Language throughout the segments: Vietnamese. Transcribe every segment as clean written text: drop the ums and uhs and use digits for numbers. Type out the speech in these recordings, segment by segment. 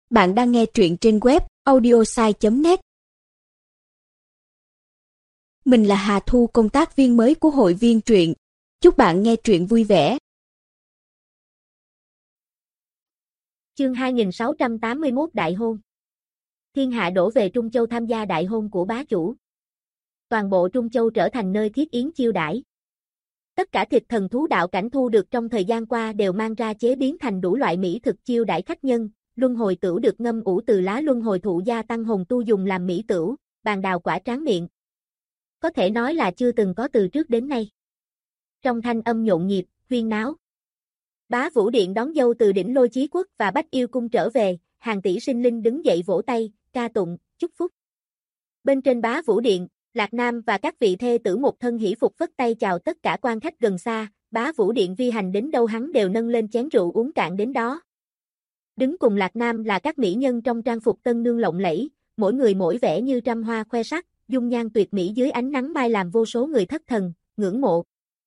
Bạn đang nghe truyện trên web audiosai.net. Mình là Hà Thu, công tác viên mới của hội viên truyện. Chúc bạn nghe truyện vui vẻ. Chương 2681 Đại hôn. Thiên hạ đổ về Trung Châu tham gia đại hôn của bá chủ. Toàn bộ Trung Châu trở thành nơi thiết yến chiêu đãi. Tất cả thịt thần thú đạo cảnh thu được trong thời gian qua đều mang ra chế biến thành đủ loại mỹ thực chiêu đãi khách nhân. Luân hồi tửu được ngâm ủ từ lá luân hồi thụ gia tăng hồn tu dùng làm mỹ tửu, bàn đào quả tráng miệng. Có thể nói là chưa từng có từ trước đến nay. Trong thanh âm nhộn nhịp, huyên náo. Bá Vũ Điện đón dâu từ đỉnh Lôi Chí Quốc và Bách Yêu Cung trở về, hàng tỷ sinh linh đứng dậy vỗ tay, ca tụng, chúc phúc. Bên trên Bá Vũ Điện, Lạc Nam và các vị thê tử một thân hỷ phục vất tay chào tất cả quan khách gần xa, Bá Vũ Điện vi hành đến đâu hắn đều nâng lên chén rượu uống cạn đến đó. Đứng cùng Lạc Nam là các mỹ nhân trong trang phục tân nương lộng lẫy, mỗi người mỗi vẻ như trăm hoa khoe sắc, dung nhan tuyệt mỹ dưới ánh nắng mai làm vô số người thất thần, ngưỡng mộ.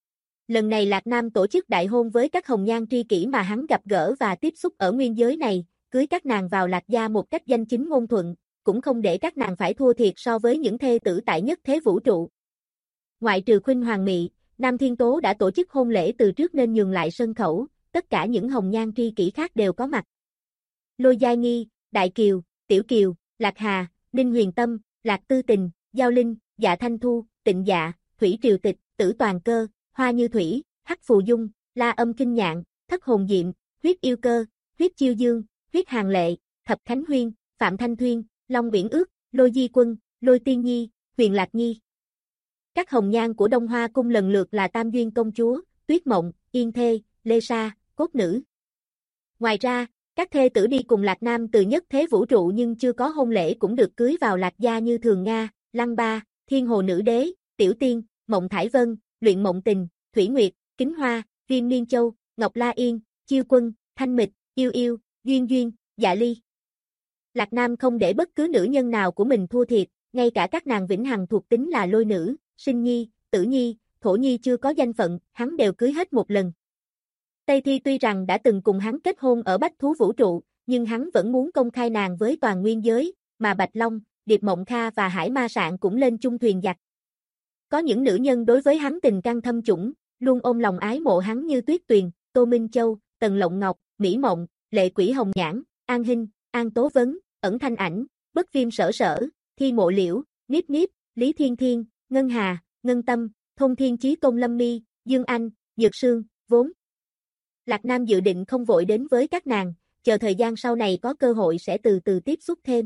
Lần này Lạc Nam tổ chức đại hôn với các hồng nhan tri kỷ mà hắn gặp gỡ và tiếp xúc ở nguyên giới này, cưới các nàng vào Lạc gia một cách danh chính ngôn thuận, cũng không để các nàng phải thua thiệt so với những thê tử tại nhất thế vũ trụ. Ngoại trừ Khuynh Hoàng Mị, Nam Thiên Tố đã tổ chức hôn lễ từ trước nên nhường lại sân khấu, tất cả những hồng nhan tri kỷ khác đều có mặt. Lôi Giai Nghi, Đại Kiều, Tiểu Kiều, Lạc Hà, Ninh Huyền Tâm, Lạc Tư Tình, Giao Linh, Dạ Thanh Thu, Tịnh Dạ, Thủy Triều Tịch, Tử Toàn Cơ, Hoa Như Thủy, Hắc Phù Dung, La Âm Kinh Nhạn, Thất Hồn Diệm, Huyết Yêu Cơ, Huyết Chiêu Dương, Huyết Hàng Lệ, Thập Khánh Huyên, Phạm Thanh Thuyên, Long Biển Ước, Lôi Di Quân, Lôi Tiên Nhi, Huyền Lạc Nhi. Các hồng nhan của Đông Hoa cung lần lượt là Tam Duyên Công Chúa, Tuyết Mộng, Yên Thê, Lê Sa, Cốt Nữ. Ngoài ra, các thê tử đi cùng Lạc Nam từ nhất thế vũ trụ nhưng chưa có hôn lễ cũng được cưới vào Lạc gia như Thường Nga, Lăng Ba, Thiên Hồ Nữ Đế, Tiểu Tiên, Mộng Thải Vân, Luyện Mộng Tình, Thủy Nguyệt, Kính Hoa, Viêm Niên Châu, Ngọc La Yên, Chiêu Quân, Thanh Mịch, Yêu Yêu, Duyên Duyên, Dạ Ly. Lạc Nam không để bất cứ nữ nhân nào của mình thua thiệt, ngay cả các nàng vĩnh hằng thuộc tính là Lôi Nữ, Sinh Nhi, Tử Nhi, Thổ Nhi chưa có danh phận, hắn đều cưới hết một lần. Tây Thi tuy rằng đã từng cùng hắn kết hôn ở Bách Thú Vũ Trụ, nhưng hắn vẫn muốn công khai nàng với toàn nguyên giới, mà Bạch Long, Điệp Mộng Kha và Hải Ma Sạn cũng lên chung thuyền giặc. Có những nữ nhân đối với hắn tình căng thâm trũng, luôn ôm lòng ái mộ hắn như Tuyết Tuyền, Tô Minh Châu, Tần Lộng Ngọc, Mỹ Mộng, Lệ Quỷ Hồng Nhãn, An Hinh, An Tố Vấn, Ẩn Thanh Ảnh, Bất Viêm Sở Sở, Thi Mộ Liễu, Niếp Niếp, Lý Thiên Thiên, Ngân Hà, Ngân Tâm, Thôn Thiên Chí Tôn Lâm Mi, Dương Anh, Nhược Sương, vốn. Lạc Nam dự định không vội đến với các nàng, chờ thời gian sau này có cơ hội sẽ từ từ tiếp xúc thêm.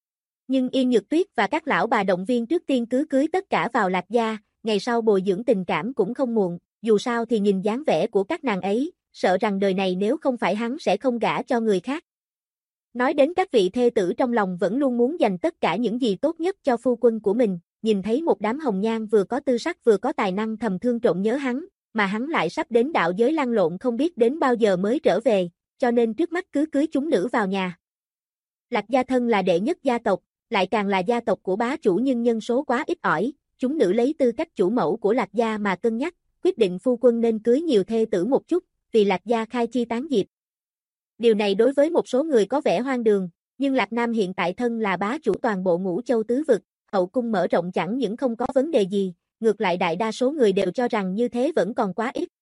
Nhưng Yên Nhược Tuyết và các lão bà động viên trước tiên cứ cưới tất cả vào Lạc gia, ngày sau bồi dưỡng tình cảm cũng không muộn, dù sao thì nhìn dáng vẻ của các nàng ấy, sợ rằng đời này nếu không phải hắn sẽ không gả cho người khác. Nói đến các vị thê tử trong lòng vẫn luôn muốn dành tất cả những gì tốt nhất cho phu quân của mình, nhìn thấy một đám hồng nhan vừa có tư sắc vừa có tài năng thầm thương trộn nhớ hắn, mà hắn lại sắp đến đạo giới lăn lộn không biết đến bao giờ mới trở về, cho nên trước mắt cứ cưới chúng nữ vào nhà. Lạc gia thân là đệ nhất gia tộc, lại càng là gia tộc của bá chủ nhưng nhân số quá ít ỏi, chúng nữ lấy tư cách chủ mẫu của Lạc gia mà cân nhắc, quyết định phu quân nên cưới nhiều thê tử một chút, vì Lạc gia khai chi tán diệp. Điều này đối với một số người có vẻ hoang đường, nhưng Lạc Nam hiện tại thân là bá chủ toàn bộ Ngũ Châu tứ vực, hậu cung mở rộng chẳng những không có vấn đề gì, ngược lại đại đa số người đều cho rằng như thế vẫn còn quá ít.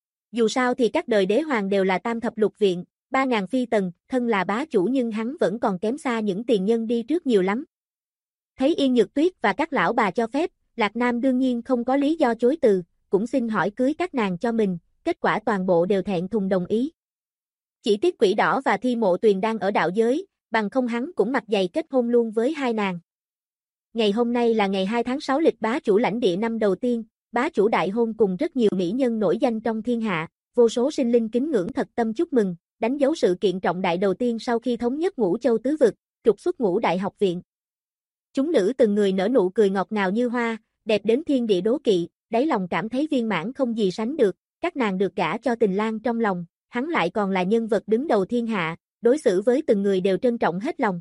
Dù sao thì các đời đế hoàng đều là tam thập lục viện, 3.000 phi tần, thân là bá chủ nhưng hắn vẫn còn kém xa những tiền nhân đi trước nhiều lắm. Thấy Yên Nhược Tuyết và các lão bà cho phép, Lạc Nam đương nhiên không có lý do chối từ, cũng xin hỏi cưới các nàng cho mình, kết quả toàn bộ đều thẹn thùng đồng ý. Chỉ tiếc Quỷ Đỏ và Thi Mộ Tuyền đang ở đạo giới, bằng không hắn cũng mặt dày kết hôn luôn với hai nàng. Ngày hôm nay là ngày 2 tháng 6 lịch bá chủ lãnh địa năm đầu tiên, bá chủ đại hôn cùng rất nhiều mỹ nhân nổi danh trong thiên hạ, vô số sinh linh kính ngưỡng thật tâm chúc mừng, đánh dấu sự kiện trọng đại đầu tiên sau khi thống nhất Ngũ Châu tứ vực, trục xuất Ngũ Đại học viện. Chúng nữ từng người nở nụ cười ngọt ngào như hoa, đẹp đến thiên địa đố kỵ, đáy lòng cảm thấy viên mãn không gì sánh được, các nàng được gả cho Tình Lang trong lòng, hắn lại còn là nhân vật đứng đầu thiên hạ, đối xử với từng người đều trân trọng hết lòng.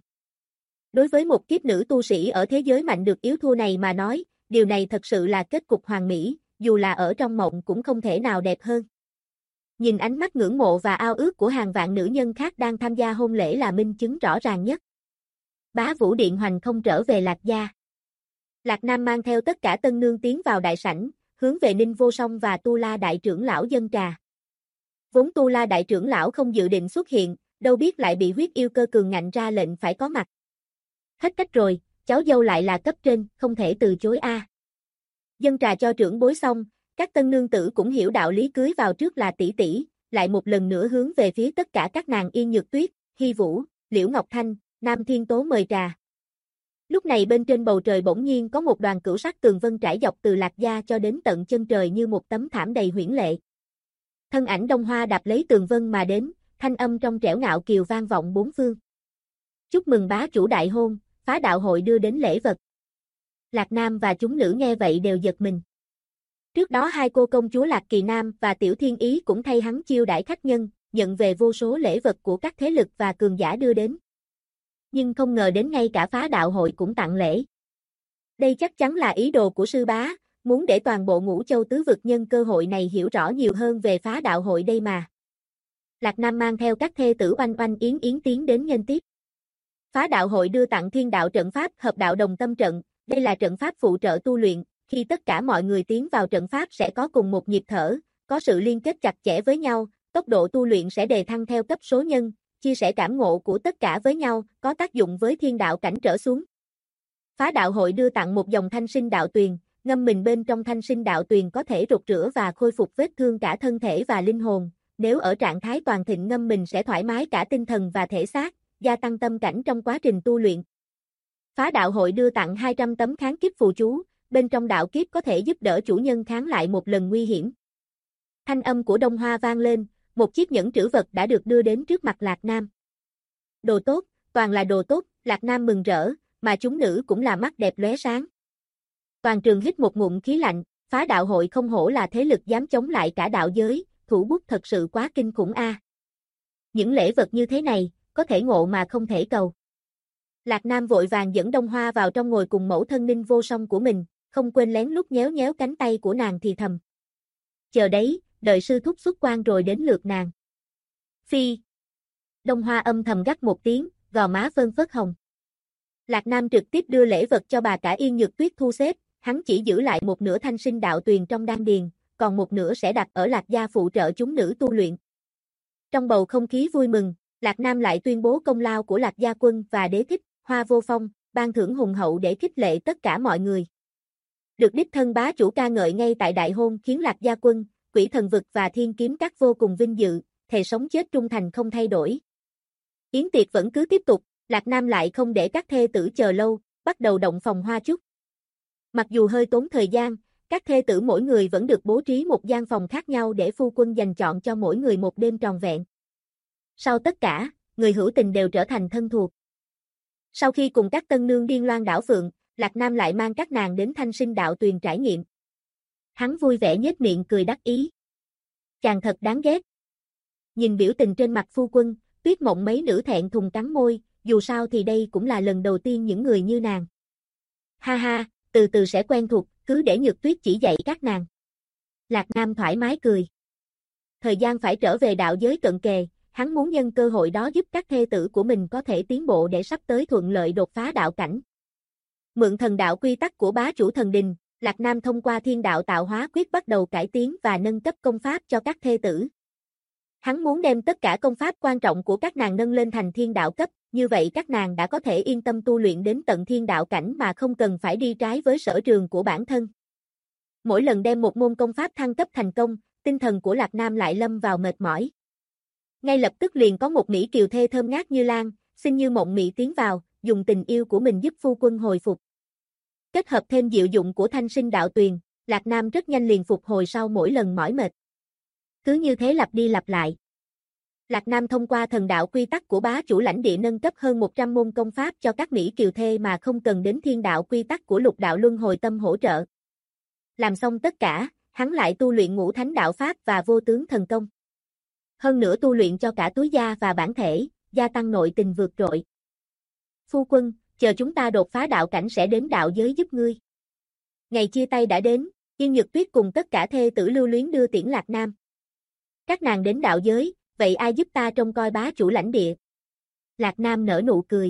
Đối với một kiếp nữ tu sĩ ở thế giới mạnh được yếu thua này mà nói, điều này thật sự là kết cục hoàn mỹ, dù là ở trong mộng cũng không thể nào đẹp hơn. Nhìn ánh mắt ngưỡng mộ và ao ước của hàng vạn nữ nhân khác đang tham gia hôn lễ là minh chứng rõ ràng nhất. Bá Vũ Điện Hoành không trở về Lạc gia. Lạc Nam mang theo tất cả tân nương tiến vào đại sảnh, hướng về Ninh Vô Song và Tu La đại trưởng lão dâng trà. Vốn Tu La đại trưởng lão không dự định xuất hiện, đâu biết lại bị huyết yêu cơ cường ngạnh ra lệnh phải có mặt. Hết cách rồi, cháu dâu lại là cấp trên, không thể từ chối a. Dâng trà cho trưởng bối xong, các tân nương tử cũng hiểu đạo lý cưới vào trước là tỷ tỷ, lại một lần nữa hướng về phía tất cả các nàng Yên Nhược Tuyết, Hy Vũ, Liễu Ngọc Thanh, Nam Thiên Tố mời trà. Lúc này bên trên bầu trời bỗng nhiên có một đoàn cửu sắc tường vân trải dọc từ Lạc gia cho đến tận chân trời như một tấm thảm đầy huyễn lệ. Thân ảnh Đông Hoa đạp lấy tường vân mà đến, thanh âm trong trẻo ngạo kiều vang vọng bốn phương. Chúc mừng bá chủ đại hôn, phá đạo hội đưa đến lễ vật. Lạc Nam và chúng nữ nghe vậy đều giật mình. Trước đó hai cô công chúa Lạc Kỳ Nam và Tiểu Thiên Ý cũng thay hắn chiêu đãi khách nhân, nhận về vô số lễ vật của các thế lực và cường giả đưa đến. Nhưng không ngờ đến ngay cả phá đạo hội cũng tặng lễ. Đây chắc chắn là ý đồ của sư bá, muốn để toàn bộ Ngũ Châu tứ vực nhân cơ hội này hiểu rõ nhiều hơn về phá đạo hội đây mà. Lạc Nam mang theo các thê tử Oanh Oanh Yến Yến tiến đến nghênh tiếp. Phá đạo hội đưa tặng thiên đạo trận pháp hợp đạo đồng tâm trận, đây là trận pháp phụ trợ tu luyện, khi tất cả mọi người tiến vào trận pháp sẽ có cùng một nhịp thở, có sự liên kết chặt chẽ với nhau, tốc độ tu luyện sẽ đề thăng theo cấp số nhân, chia sẻ cảm ngộ của tất cả với nhau, có tác dụng với thiên đạo cảnh trở xuống. Phá đạo hội đưa tặng một dòng thanh sinh đạo tuyền, ngâm mình bên trong thanh sinh đạo tuyền có thể rụt rửa và khôi phục vết thương cả thân thể và linh hồn, nếu ở trạng thái toàn thịnh ngâm mình sẽ thoải mái cả tinh thần và thể xác, gia tăng tâm cảnh trong quá trình tu luyện. Phá đạo hội đưa tặng 200 tấm kháng kiếp phù chú, bên trong đạo kiếp có thể giúp đỡ chủ nhân kháng lại một lần nguy hiểm. Thanh âm của Đông Hoa vang lên, một chiếc nhẫn trữ vật đã được đưa đến trước mặt Lạc Nam. Đồ tốt, toàn là đồ tốt, Lạc Nam mừng rỡ, mà chúng nữ cũng là mắt đẹp lóe sáng. Toàn trường hít một ngụm khí lạnh, phá đạo hội không hổ là thế lực dám chống lại cả đạo giới, thủ bút thật sự quá kinh khủng a. Những lễ vật như thế này, có thể ngộ mà không thể cầu. Lạc Nam vội vàng dẫn Đông Hoa vào trong ngồi cùng mẫu thân Ninh Vô Song của mình, không quên lén lút nhéo nhéo cánh tay của nàng thì thầm. Chờ đấy, đợi sư thúc xuất quan rồi đến lượt nàng. Phi. Đông Hoa âm thầm gắt một tiếng, gò má phơn phớt hồng. Lạc Nam trực tiếp đưa lễ vật cho bà cả Yên Nhược Tuyết thu xếp, hắn chỉ giữ lại một nửa thanh sinh đạo tuyền trong đan điền, còn một nửa sẽ đặt ở Lạc gia phụ trợ chúng nữ tu luyện. Trong bầu không khí vui mừng, Lạc Nam lại tuyên bố công lao của Lạc gia quân và đế thích, Hoa Vô Phong, ban thưởng hùng hậu để khích lệ tất cả mọi người. Được đích thân bá chủ ca ngợi ngay tại đại hôn khiến Lạc gia quân, Quỷ Thần Vực và Thiên Kiếm Các vô cùng vinh dự, thề sống chết trung thành không thay đổi. Yến tiệc vẫn cứ tiếp tục, Lạc Nam lại không để các thê tử chờ lâu, bắt đầu động phòng hoa chúc. Mặc dù hơi tốn thời gian, các thê tử mỗi người vẫn được bố trí một gian phòng khác nhau để phu quân dành chọn cho mỗi người một đêm tròn vẹn. Sau tất cả, người hữu tình đều trở thành thân thuộc. Sau khi cùng các tân nương điên loan đảo phượng, Lạc Nam lại mang các nàng đến thanh sinh đạo tuyền trải nghiệm. Hắn vui vẻ nhếch miệng cười đắc ý. Chàng thật đáng ghét. Nhìn biểu tình trên mặt phu quân, Tuyết Mộng mấy nữ thẹn thùng cắn môi, dù sao thì đây cũng là lần đầu tiên những người như nàng. Ha ha, từ từ sẽ quen thuộc, cứ để Nhược Tuyết chỉ dạy các nàng. Lạc Nam thoải mái cười. Thời gian phải trở về đạo giới cận kề, hắn muốn nhân cơ hội đó giúp các thê tử của mình có thể tiến bộ để sắp tới thuận lợi đột phá đạo cảnh. Mượn thần đạo quy tắc của bá chủ thần đình, Lạc Nam thông qua thiên đạo tạo hóa quyết bắt đầu cải tiến và nâng cấp công pháp cho các thê tử. Hắn muốn đem tất cả công pháp quan trọng của các nàng nâng lên thành thiên đạo cấp, như vậy các nàng đã có thể yên tâm tu luyện đến tận thiên đạo cảnh mà không cần phải đi trái với sở trường của bản thân. Mỗi lần đem một môn công pháp thăng cấp thành công, tinh thần của Lạc Nam lại lâm vào mệt mỏi. Ngay lập tức liền có một mỹ kiều thê thơm ngát như lan, xinh như mộng mị tiến vào, dùng tình yêu của mình giúp phu quân hồi phục. Kết hợp thêm diệu dụng của thanh sinh đạo tuyền, Lạc Nam rất nhanh liền phục hồi sau mỗi lần mỏi mệt. Cứ như thế lặp đi lặp lại. Lạc Nam thông qua thần đạo quy tắc của bá chủ lãnh địa nâng cấp hơn 100 môn công pháp cho các mỹ kiều thê mà không cần đến thiên đạo quy tắc của lục đạo luân hồi tâm hỗ trợ. Làm xong tất cả, hắn lại tu luyện ngũ thánh đạo pháp và vô tướng thần công. Hơn nữa tu luyện cho cả túi da và bản thể, gia tăng nội tình vượt trội. Phu quân, chờ chúng ta đột phá đạo cảnh sẽ đến đạo giới giúp ngươi. Ngày chia tay đã đến, Yên Nhược Tuyết cùng tất cả thê tử lưu luyến đưa tiễn Lạc Nam. Các nàng đến đạo giới, vậy ai giúp ta trông coi bá chủ lãnh địa? Lạc Nam nở nụ cười.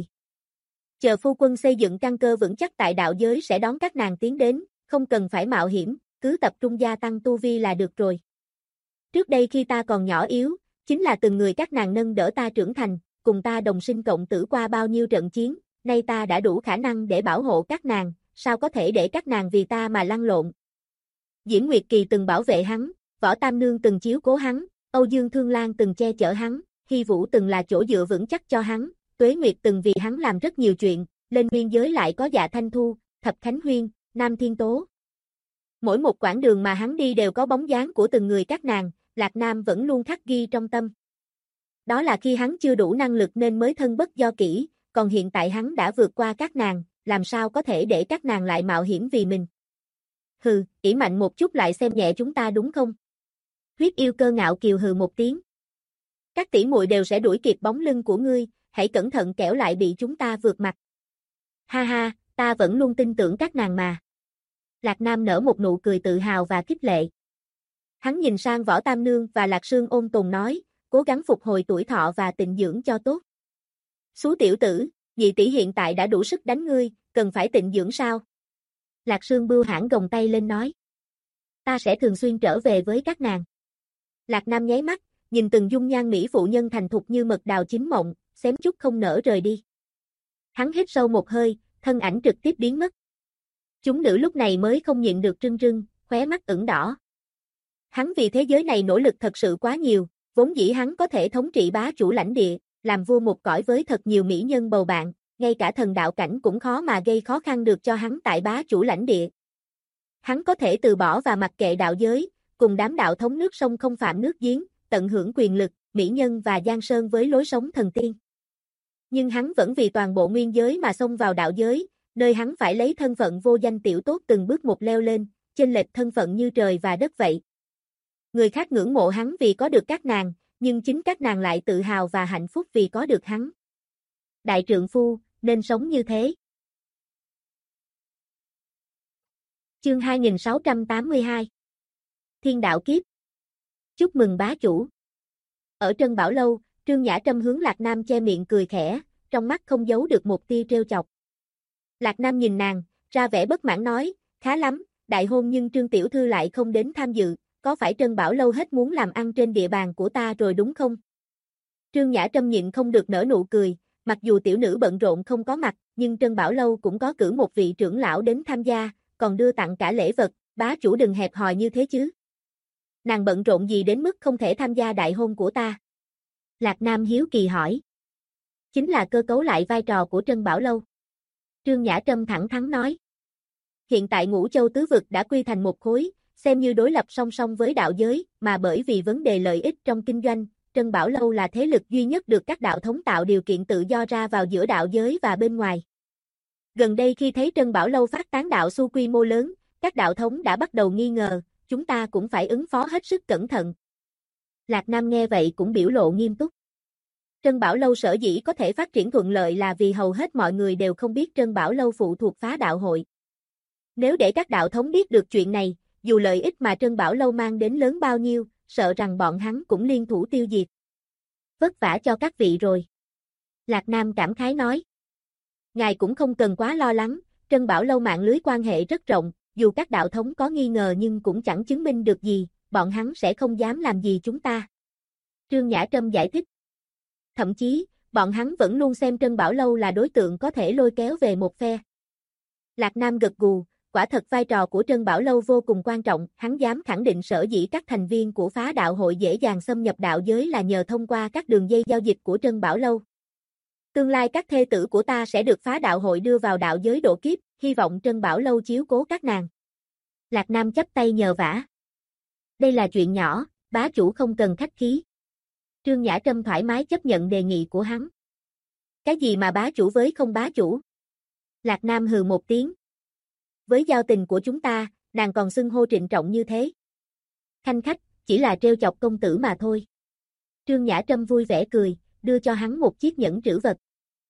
Chờ phu quân xây dựng căn cơ vững chắc tại đạo giới sẽ đón các nàng tiến đến, không cần phải mạo hiểm, cứ tập trung gia tăng tu vi là được rồi. Trước đây khi ta còn nhỏ yếu, chính là từng người các nàng nâng đỡ ta trưởng thành, cùng ta đồng sinh cộng tử qua bao nhiêu trận chiến, nay ta đã đủ khả năng để bảo hộ các nàng, sao có thể để các nàng vì ta mà lăn lộn. Diễm Nguyệt Kỳ từng bảo vệ hắn, Võ Tam Nương từng chiếu cố hắn, Âu Dương Thương Lan từng che chở hắn, Hy Vũ từng là chỗ dựa vững chắc cho hắn, Tuế Nguyệt từng vì hắn làm rất nhiều chuyện, lên nguyên giới lại có Dạ Thanh Thu, Thập Khánh Huyên, Nam Thiên Tố. Mỗi một quãng đường mà hắn đi đều có bóng dáng của từng người các nàng, Lạc Nam vẫn luôn khắc ghi trong tâm. Đó là khi hắn chưa đủ năng lực nên mới thân bất do kỷ, còn hiện tại hắn đã vượt qua các nàng, làm sao có thể để các nàng lại mạo hiểm vì mình. Hừ, ỷ mạnh một chút lại xem nhẹ chúng ta đúng không? Huyết yêu cơ ngạo kiều hừ một tiếng. Các tỷ muội đều sẽ đuổi kịp bóng lưng của ngươi, hãy cẩn thận kẻo lại bị chúng ta vượt mặt. Ha ha, ta vẫn luôn tin tưởng các nàng mà. Lạc Nam nở một nụ cười tự hào và khích lệ. Hắn nhìn sang Võ Tam Nương và Lạc Sương ôn tồn nói, cố gắng phục hồi tuổi thọ và tịnh dưỡng cho tốt. Xú tiểu tử, nhị tỷ hiện tại đã đủ sức đánh ngươi, cần phải tịnh dưỡng sao? Lạc Sương bưu hãn gồng tay lên nói. Ta sẽ thường xuyên trở về với các nàng. Lạc Nam nháy mắt, nhìn từng dung nhan mỹ phụ nhân thành thục như mật đào chín mộng, xém chút không nỡ rời đi. Hắn hít sâu một hơi, thân ảnh trực tiếp biến mất. Chúng nữ lúc này mới không nhịn được rưng rưng, khóe mắt ửng đỏ. Hắn vì thế giới này nỗ lực thật sự quá nhiều, vốn dĩ hắn có thể thống trị bá chủ lãnh địa, làm vua một cõi với thật nhiều mỹ nhân bầu bạn, ngay cả thần đạo cảnh cũng khó mà gây khó khăn được cho hắn tại bá chủ lãnh địa. Hắn có thể từ bỏ và mặc kệ đạo giới, cùng đám đạo thống nước sông không phạm nước giếng, tận hưởng quyền lực, mỹ nhân và giang sơn với lối sống thần tiên. Nhưng hắn vẫn vì toàn bộ nguyên giới mà xông vào đạo giới, nơi hắn phải lấy thân phận vô danh tiểu tốt từng bước một leo lên, chênh lệch thân phận như trời và đất vậy. Người khác ngưỡng mộ hắn vì có được các nàng, nhưng chính các nàng lại tự hào và hạnh phúc vì có được hắn. Đại trượng phu, nên sống như thế. Chương 2682 Thiên đạo kiếp. Chúc mừng bá chủ. Ở Trân Bảo Lâu, Trương Nhã Trâm hướng Lạc Nam che miệng cười khẽ, trong mắt không giấu được một tia trêu chọc. Lạc Nam nhìn nàng, ra vẻ bất mãn nói, khá lắm, đại hôn nhưng Trương Tiểu Thư lại không đến tham dự, có phải Trân Bảo Lâu hết muốn làm ăn trên địa bàn của ta rồi đúng không? Trương Nhã Trâm nhịn không được nở nụ cười, mặc dù tiểu nữ bận rộn không có mặt, nhưng Trân Bảo Lâu cũng có cử một vị trưởng lão đến tham gia, còn đưa tặng cả lễ vật, bá chủ đừng hẹp hòi như thế chứ. Nàng bận rộn gì đến mức không thể tham gia đại hôn của ta? Lạc Nam hiếu kỳ hỏi. Chính là cơ cấu lại vai trò của Trân Bảo Lâu. Trương Nhã Trâm thẳng thắn nói. Hiện tại Ngũ Châu tứ vực đã quy thành một khối, xem như đối lập song song với đạo giới, mà bởi vì vấn đề lợi ích trong kinh doanh, Trân Bảo Lâu là thế lực duy nhất được các đạo thống tạo điều kiện tự do ra vào giữa đạo giới và bên ngoài. Gần đây khi thấy Trân Bảo Lâu phát tán đạo xu quy mô lớn, các đạo thống đã bắt đầu nghi ngờ, chúng ta cũng phải ứng phó hết sức cẩn thận. Lạc Nam nghe vậy cũng biểu lộ nghiêm túc. Trân Bảo Lâu sở dĩ có thể phát triển thuận lợi là vì hầu hết mọi người đều không biết Trân Bảo Lâu phụ thuộc Phá Đạo Hội. Nếu để các đạo thống biết được chuyện này, dù lợi ích mà Trân Bảo Lâu mang đến lớn bao nhiêu, sợ rằng bọn hắn cũng liên thủ tiêu diệt. Vất vả cho các vị rồi. Lạc Nam cảm khái nói. Ngài cũng không cần quá lo lắng, Trân Bảo Lâu mạng lưới quan hệ rất rộng, dù các đạo thống có nghi ngờ nhưng cũng chẳng chứng minh được gì, bọn hắn sẽ không dám làm gì chúng ta. Trương Nhã Trâm giải thích. Thậm chí, bọn hắn vẫn luôn xem Trân Bảo Lâu là đối tượng có thể lôi kéo về một phe. Lạc Nam gật gù, quả thật vai trò của Trân Bảo Lâu vô cùng quan trọng, hắn dám khẳng định sở dĩ các thành viên của Phá Đạo Hội dễ dàng xâm nhập đạo giới là nhờ thông qua các đường dây giao dịch của Trân Bảo Lâu. Tương lai các thê tử của ta sẽ được Phá Đạo Hội đưa vào đạo giới độ kiếp, hy vọng Trân Bảo Lâu chiếu cố các nàng. Lạc Nam chắp tay nhờ vả. Đây là chuyện nhỏ, bá chủ không cần khách khí. Trương Nhã Trâm thoải mái chấp nhận đề nghị của hắn. Cái gì mà bá chủ với không bá chủ? Lạc Nam hừ một tiếng. Với giao tình của chúng ta, nàng còn xưng hô trịnh trọng như thế. Khanh khách, chỉ là trêu chọc công tử mà thôi. Trương Nhã Trâm vui vẻ cười, đưa cho hắn một chiếc nhẫn trữ vật.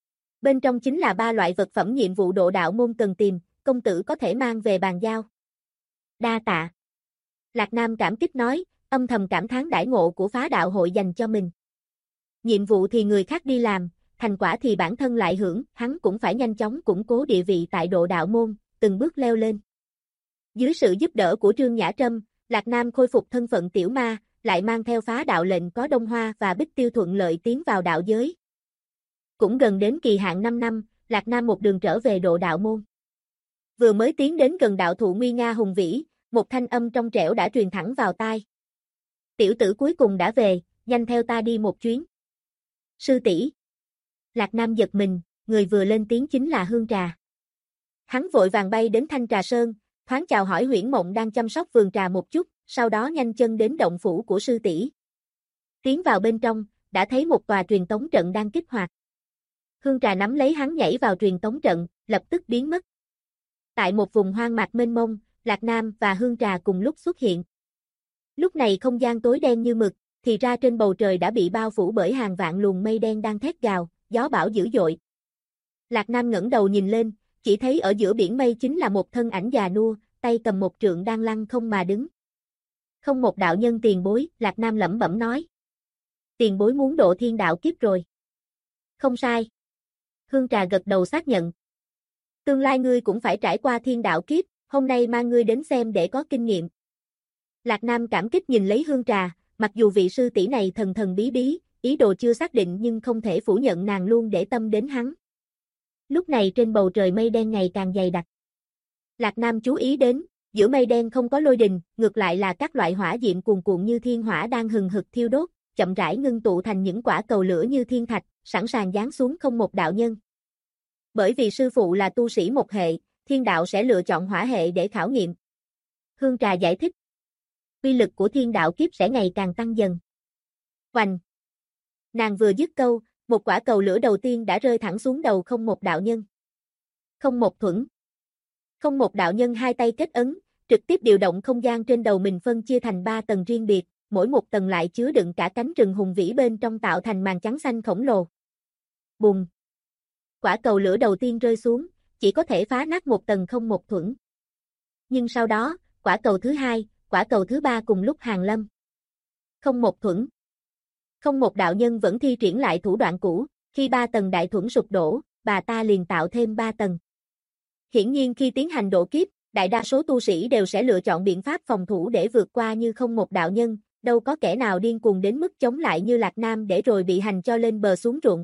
Bên trong chính là 3 loại vật phẩm nhiệm vụ độ đạo môn cần tìm, công tử có thể mang về bàn giao. Đa tạ. Lạc Nam cảm kích nói, âm thầm cảm thán đãi ngộ của phá đạo hội dành cho mình. Nhiệm vụ thì người khác đi làm, thành quả thì bản thân lại hưởng, hắn cũng phải nhanh chóng củng cố địa vị tại Độ Đạo môn, từng bước leo lên. Dưới sự giúp đỡ của Trương Nhã Trâm, Lạc Nam khôi phục thân phận tiểu ma, lại mang theo phá đạo lệnh có Đông Hoa và Bích Tiêu thuận lợi tiến vào đạo giới. Cũng gần đến kỳ hạn 5 năm, Lạc Nam một đường trở về Độ Đạo môn. Vừa mới tiến đến gần đạo thụ nguy nga hùng vĩ, một thanh âm trong trẻo đã truyền thẳng vào tai. Tiểu tử cuối cùng đã về, nhanh theo ta đi một chuyến. Sư tỷ. Lạc Nam giật mình, người vừa lên tiếng chính là Hương Trà. Hắn vội vàng bay đến Thanh Trà Sơn, thoáng chào hỏi Huyễn Mộng đang chăm sóc vườn trà một chút, sau đó nhanh chân đến động phủ của sư tỷ. Tiến vào bên trong, đã thấy một tòa truyền tống trận đang kích hoạt. Hương Trà nắm lấy hắn nhảy vào truyền tống trận, lập tức biến mất. Tại một vùng hoang mạc mênh mông, Lạc Nam và Hương Trà cùng lúc xuất hiện. Lúc này không gian tối đen như mực, thì ra trên bầu trời đã bị bao phủ bởi hàng vạn luồng mây đen đang thét gào, gió bão dữ dội. Lạc Nam ngẩng đầu nhìn lên, chỉ thấy ở giữa biển mây chính là một thân ảnh già nua, tay cầm một trượng đang lăng không mà đứng. Không một đạo nhân tiền bối, Lạc Nam lẩm bẩm nói. Tiền bối muốn độ thiên đạo kiếp rồi. Không sai. Hương Trà gật đầu xác nhận. Tương lai ngươi cũng phải trải qua thiên đạo kiếp, hôm nay mang ngươi đến xem để có kinh nghiệm. Lạc Nam cảm kích nhìn lấy Hương Trà, mặc dù vị sư tỷ này thần thần bí bí, ý đồ chưa xác định nhưng không thể phủ nhận nàng luôn để tâm đến hắn. Lúc này trên bầu trời mây đen ngày càng dày đặc. Lạc Nam chú ý đến, giữa mây đen không có lôi đình, ngược lại là các loại hỏa diệm cuồn cuộn như thiên hỏa đang hừng hực thiêu đốt, chậm rãi ngưng tụ thành những quả cầu lửa như thiên thạch, sẵn sàng giáng xuống không một đạo nhân. Bởi vì sư phụ là tu sĩ một hệ, thiên đạo sẽ lựa chọn hỏa hệ để khảo nghiệm. Hương Trà giải thích. Uy lực của thiên đạo kiếp sẽ ngày càng tăng dần. Oành! Nàng vừa dứt câu, một quả cầu lửa đầu tiên đã rơi thẳng xuống đầu không một đạo nhân. Không một thuẫn. Không một đạo nhân hai tay kết ấn, trực tiếp điều động không gian trên đầu mình phân chia thành 3 tầng riêng biệt, mỗi một tầng lại chứa đựng cả cánh rừng hùng vĩ bên trong tạo thành màn trắng xanh khổng lồ. Bùng! Quả cầu lửa đầu tiên rơi xuống, chỉ có thể phá nát một tầng không một thuẫn. Nhưng sau đó, quả cầu thứ hai, quả cầu thứ ba cùng lúc hàng lâm. Không một thuẫn. Không một đạo nhân vẫn thi triển lại thủ đoạn cũ, khi 3 tầng đại thuẫn sụp đổ, bà ta liền tạo thêm 3 tầng. Hiển nhiên khi tiến hành độ kiếp, đại đa số tu sĩ đều sẽ lựa chọn biện pháp phòng thủ để vượt qua như không một đạo nhân, đâu có kẻ nào điên cuồng đến mức chống lại như Lạc Nam để rồi bị hành cho lên bờ xuống ruộng.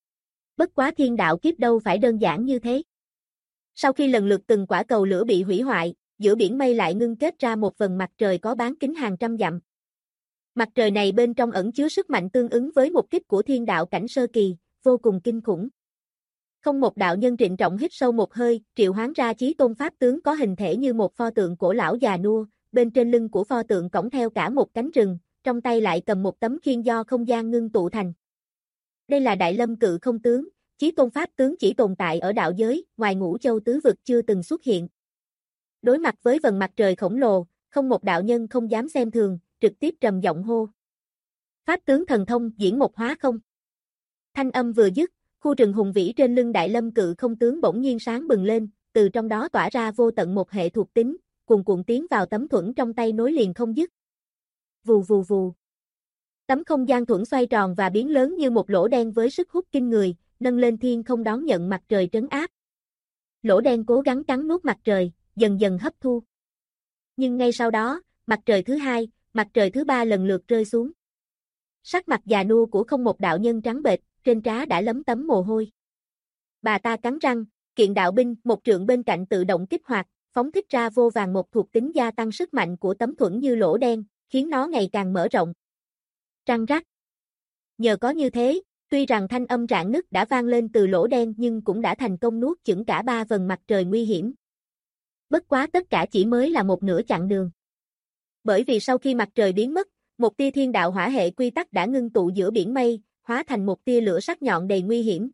Bất quá thiên đạo kiếp đâu phải đơn giản như thế. Sau khi lần lượt từng quả cầu lửa bị hủy hoại, giữa biển mây lại ngưng kết ra một vầng mặt trời có bán kính hàng trăm dặm. Mặt trời này bên trong ẩn chứa sức mạnh tương ứng với một kích của thiên đạo cảnh sơ kỳ, vô cùng kinh khủng. Không một đạo nhân trịnh trọng hít sâu một hơi, triệu hoán ra Chí Tôn pháp tướng có hình thể như một pho tượng cổ lão già nua, bên trên lưng của pho tượng cõng theo cả một cánh rừng, trong tay lại cầm một tấm khiên do không gian ngưng tụ thành. Đây là Đại Lâm Cự Không tướng, Chí Tôn pháp tướng chỉ tồn tại ở đạo giới, ngoài Ngũ Châu tứ vực chưa từng xuất hiện. Đối mặt với vầng mặt trời khổng lồ, không một đạo nhân không dám xem thường, trực tiếp trầm giọng hô. Pháp tướng thần thông diễn một hóa không. Thanh âm vừa dứt, khu rừng hùng vĩ trên lưng Đại Lâm Cự Không tướng bỗng nhiên sáng bừng lên, từ trong đó tỏa ra vô tận một hệ thuộc tính, cuồn cuộn tiến vào tấm thuẫn trong tay nối liền không dứt. Vù vù vù. Tấm không gian thuẫn xoay tròn và biến lớn như một lỗ đen với sức hút kinh người, nâng lên thiên không đón nhận mặt trời trấn áp. Lỗ đen cố gắng cắn nuốt mặt trời, dần dần hấp thu. Nhưng ngay sau đó, mặt trời thứ hai, mặt trời thứ ba lần lượt rơi xuống. Sắc mặt già nua của không một đạo nhân trắng bệch, trên trán đã lấm tấm mồ hôi. Bà ta cắn răng, kiện đạo binh, một trượng bên cạnh tự động kích hoạt, phóng thích ra vô vàn một thuộc tính gia tăng sức mạnh của tấm thuẫn như lỗ đen, khiến nó ngày càng mở rộng. Răng rắc. Nhờ có như thế, tuy rằng thanh âm rạn nứt đã vang lên từ lỗ đen nhưng cũng đã thành công nuốt chửng cả 3 vầng mặt trời nguy hiểm. Bất quá tất cả chỉ mới là một nửa chặng đường. Bởi vì sau khi mặt trời biến mất, một tia thiên đạo hỏa hệ quy tắc đã ngưng tụ giữa biển mây, hóa thành một tia lửa sắc nhọn đầy nguy hiểm.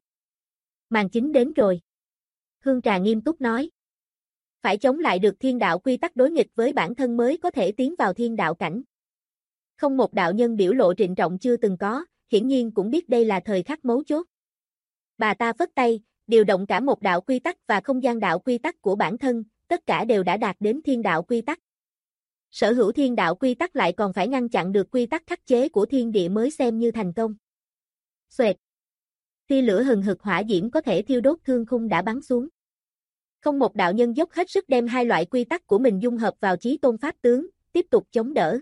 Màn chính đến rồi. Hương Trà nghiêm túc nói. Phải chống lại được thiên đạo quy tắc đối nghịch với bản thân mới có thể tiến vào thiên đạo cảnh. Không một đạo nhân biểu lộ trịnh trọng chưa từng có, hiển nhiên cũng biết đây là thời khắc mấu chốt. Bà ta phất tay, điều động cả một đạo quy tắc và không gian đạo quy tắc của bản thân, tất cả đều đã đạt đến thiên đạo quy tắc. Sở hữu thiên đạo quy tắc lại còn phải ngăn chặn được quy tắc khắc chế của thiên địa mới xem như thành công. Xoẹt. Tia lửa hừng hực hỏa diễm có thể thiêu đốt thương khung đã bắn xuống. Không một đạo nhân dốc hết sức đem hai loại quy tắc của mình dung hợp vào chí tôn pháp tướng, tiếp tục chống đỡ.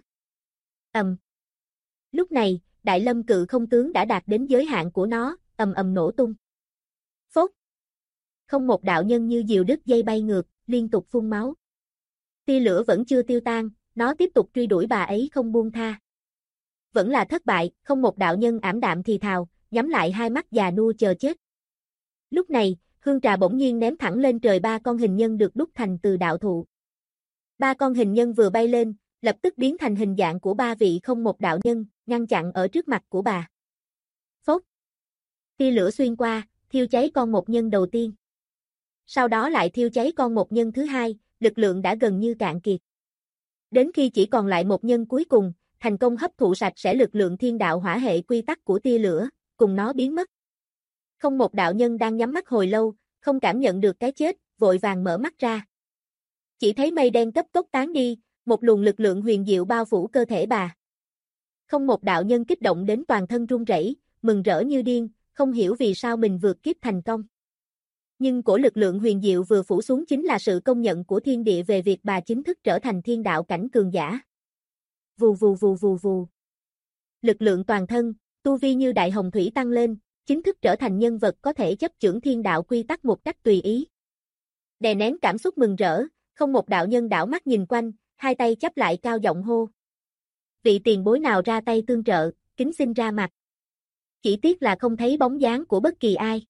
Lúc này, Đại Lâm Cự Không tướng đã đạt đến giới hạn của nó, ầm ầm nổ tung. Phốt. Không một đạo nhân như diều đứt dây bay ngược, liên tục phun máu. Tia lửa vẫn chưa tiêu tan, nó tiếp tục truy đuổi bà ấy không buông tha. Vẫn là thất bại, không một đạo nhân ảm đạm thì thào, nhắm lại hai mắt già nua chờ chết. Lúc này, hương trà bỗng nhiên ném thẳng lên trời ba con hình nhân được đúc thành từ đạo thụ. Ba con hình nhân vừa bay lên, lập tức biến thành hình dạng của ba vị không một đạo nhân, ngăn chặn ở trước mặt của bà. Phốt. Tia lửa xuyên qua, thiêu cháy con một nhân đầu tiên. Sau đó lại thiêu cháy con một nhân thứ hai, lực lượng đã gần như cạn kiệt. Đến khi chỉ còn lại một nhân cuối cùng, thành công hấp thụ sạch sẽ lực lượng thiên đạo hỏa hệ quy tắc của tia lửa, cùng nó biến mất. Không một đạo nhân đang nhắm mắt hồi lâu, không cảm nhận được cái chết, vội vàng mở mắt ra. Chỉ thấy mây đen cấp tốc tán đi, một luồng lực lượng huyền diệu bao phủ cơ thể bà. Không một đạo nhân kích động đến toàn thân run rẩy, mừng rỡ như điên, không hiểu vì sao mình vượt kiếp thành công. Nhưng cổ lực lượng huyền diệu vừa phủ xuống chính là sự công nhận của thiên địa về việc bà chính thức trở thành thiên đạo cảnh cường giả. Vù vù vù vù vù. Lực lượng toàn thân, tu vi như đại hồng thủy tăng lên, chính thức trở thành nhân vật có thể chấp chưởng thiên đạo quy tắc một cách tùy ý. Đè nén cảm xúc mừng rỡ, không một đạo nhân đảo mắt nhìn quanh, hai tay chắp lại cao giọng hô. Vị tiền bối nào ra tay tương trợ, kính xin ra mặt. Chỉ tiếc là không thấy bóng dáng của bất kỳ ai.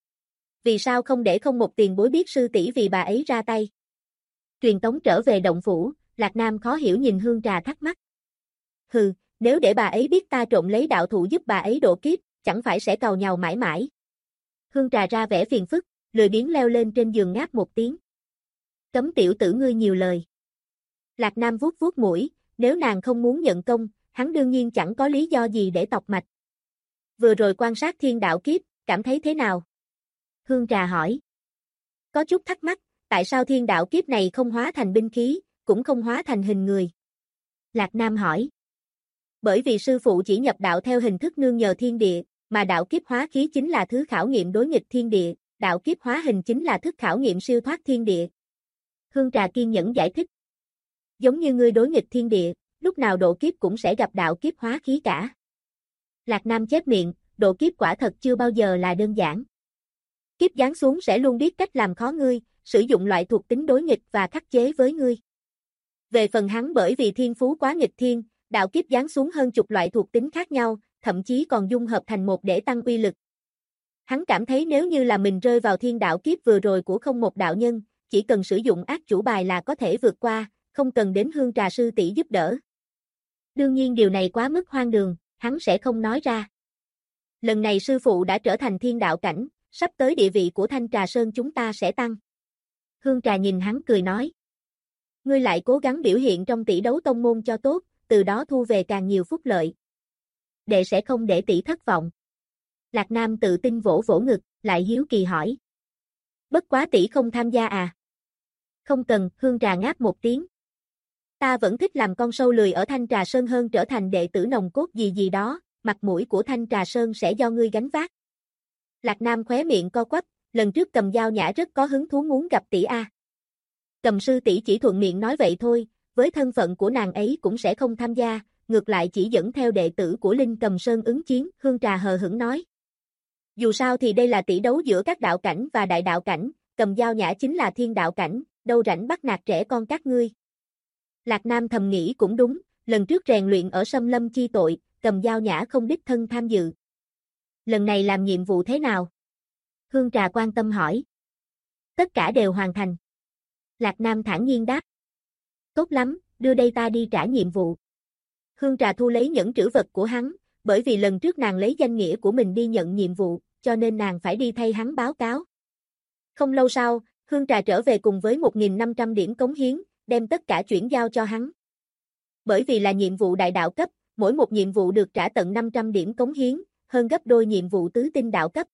Vì sao không để không một tiền bối biết sư tỷ vì bà ấy ra tay? Truyền tống trở về động phủ, Lạc Nam khó hiểu nhìn hương trà thắc mắc. Hừ, nếu để bà ấy biết ta trộm lấy đạo thụ giúp bà ấy độ kiếp, chẳng phải sẽ càu nhàu mãi mãi. Hương trà ra vẻ phiền phức, lười biếng leo lên trên giường ngáp một tiếng. Cấm tiểu tử ngươi nhiều lời. Lạc Nam vuốt vuốt mũi, nếu nàng không muốn nhận công, hắn đương nhiên chẳng có lý do gì để tọc mạch. Vừa rồi quan sát thiên đạo kiếp, cảm thấy thế nào? Hương trà hỏi. Có chút thắc mắc, tại sao thiên đạo kiếp này không hóa thành binh khí, cũng không hóa thành hình người? Lạc Nam hỏi. Bởi vì sư phụ chỉ nhập đạo theo hình thức nương nhờ thiên địa, mà đạo kiếp hóa khí chính là thứ khảo nghiệm đối nghịch thiên địa, đạo kiếp hóa hình chính là thức khảo nghiệm siêu thoát thiên địa. Hương trà kiên nhẫn giải thích. Giống như ngươi đối nghịch thiên địa, lúc nào độ kiếp cũng sẽ gặp đạo kiếp hóa khí cả. Lạc Nam chép miệng, độ kiếp quả thật chưa bao giờ là đơn giản. Kiếp giáng xuống sẽ luôn biết cách làm khó ngươi, sử dụng loại thuộc tính đối nghịch và khắc chế với ngươi. Về phần hắn bởi vì thiên phú quá nghịch thiên, đạo kiếp giáng xuống hơn chục loại thuộc tính khác nhau, thậm chí còn dung hợp thành một để tăng uy lực. Hắn cảm thấy nếu như là mình rơi vào thiên đạo kiếp vừa rồi của không một đạo nhân, chỉ cần sử dụng ác chủ bài là có thể vượt qua, không cần đến hương trà sư tỷ giúp đỡ. Đương nhiên điều này quá mức hoang đường, hắn sẽ không nói ra. Lần này sư phụ đã trở thành thiên đạo cảnh, sắp tới địa vị của Thanh Trà Sơn chúng ta sẽ tăng. Hương trà nhìn hắn cười nói. Ngươi lại cố gắng biểu hiện trong tỷ đấu tông môn cho tốt, từ đó thu về càng nhiều phúc lợi. Đệ sẽ không để tỷ thất vọng. Lạc Nam tự tin vỗ vỗ ngực, lại hiếu kỳ hỏi. Bất quá tỷ không tham gia à? Không cần, hương trà ngáp một tiếng. Ta vẫn thích làm con sâu lười ở Thanh Trà Sơn hơn trở thành đệ tử nòng cốt gì gì đó, mặt mũi của Thanh Trà Sơn sẽ do ngươi gánh vác. Lạc Nam khóe miệng co quắp, lần trước Cầm Dao Nhã rất có hứng thú muốn gặp tỷ a. Cầm sư tỷ chỉ thuận miệng nói vậy thôi, với thân phận của nàng ấy cũng sẽ không tham gia, ngược lại chỉ dẫn theo đệ tử của Linh Cầm Sơn ứng chiến, hương trà hờ hững nói. Dù sao thì đây là tỷ đấu giữa các đạo cảnh và đại đạo cảnh, Cầm Dao Nhã chính là thiên đạo cảnh, đâu rảnh bắt nạt trẻ con các ngươi. Lạc Nam thầm nghĩ cũng đúng, lần trước rèn luyện ở Sâm Lâm chi tội, Cầm Dao Nhã không đích thân tham dự. Lần này làm nhiệm vụ thế nào? Hương trà quan tâm hỏi. Tất cả đều hoàn thành. Lạc Nam thản nhiên đáp. Tốt lắm, đưa đây ta đi trả nhiệm vụ. Hương trà thu lấy những trữ vật của hắn, bởi vì lần trước nàng lấy danh nghĩa của mình đi nhận nhiệm vụ, cho nên nàng phải đi thay hắn báo cáo. Không lâu sau, Hương trà trở về cùng với 1.500 điểm cống hiến, đem tất cả chuyển giao cho hắn. Bởi vì là nhiệm vụ đại đạo cấp, mỗi một nhiệm vụ được trả tận 500 điểm cống hiến, hơn gấp đôi nhiệm vụ tứ tinh đạo cấp.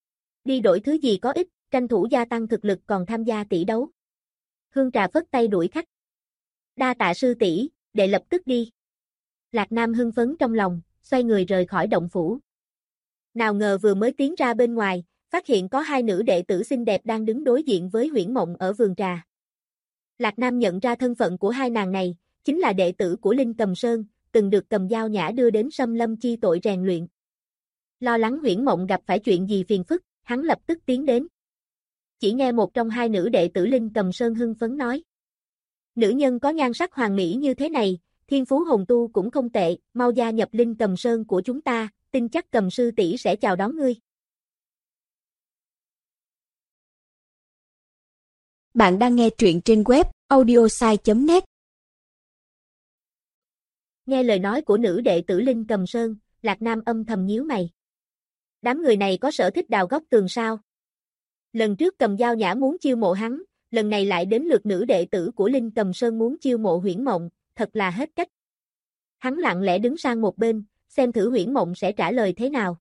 Đi đổi thứ gì có ích, tranh thủ gia tăng thực lực còn tham gia tỷ đấu. Hương trà phất tay đuổi khách. Đa tạ sư tỷ, đệ lập tức đi. Lạc Nam hưng phấn trong lòng, xoay người rời khỏi động phủ. Nào ngờ vừa mới tiến ra bên ngoài, phát hiện có hai nữ đệ tử xinh đẹp đang đứng đối diện với Huyễn Mộng ở vườn trà. Lạc Nam nhận ra thân phận của hai nàng này, chính là đệ tử của Linh Cầm Sơn, từng được Cầm Dao Nhã đưa đến Sâm Lâm chi tội rèn luyện. Lo lắng Huyễn Mộng gặp phải chuyện gì phiền phức, hắn lập tức tiến đến. Chỉ nghe một trong hai nữ đệ tử Linh Cầm Sơn hưng phấn nói: nữ nhân có nhan sắc hoàn mỹ như thế này, thiên phú hồn tu cũng không tệ, mau gia nhập Linh Cầm Sơn của chúng ta, tin chắc Cầm sư tỷ sẽ chào đón ngươi. Bạn đang nghe truyện trên web audiosai.net. Nghe lời nói của nữ đệ tử Linh Cầm Sơn, Lạc Nam âm thầm nhíu mày. Đám người này có sở thích đào góc tường sao? Lần trước Cầm Dao Nhã muốn chiêu mộ hắn, lần này lại đến lượt nữ đệ tử của Linh Cầm Sơn muốn chiêu mộ Huyễn Mộng, thật là hết cách. Hắn lặng lẽ đứng sang một bên, xem thử Huyễn Mộng sẽ trả lời thế nào.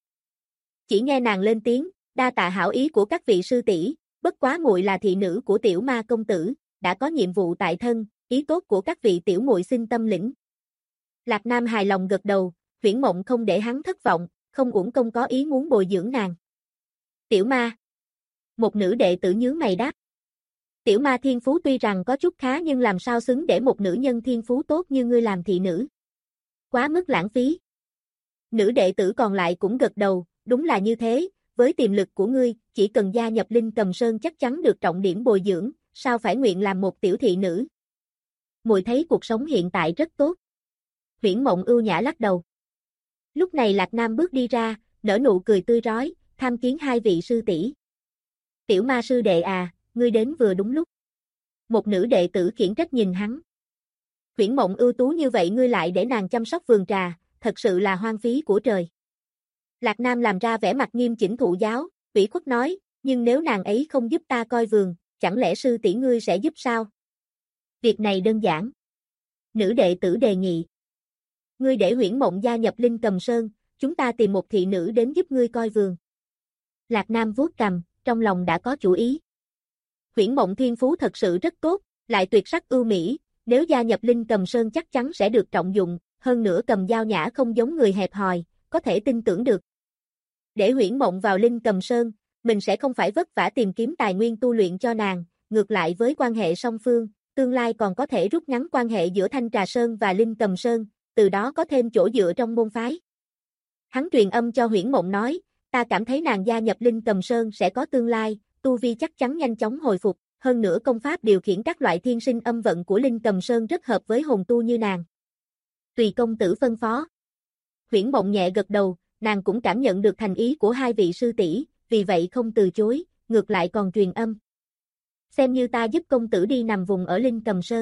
Chỉ nghe nàng lên tiếng: đa tạ hảo ý của các vị sư tỷ, bất quá muội là thị nữ của Tiểu Ma công tử, đã có nhiệm vụ tại thân, ý tốt của các vị tiểu muội xin tâm lĩnh. Lạc Nam hài lòng gật đầu, Huyễn Mộng không để hắn thất vọng, không uổng công có ý muốn bồi dưỡng nàng. Tiểu Ma. Một nữ đệ tử nhướng mày đáp. Tiểu Ma thiên phú tuy rằng có chút khá nhưng làm sao xứng để một nữ nhân thiên phú tốt như ngươi làm thị nữ. Quá mức lãng phí. Nữ đệ tử còn lại cũng gật đầu, đúng là như thế, với tiềm lực của ngươi, chỉ cần gia nhập Linh Cầm Sơn chắc chắn được trọng điểm bồi dưỡng, sao phải nguyện làm một tiểu thị nữ. Muội thấy cuộc sống hiện tại rất tốt. Huyễn Mộng ưu nhã lắc đầu. Lúc này Lạc Nam bước đi ra, nở nụ cười tươi rói, tham kiến hai vị sư tỷ. Tiểu Ma sư đệ à, ngươi đến vừa đúng lúc. Một nữ đệ tử khiển trách nhìn hắn. Huyễn Mộng ưu tú như vậy ngươi lại để nàng chăm sóc vườn trà, thật sự là hoang phí của trời. Lạc Nam làm ra vẻ mặt nghiêm chỉnh thụ giáo, ủy khuất nói, nhưng nếu nàng ấy không giúp ta coi vườn, chẳng lẽ sư tỷ ngươi sẽ giúp sao? Việc này đơn giản. Nữ đệ tử đề nghị. Ngươi để Huyễn Mộng gia nhập Linh Cầm Sơn, chúng ta tìm một thị nữ đến giúp ngươi coi vườn. Lạc Nam vuốt cằm, trong lòng đã có chủ ý. Huyễn Mộng thiên phú thật sự rất tốt, lại tuyệt sắc ưu mỹ, nếu gia nhập Linh Cầm Sơn chắc chắn sẽ được trọng dụng, hơn nữa Cầm Dao Nhã không giống người hẹp hòi, có thể tin tưởng được. Để Huyễn Mộng vào Linh Cầm Sơn, mình sẽ không phải vất vả tìm kiếm tài nguyên tu luyện cho nàng, ngược lại với quan hệ song phương, tương lai còn có thể rút ngắn quan hệ giữa Thanh Trà Sơn và Linh Cầm Sơn, từ đó có thêm chỗ dựa trong môn phái. Hắn truyền âm cho Huyễn Mộng nói, ta cảm thấy nàng gia nhập Linh Cầm Sơn sẽ có tương lai, tu vi chắc chắn nhanh chóng hồi phục, hơn nữa công pháp điều khiển các loại thiên sinh âm vận của Linh Cầm Sơn rất hợp với hồn tu như nàng. Tùy công tử phân phó. Huyễn Mộng nhẹ gật đầu, nàng cũng cảm nhận được thành ý của hai vị sư tỷ, vì vậy không từ chối, ngược lại còn truyền âm. Xem như ta giúp công tử đi nằm vùng ở Linh Cầm Sơn.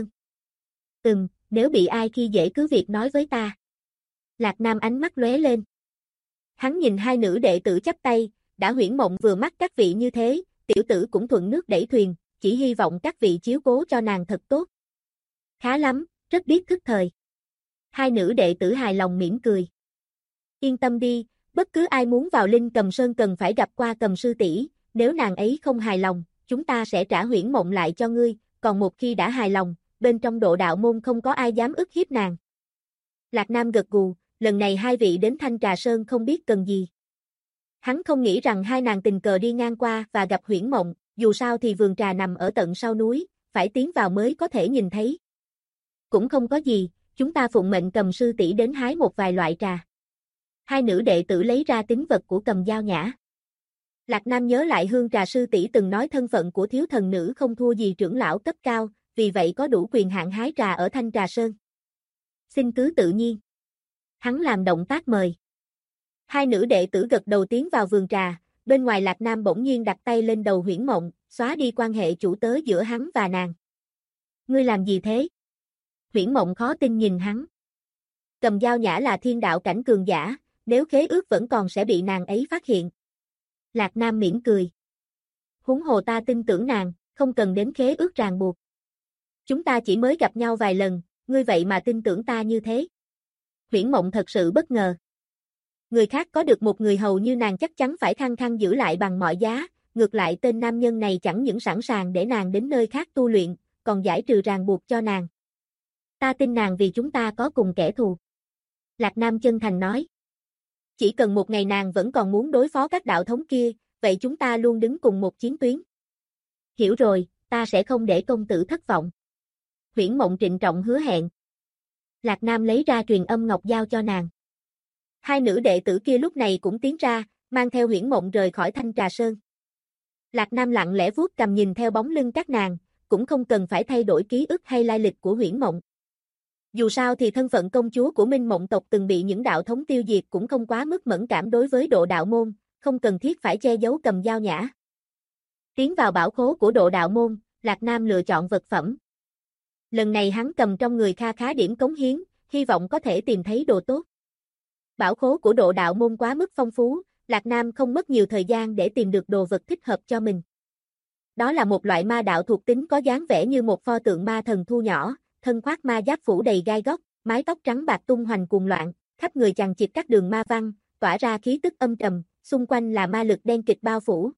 Nếu bị ai khi dễ cứ việc nói với ta. Lạc Nam ánh mắt lóe lên. Hắn nhìn hai nữ đệ tử chắp tay, đã Huyễn Mộng vừa mắt các vị như thế, tiểu tử cũng thuận nước đẩy thuyền, chỉ hy vọng các vị chiếu cố cho nàng thật tốt. Khá lắm, rất biết thức thời. Hai nữ đệ tử hài lòng mỉm cười. Yên tâm đi, bất cứ ai muốn vào Linh Cầm Sơn cần phải gặp qua Cầm sư tỷ, nếu nàng ấy không hài lòng, chúng ta sẽ trả Huyễn Mộng lại cho ngươi, còn một khi đã hài lòng, bên trong Độ Đạo môn không có ai dám ức hiếp nàng. Lạc Nam gật gù, lần này hai vị đến Thanh Trà Sơn không biết cần gì. Hắn không nghĩ rằng hai nàng tình cờ đi ngang qua và gặp Huyễn Mộng, dù sao thì vườn trà nằm ở tận sau núi, phải tiến vào mới có thể nhìn thấy. Cũng không có gì, chúng ta phụng mệnh Cầm sư tỷ đến hái một vài loại trà. Hai nữ đệ tử lấy ra tín vật của Cầm Dao Nhã. Lạc Nam nhớ lại Hương Trà sư tỷ từng nói thân phận của thiếu thần nữ không thua gì trưởng lão cấp cao, vì vậy có đủ quyền hạn hái trà ở Thanh Trà Sơn. Xin cứ tự nhiên. Hắn làm động tác mời. Hai nữ đệ tử gật đầu tiến vào vườn trà, bên ngoài Lạc Nam bỗng nhiên đặt tay lên đầu Huyễn Mộng, xóa đi quan hệ chủ tớ giữa hắn và nàng. Ngươi làm gì thế? Huyễn Mộng khó tin nhìn hắn. Cầm Dao Nhã là thiên đạo cảnh cường giả, nếu khế ước vẫn còn sẽ bị nàng ấy phát hiện. Lạc Nam mỉm cười. Huống hồ ta tin tưởng nàng, không cần đến khế ước ràng buộc. Chúng ta chỉ mới gặp nhau vài lần, ngươi vậy mà tin tưởng ta như thế. Huyễn Mộng thật sự bất ngờ. Người khác có được một người hầu như nàng chắc chắn phải khăng khăng giữ lại bằng mọi giá, ngược lại tên nam nhân này chẳng những sẵn sàng để nàng đến nơi khác tu luyện, còn giải trừ ràng buộc cho nàng. Ta tin nàng vì chúng ta có cùng kẻ thù. Lạc Nam chân thành nói. Chỉ cần một ngày nàng vẫn còn muốn đối phó các đạo thống kia, vậy chúng ta luôn đứng cùng một chiến tuyến. Hiểu rồi, ta sẽ không để công tử thất vọng. Huyễn Mộng trịnh trọng hứa hẹn. Lạc Nam lấy ra truyền âm ngọc giao cho nàng. Hai nữ đệ tử kia lúc này cũng tiến ra, mang theo Huyễn Mộng rời khỏi Thanh Trà Sơn. Lạc Nam lặng lẽ vuốt cầm nhìn theo bóng lưng các nàng, cũng không cần phải thay đổi ký ức hay lai lịch của Huyễn Mộng. Dù sao thì thân phận công chúa của Minh Mộng tộc từng bị những đạo thống tiêu diệt cũng không quá mức mẫn cảm đối với Độ Đạo môn, không cần thiết phải che giấu cầm dao nhã. Tiến vào bảo khố của Độ Đạo môn, Lạc Nam lựa chọn vật phẩm. Lần này hắn cầm trong người kha khá điểm cống hiến, hy vọng có thể tìm thấy đồ tốt. Bảo khố của Độ Đạo môn quá mức phong phú, Lạc Nam không mất nhiều thời gian để tìm được đồ vật thích hợp cho mình. Đó là một loại ma đạo thuộc tính có dáng vẻ như một pho tượng ma thần thu nhỏ, thân khoác ma giáp phủ đầy gai góc, mái tóc trắng bạc tung hoành cuồng loạn, khắp người chằng chịt các đường ma văn, tỏa ra khí tức âm trầm, xung quanh là ma lực đen kịt bao phủ.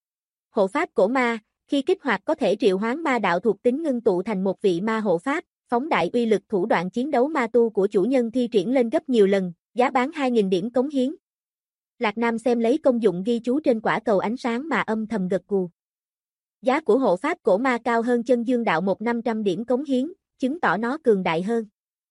Hộ pháp cổ ma, khi kích hoạt có thể triệu hoán ma đạo thuộc tính ngưng tụ thành một vị ma hộ pháp, phóng đại uy lực thủ đoạn chiến đấu ma tu của chủ nhân thi triển lên gấp nhiều lần, giá bán 2.000 điểm cống hiến. Lạc Nam xem lấy công dụng ghi chú trên quả cầu ánh sáng mà âm thầm gật gù. Giá của hộ pháp cổ ma cao hơn chân dương đạo 1.500 điểm cống hiến, chứng tỏ nó cường đại hơn.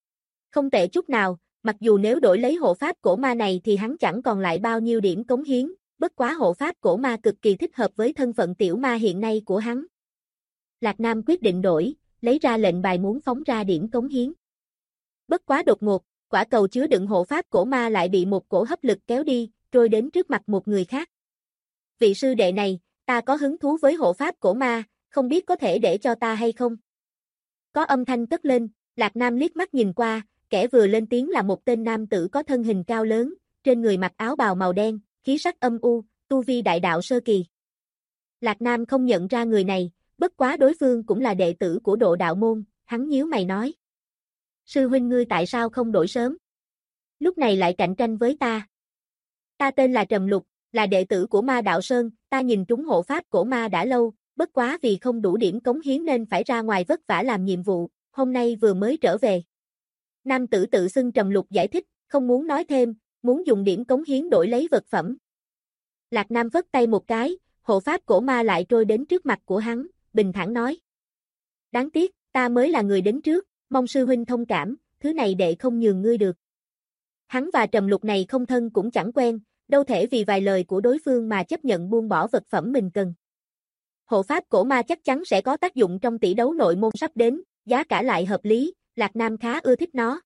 Không tệ chút nào, mặc dù nếu đổi lấy hộ pháp cổ ma này thì hắn chẳng còn lại bao nhiêu điểm cống hiến, bất quá hộ pháp cổ ma cực kỳ thích hợp với thân phận tiểu ma hiện nay của hắn. Lạc Nam quyết định đổi, lấy ra lệnh bài muốn phóng ra điểm cống hiến. Bất quá đột ngột, quả cầu chứa đựng hộ pháp cổ ma lại bị một cổ hấp lực kéo đi, trôi đến trước mặt một người khác. Vị sư đệ này, ta có hứng thú với hộ pháp cổ ma, không biết có thể để cho ta hay không? Có âm thanh cất lên, Lạc Nam liếc mắt nhìn qua, kẻ vừa lên tiếng là một tên nam tử có thân hình cao lớn, trên người mặc áo bào màu đen, khí sắc âm u, tu vi đại đạo sơ kỳ. Lạc Nam không nhận ra người này, bất quá đối phương cũng là đệ tử của Độ Đạo môn, hắn nhíu mày nói. Sư huynh ngươi tại sao không đổi sớm? Lúc này lại cạnh tranh với ta. Ta tên là Trầm Lục, là đệ tử của Ma Đạo Sơn, ta nhìn trúng hộ pháp cổ ma đã lâu, bất quá vì không đủ điểm cống hiến nên phải ra ngoài vất vả làm nhiệm vụ, hôm nay vừa mới trở về. Nam tử tự xưng Trầm Lục giải thích, không muốn nói thêm, muốn dùng điểm cống hiến đổi lấy vật phẩm. Lạc Nam vất tay một cái, hộ pháp cổ ma lại trôi đến trước mặt của hắn, bình thản nói. Đáng tiếc, ta mới là người đến trước, mong sư huynh thông cảm, thứ này đệ không nhường ngươi được. Hắn và Trầm Lục này không thân cũng chẳng quen, đâu thể vì vài lời của đối phương mà chấp nhận buông bỏ vật phẩm mình cần. Hộ pháp cổ ma chắc chắn sẽ có tác dụng trong tỷ đấu nội môn sắp đến, giá cả lại hợp lý, Lạc Nam khá ưa thích nó.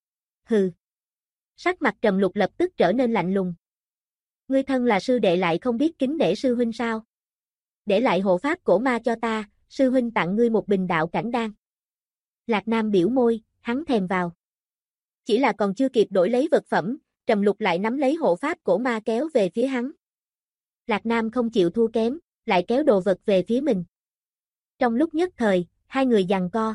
Hừ. Sắc mặt Trầm Lục lập tức trở nên lạnh lùng. Ngươi thân là sư đệ lại không biết kính nể sư huynh sao? Để lại hộ pháp cổ ma cho ta, sư huynh tặng ngươi một bình đạo cảnh đan. Lạc Nam biểu môi, hắn thèm vào. Chỉ là còn chưa kịp đổi lấy vật phẩm, Trầm Lục lại nắm lấy hộ pháp cổ ma kéo về phía hắn. Lạc Nam không chịu thua kém, lại kéo đồ vật về phía mình. Trong lúc nhất thời, hai người giằng co.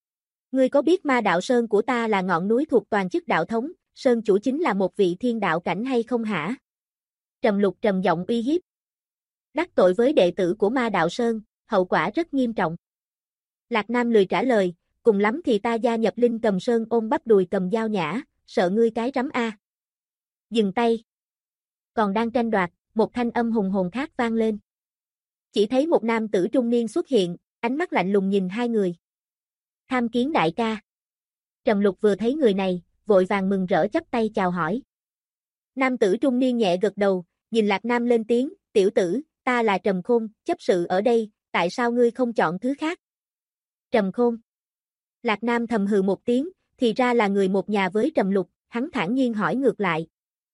Ngươi có biết Ma Đạo Sơn của ta là ngọn núi thuộc toàn chức đạo thống, Sơn chủ chính là một vị thiên đạo cảnh hay không hả? Trầm Lục trầm giọng uy hiếp. Đắc tội với đệ tử của Ma Đạo Sơn, hậu quả rất nghiêm trọng. Lạc Nam lười trả lời, cùng lắm thì ta gia nhập Linh Cầm Sơn ôm bắp đùi cầm dao nhã, sợ ngươi cái rắm a. Dừng tay. Còn đang tranh đoạt, một thanh âm hùng hồn khác vang lên. Chỉ thấy một nam tử trung niên xuất hiện, ánh mắt lạnh lùng nhìn hai người. Tham kiến đại ca. Trầm Lục vừa thấy người này, vội vàng mừng rỡ chắp tay chào hỏi. Nam tử trung niên nhẹ gật đầu, nhìn Lạc Nam lên tiếng, tiểu tử, ta là Trầm Khôn, chấp sự ở đây, tại sao ngươi không chọn thứ khác? Trầm Khôn. Lạc Nam thầm hừ một tiếng, thì ra là người một nhà với Trầm Lục, hắn thản nhiên hỏi ngược lại.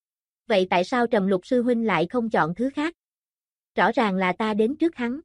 Vậy tại sao Trầm Lục sư huynh lại không chọn thứ khác? Rõ ràng là ta đến trước hắn.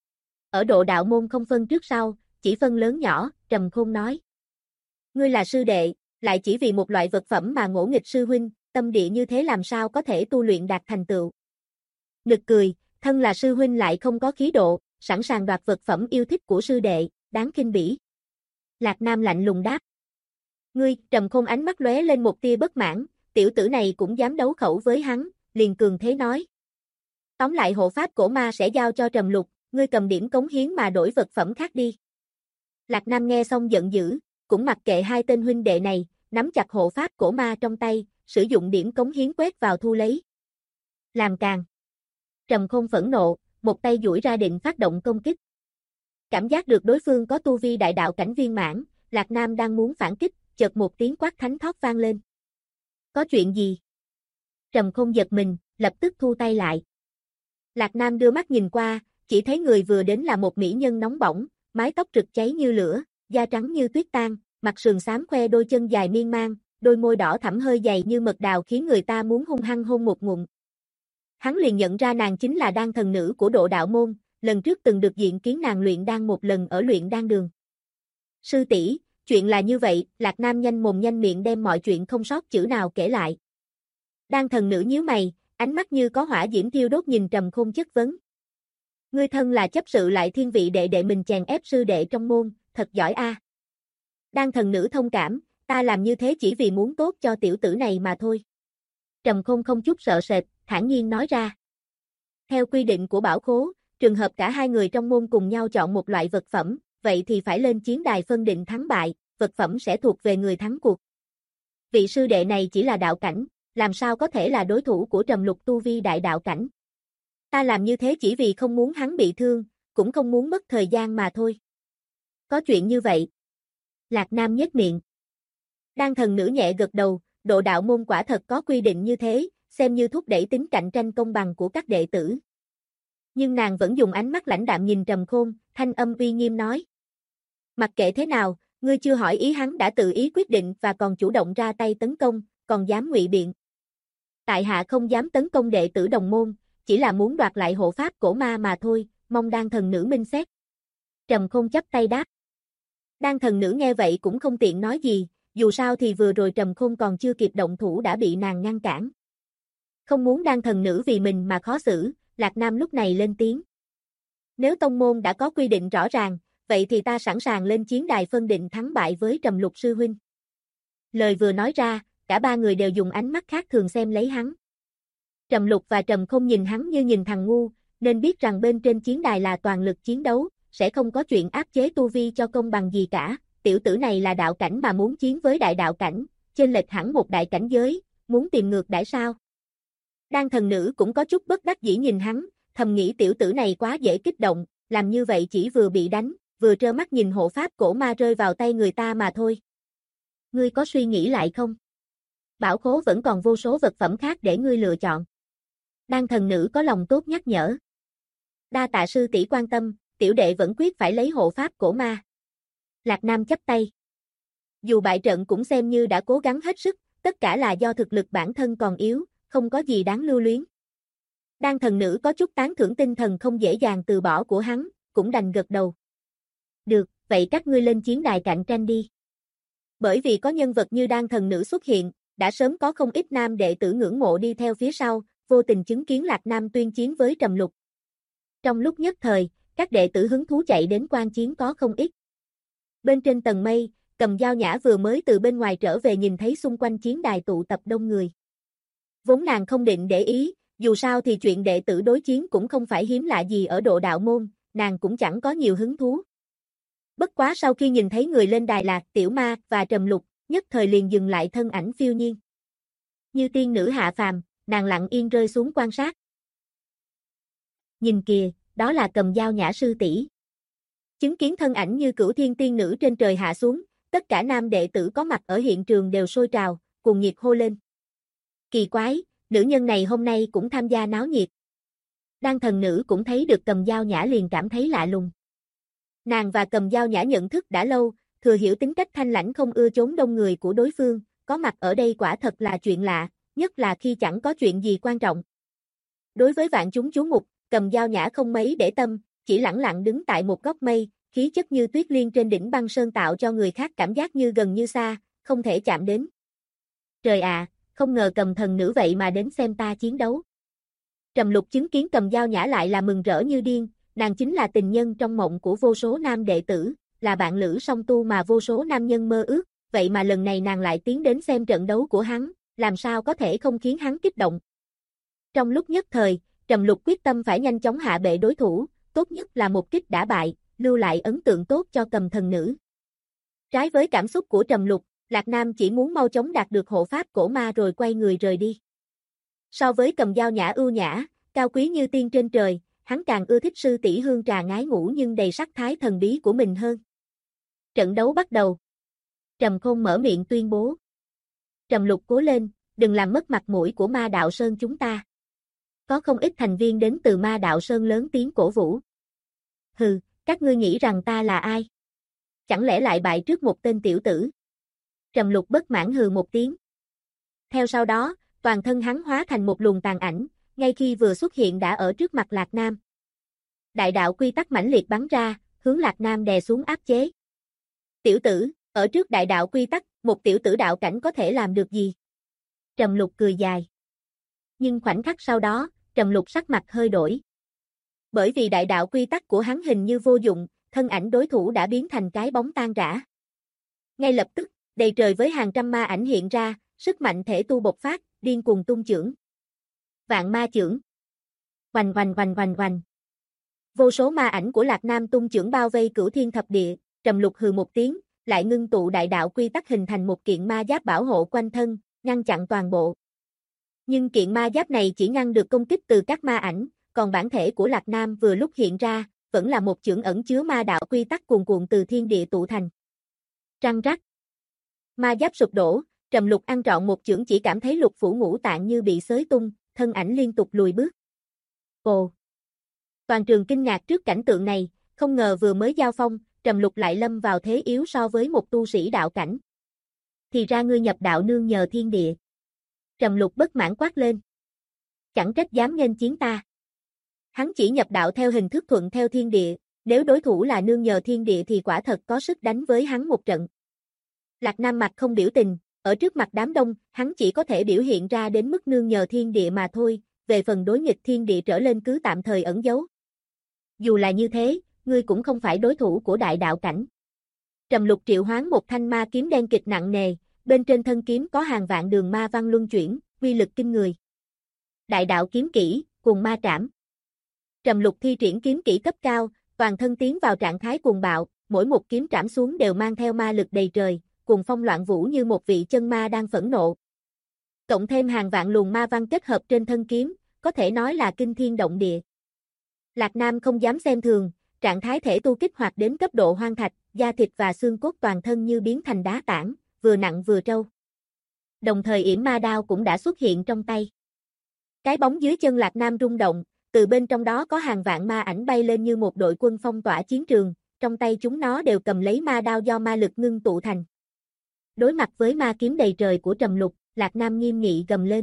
Ở Độ Đạo môn không phân trước sau, chỉ phân lớn nhỏ, Trầm Khôn nói. Ngươi là sư đệ, lại chỉ vì một loại vật phẩm mà ngỗ nghịch sư huynh, tâm địa như thế làm sao có thể tu luyện đạt thành tựu. Nực cười, thân là sư huynh lại không có khí độ, sẵn sàng đoạt vật phẩm yêu thích của sư đệ, đáng khinh bỉ. Lạc Nam lạnh lùng đáp. Ngươi, Trầm Khôn ánh mắt lóe lên một tia bất mãn, tiểu tử này cũng dám đấu khẩu với hắn, liền cường thế nói. Tóm lại hộ pháp cổ ma sẽ giao cho Trầm Lục, ngươi cầm điểm cống hiến mà đổi vật phẩm khác đi. Lạc Nam nghe xong giận dữ, cũng mặc kệ hai tên huynh đệ này, nắm chặt hộ pháp cổ ma trong tay, sử dụng điểm cống hiến quét vào thu lấy. Làm càng. Trầm Khôn phẫn nộ, một tay duỗi ra định phát động công kích. Cảm giác được đối phương có tu vi đại đạo cảnh viên mãn, Lạc Nam đang muốn phản kích, chợt một tiếng quát thánh thót vang lên. Có chuyện gì? Trầm Khôn giật mình, lập tức thu tay lại. Lạc Nam đưa mắt nhìn qua, chỉ thấy người vừa đến là một mỹ nhân nóng bỏng, mái tóc rực cháy như lửa, da trắng như tuyết tan, mặt sườn xám khoe đôi chân dài miên man, đôi môi đỏ thẫm hơi dày như mật đào khiến người ta muốn hung hăng hôn một ngụm. Hắn liền nhận ra nàng chính là đan thần nữ của Độ Đạo môn, lần trước từng được diện kiến nàng luyện đan một lần ở luyện đan đường. Sư tỷ, chuyện là như vậy, Lạc Nam nhanh mồm nhanh miệng đem mọi chuyện không sót chữ nào kể lại. Đan thần nữ nhíu mày, ánh mắt như có hỏa diễm thiêu đốt nhìn Trầm Khôn chất vấn. Ngươi thân là chấp sự lại thiên vị đệ đệ mình chèn ép sư đệ trong môn, thật giỏi a. Đan thần nữ thông cảm, ta làm như thế chỉ vì muốn tốt cho tiểu tử này mà thôi. Trầm Khôn không chút sợ sệt, thản nhiên nói ra. Theo quy định của bảo khố, trường hợp cả hai người trong môn cùng nhau chọn một loại vật phẩm, vậy thì phải lên chiến đài phân định thắng bại, vật phẩm sẽ thuộc về người thắng cuộc. Vị sư đệ này chỉ là đạo cảnh, làm sao có thể là đối thủ của Trầm Lục tu vi đại đạo cảnh. Ta làm như thế chỉ vì không muốn hắn bị thương, cũng không muốn mất thời gian mà thôi. Có chuyện như vậy. Lạc Nam nhếch miệng. Đan thần nữ nhẹ gật đầu, Độ Đạo môn quả thật có quy định như thế, xem như thúc đẩy tính cạnh tranh công bằng của các đệ tử. Nhưng nàng vẫn dùng ánh mắt lãnh đạm nhìn Trầm Khôn, thanh âm uy nghiêm nói. Mặc kệ thế nào, ngươi chưa hỏi ý hắn đã tự ý quyết định và còn chủ động ra tay tấn công, còn dám ngụy biện. Tại hạ không dám tấn công đệ tử đồng môn, chỉ là muốn đoạt lại hộ pháp cổ ma mà thôi, mong đan thần nữ minh xét. Trầm Khôn chắp tay đáp. Đan thần nữ nghe vậy cũng không tiện nói gì, dù sao thì vừa rồi Trầm Khôn còn chưa kịp động thủ đã bị nàng ngăn cản. Không muốn đan thần nữ vì mình mà khó xử, Lạc Nam lúc này lên tiếng. Nếu tông môn đã có quy định rõ ràng, vậy thì ta sẵn sàng lên chiến đài phân định thắng bại với Trầm Lục sư huynh. Lời vừa nói ra, cả ba người đều dùng ánh mắt khác thường xem lấy hắn. Trầm Lục và Trầm Khôn nhìn hắn như nhìn thằng ngu, nên biết rằng bên trên chiến đài là toàn lực chiến đấu, sẽ không có chuyện áp chế tu vi cho công bằng gì cả. Tiểu tử này là đạo cảnh mà muốn chiến với đại đạo cảnh, chênh lệch hẳn một đại cảnh giới, muốn tìm ngược đãi sao? Đan thần nữ cũng có chút bất đắc dĩ nhìn hắn, thầm nghĩ tiểu tử này quá dễ kích động, làm như vậy chỉ vừa bị đánh, vừa trơ mắt nhìn hộ pháp cổ ma rơi vào tay người ta mà thôi. Ngươi có suy nghĩ lại không? Bảo khố vẫn còn vô số vật phẩm khác để ngươi lựa chọn. Đan thần nữ có lòng tốt nhắc nhở. Đa tạ sư tỷ quan tâm, tiểu đệ vẫn quyết phải lấy hộ pháp cổ ma. Lạc Nam chắp tay. Dù bại trận cũng xem như đã cố gắng hết sức, tất cả là do thực lực bản thân còn yếu, không có gì đáng lưu luyến. Đan thần nữ có chút tán thưởng tinh thần không dễ dàng từ bỏ của hắn, cũng đành gật đầu. Được, vậy các ngươi lên chiến đài cạnh tranh đi. Bởi vì có nhân vật như đan thần nữ xuất hiện, đã sớm có không ít nam đệ tử ngưỡng mộ đi theo phía sau, vô tình chứng kiến Lạc Nam tuyên chiến với Trầm Lục. Trong lúc nhất thời, các đệ tử hứng thú chạy đến quan chiến có không ít. Bên trên tầng mây, Cầm Dao Nhã vừa mới từ bên ngoài trở về nhìn thấy xung quanh chiến đài tụ tập đông người. Vốn nàng không định để ý, dù sao thì chuyện đệ tử đối chiến cũng không phải hiếm lạ gì ở Độ Đạo môn, nàng cũng chẳng có nhiều hứng thú. Bất quá sau khi nhìn thấy người lên đài là Tiểu Ma và Trầm Lục, nhất thời liền dừng lại thân ảnh phiêu nhiên. Như tiên nữ hạ phàm, nàng lặng yên rơi xuống quan sát. Nhìn kìa, đó là Cầm Dao Nhã sư tỷ. Chứng kiến thân ảnh như cửu thiên tiên nữ trên trời hạ xuống, tất cả nam đệ tử có mặt ở hiện trường đều sôi trào, cuồng nhiệt hô lên. Kỳ quái, nữ nhân này hôm nay cũng tham gia náo nhiệt. Đan thần nữ cũng thấy được Cầm Dao Nhã liền cảm thấy lạ lùng. Nàng và Cầm Dao Nhã nhận thức đã lâu, thừa hiểu tính cách thanh lãnh không ưa chốn đông người của đối phương, có mặt ở đây quả thật là chuyện lạ, nhất là khi chẳng có chuyện gì quan trọng. Đối với vạn chúng chú mục, Cầm Dao Nhã không mấy để tâm, chỉ lẳng lặng đứng tại một góc mây, khí chất như tuyết liên trên đỉnh băng sơn tạo cho người khác cảm giác như gần như xa, không thể chạm đến. Trời ạ, không ngờ Cầm thần nữ vậy mà đến xem ta chiến đấu. Trầm Lục chứng kiến Cầm Dao Nhã lại là mừng rỡ như điên, nàng chính là tình nhân trong mộng của vô số nam đệ tử, là bạn lữ song tu mà vô số nam nhân mơ ước, vậy mà lần này nàng lại tiến đến xem trận đấu của hắn, làm sao có thể không khiến hắn kích động. Trong lúc nhất thời, Trầm Lục quyết tâm phải nhanh chóng hạ bệ đối thủ, tốt nhất là một kích đã bại, lưu lại ấn tượng tốt cho Cầm thần nữ. Trái với cảm xúc của Trầm Lục, Lạc Nam chỉ muốn mau chóng đạt được hộ pháp cổ ma rồi quay người rời đi. So với cầm dao nhã ưu nhã, cao quý như tiên trên trời, hắn càng ưa thích sư tỷ hương trà ngái ngủ nhưng đầy sắc thái thần bí của mình hơn. Trận đấu bắt đầu. Trầm Khôn mở miệng tuyên bố. Trầm Lục cố lên, đừng làm mất mặt mũi của Ma Đạo Sơn chúng ta. Có không ít thành viên đến từ Ma Đạo Sơn lớn tiếng cổ vũ. Hừ, các ngươi nghĩ rằng ta là ai? Chẳng lẽ lại bại trước một tên tiểu tử? Trầm Lục bất mãn hừ một tiếng. Theo sau đó, toàn thân hắn hóa thành một luồng tàn ảnh, ngay khi vừa xuất hiện đã ở trước mặt Lạc Nam. Đại đạo quy tắc mãnh liệt bắn ra, hướng Lạc Nam đè xuống áp chế. Tiểu tử, ở trước đại đạo quy tắc, một tiểu tử đạo cảnh có thể làm được gì? Trầm Lục cười dài. Nhưng khoảnh khắc sau đó, Trầm Lục sắc mặt hơi đổi. Bởi vì đại đạo quy tắc của hắn hình như vô dụng, thân ảnh đối thủ đã biến thành cái bóng tan rã. Ngay lập tức, đầy trời với hàng trăm ma ảnh hiện ra, sức mạnh thể tu bộc phát, điên cuồng tung chưởng. Vạn ma chưởng. Oanh oanh oanh oanh oanh. Vô số ma ảnh của Lạc Nam tung chưởng bao vây Cửu Thiên Thập Địa, Trầm Lục hừ một tiếng, lại ngưng tụ đại đạo quy tắc hình thành một kiện ma giáp bảo hộ quanh thân, ngăn chặn toàn bộ. Nhưng kiện ma giáp này chỉ ngăn được công kích từ các ma ảnh, còn bản thể của Lạc Nam vừa lúc hiện ra, vẫn là một chưởng ẩn chứa ma đạo quy tắc cuồn cuộn từ thiên địa tụ thành. Răng rắc. Ma giáp sụp đổ, Trầm Lục ăn trọn một chưởng chỉ cảm thấy lục phủ ngũ tạng như bị xới tung, thân ảnh liên tục lùi bước. Ồ! Toàn trường kinh ngạc trước cảnh tượng này, không ngờ vừa mới giao phong, Trầm Lục lại lâm vào thế yếu so với một tu sĩ đạo cảnh. Thì ra ngươi nhập đạo nương nhờ thiên địa. Trầm Lục bất mãn quát lên. Chẳng trách dám nghênh chiến ta. Hắn chỉ nhập đạo theo hình thức thuận theo thiên địa, nếu đối thủ là nương nhờ thiên địa thì quả thật có sức đánh với hắn một trận. Lạc Nam mặt không biểu tình, ở trước mặt đám đông, hắn chỉ có thể biểu hiện ra đến mức nương nhờ thiên địa mà thôi, về phần đối nghịch thiên địa trở lên cứ tạm thời ẩn giấu. Dù là như thế, ngươi cũng không phải đối thủ của đại đạo cảnh. Trầm Lục triệu hoán một thanh ma kiếm đen kịch nặng nề, bên trên thân kiếm có hàng vạn đường ma văn luân chuyển, uy lực kinh người. Đại đạo kiếm kỹ, cùng ma trảm. Trầm Lục thi triển kiếm kỹ cấp cao, toàn thân tiến vào trạng thái cuồng bạo, mỗi một kiếm trảm xuống đều mang theo ma lực đầy trời, cuồng phong loạn vũ như một vị chân ma đang phẫn nộ. Cộng thêm hàng vạn luồng ma văn kết hợp trên thân kiếm, có thể nói là kinh thiên động địa. Lạc Nam không dám xem thường, trạng thái thể tu kích hoạt đến cấp độ hoang thạch, da thịt và xương cốt toàn thân như biến thành đá tảng, vừa nặng vừa trâu. Đồng thời yểm ma đao cũng đã xuất hiện trong tay. Cái bóng dưới chân Lạc Nam rung động, từ bên trong đó có hàng vạn ma ảnh bay lên như một đội quân phong tỏa chiến trường, trong tay chúng nó đều cầm lấy ma đao do ma lực ngưng tụ thành. Đối mặt với ma kiếm đầy trời của Trầm Lục, Lạc Nam nghiêm nghị gầm lên.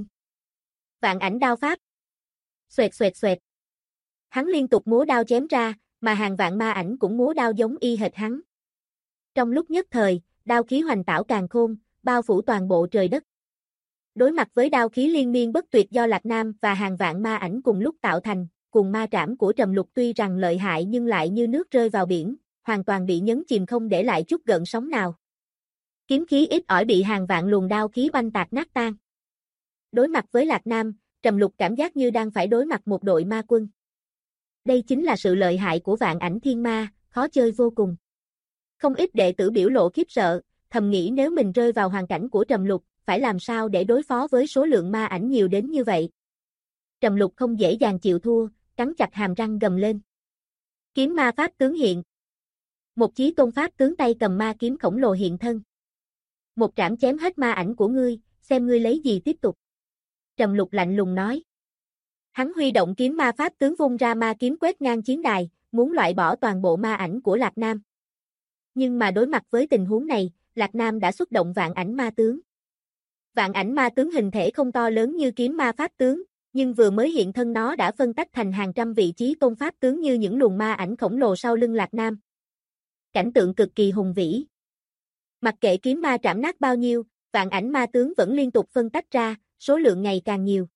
Vạn ảnh đao pháp. Xoẹt xoẹt xoẹt. Hắn liên tục múa đao chém ra, mà hàng vạn ma ảnh cũng múa đao giống y hệt hắn. Trong lúc nhất thời, đao khí hoành tảo càn khôn, bao phủ toàn bộ trời đất. Đối mặt với đao khí liên miên bất tuyệt do Lạc Nam và hàng vạn ma ảnh cùng lúc tạo thành, cùng ma trảm của Trầm Lục tuy rằng lợi hại nhưng lại như nước rơi vào biển, hoàn toàn bị nhấn chìm không để lại chút gợn sóng nào. Kiếm khí ít ỏi bị hàng vạn luồng đao khí oanh tạc nát tan. Đối mặt với Lạc Nam, Trầm Lục cảm giác như đang phải đối mặt một đội ma quân. Đây chính là sự lợi hại của Vạn Ảnh Thiên Ma, khó chơi vô cùng. Không ít đệ tử biểu lộ khiếp sợ, thầm nghĩ nếu mình rơi vào hoàn cảnh của Trầm Lục, phải làm sao để đối phó với số lượng ma ảnh nhiều đến như vậy. Trầm Lục không dễ dàng chịu thua, cắn chặt hàm răng gầm lên. Kiếm ma pháp tướng hiện. Một chí tôn pháp tướng tay cầm ma kiếm khổng lồ hiện thân. Một trảm chém hết ma ảnh của ngươi, xem ngươi lấy gì tiếp tục. Trầm Lục lạnh lùng nói. Hắn huy động kiếm ma pháp tướng vung ra ma kiếm quét ngang chiến đài, muốn loại bỏ toàn bộ ma ảnh của Lạc Nam. Nhưng mà đối mặt với tình huống này, Lạc Nam đã xuất động vạn ảnh ma tướng. Vạn ảnh ma tướng hình thể không to lớn như kiếm ma pháp tướng, nhưng vừa mới hiện thân nó đã phân tách thành hàng trăm vị trí tôn pháp tướng như những luồng ma ảnh khổng lồ sau lưng Lạc Nam. Cảnh tượng cực kỳ hùng vĩ. Mặc kệ kiếm ma trảm nát bao nhiêu, vạn ảnh ma tướng vẫn liên tục phân tách ra, số lượng ngày càng nhiều.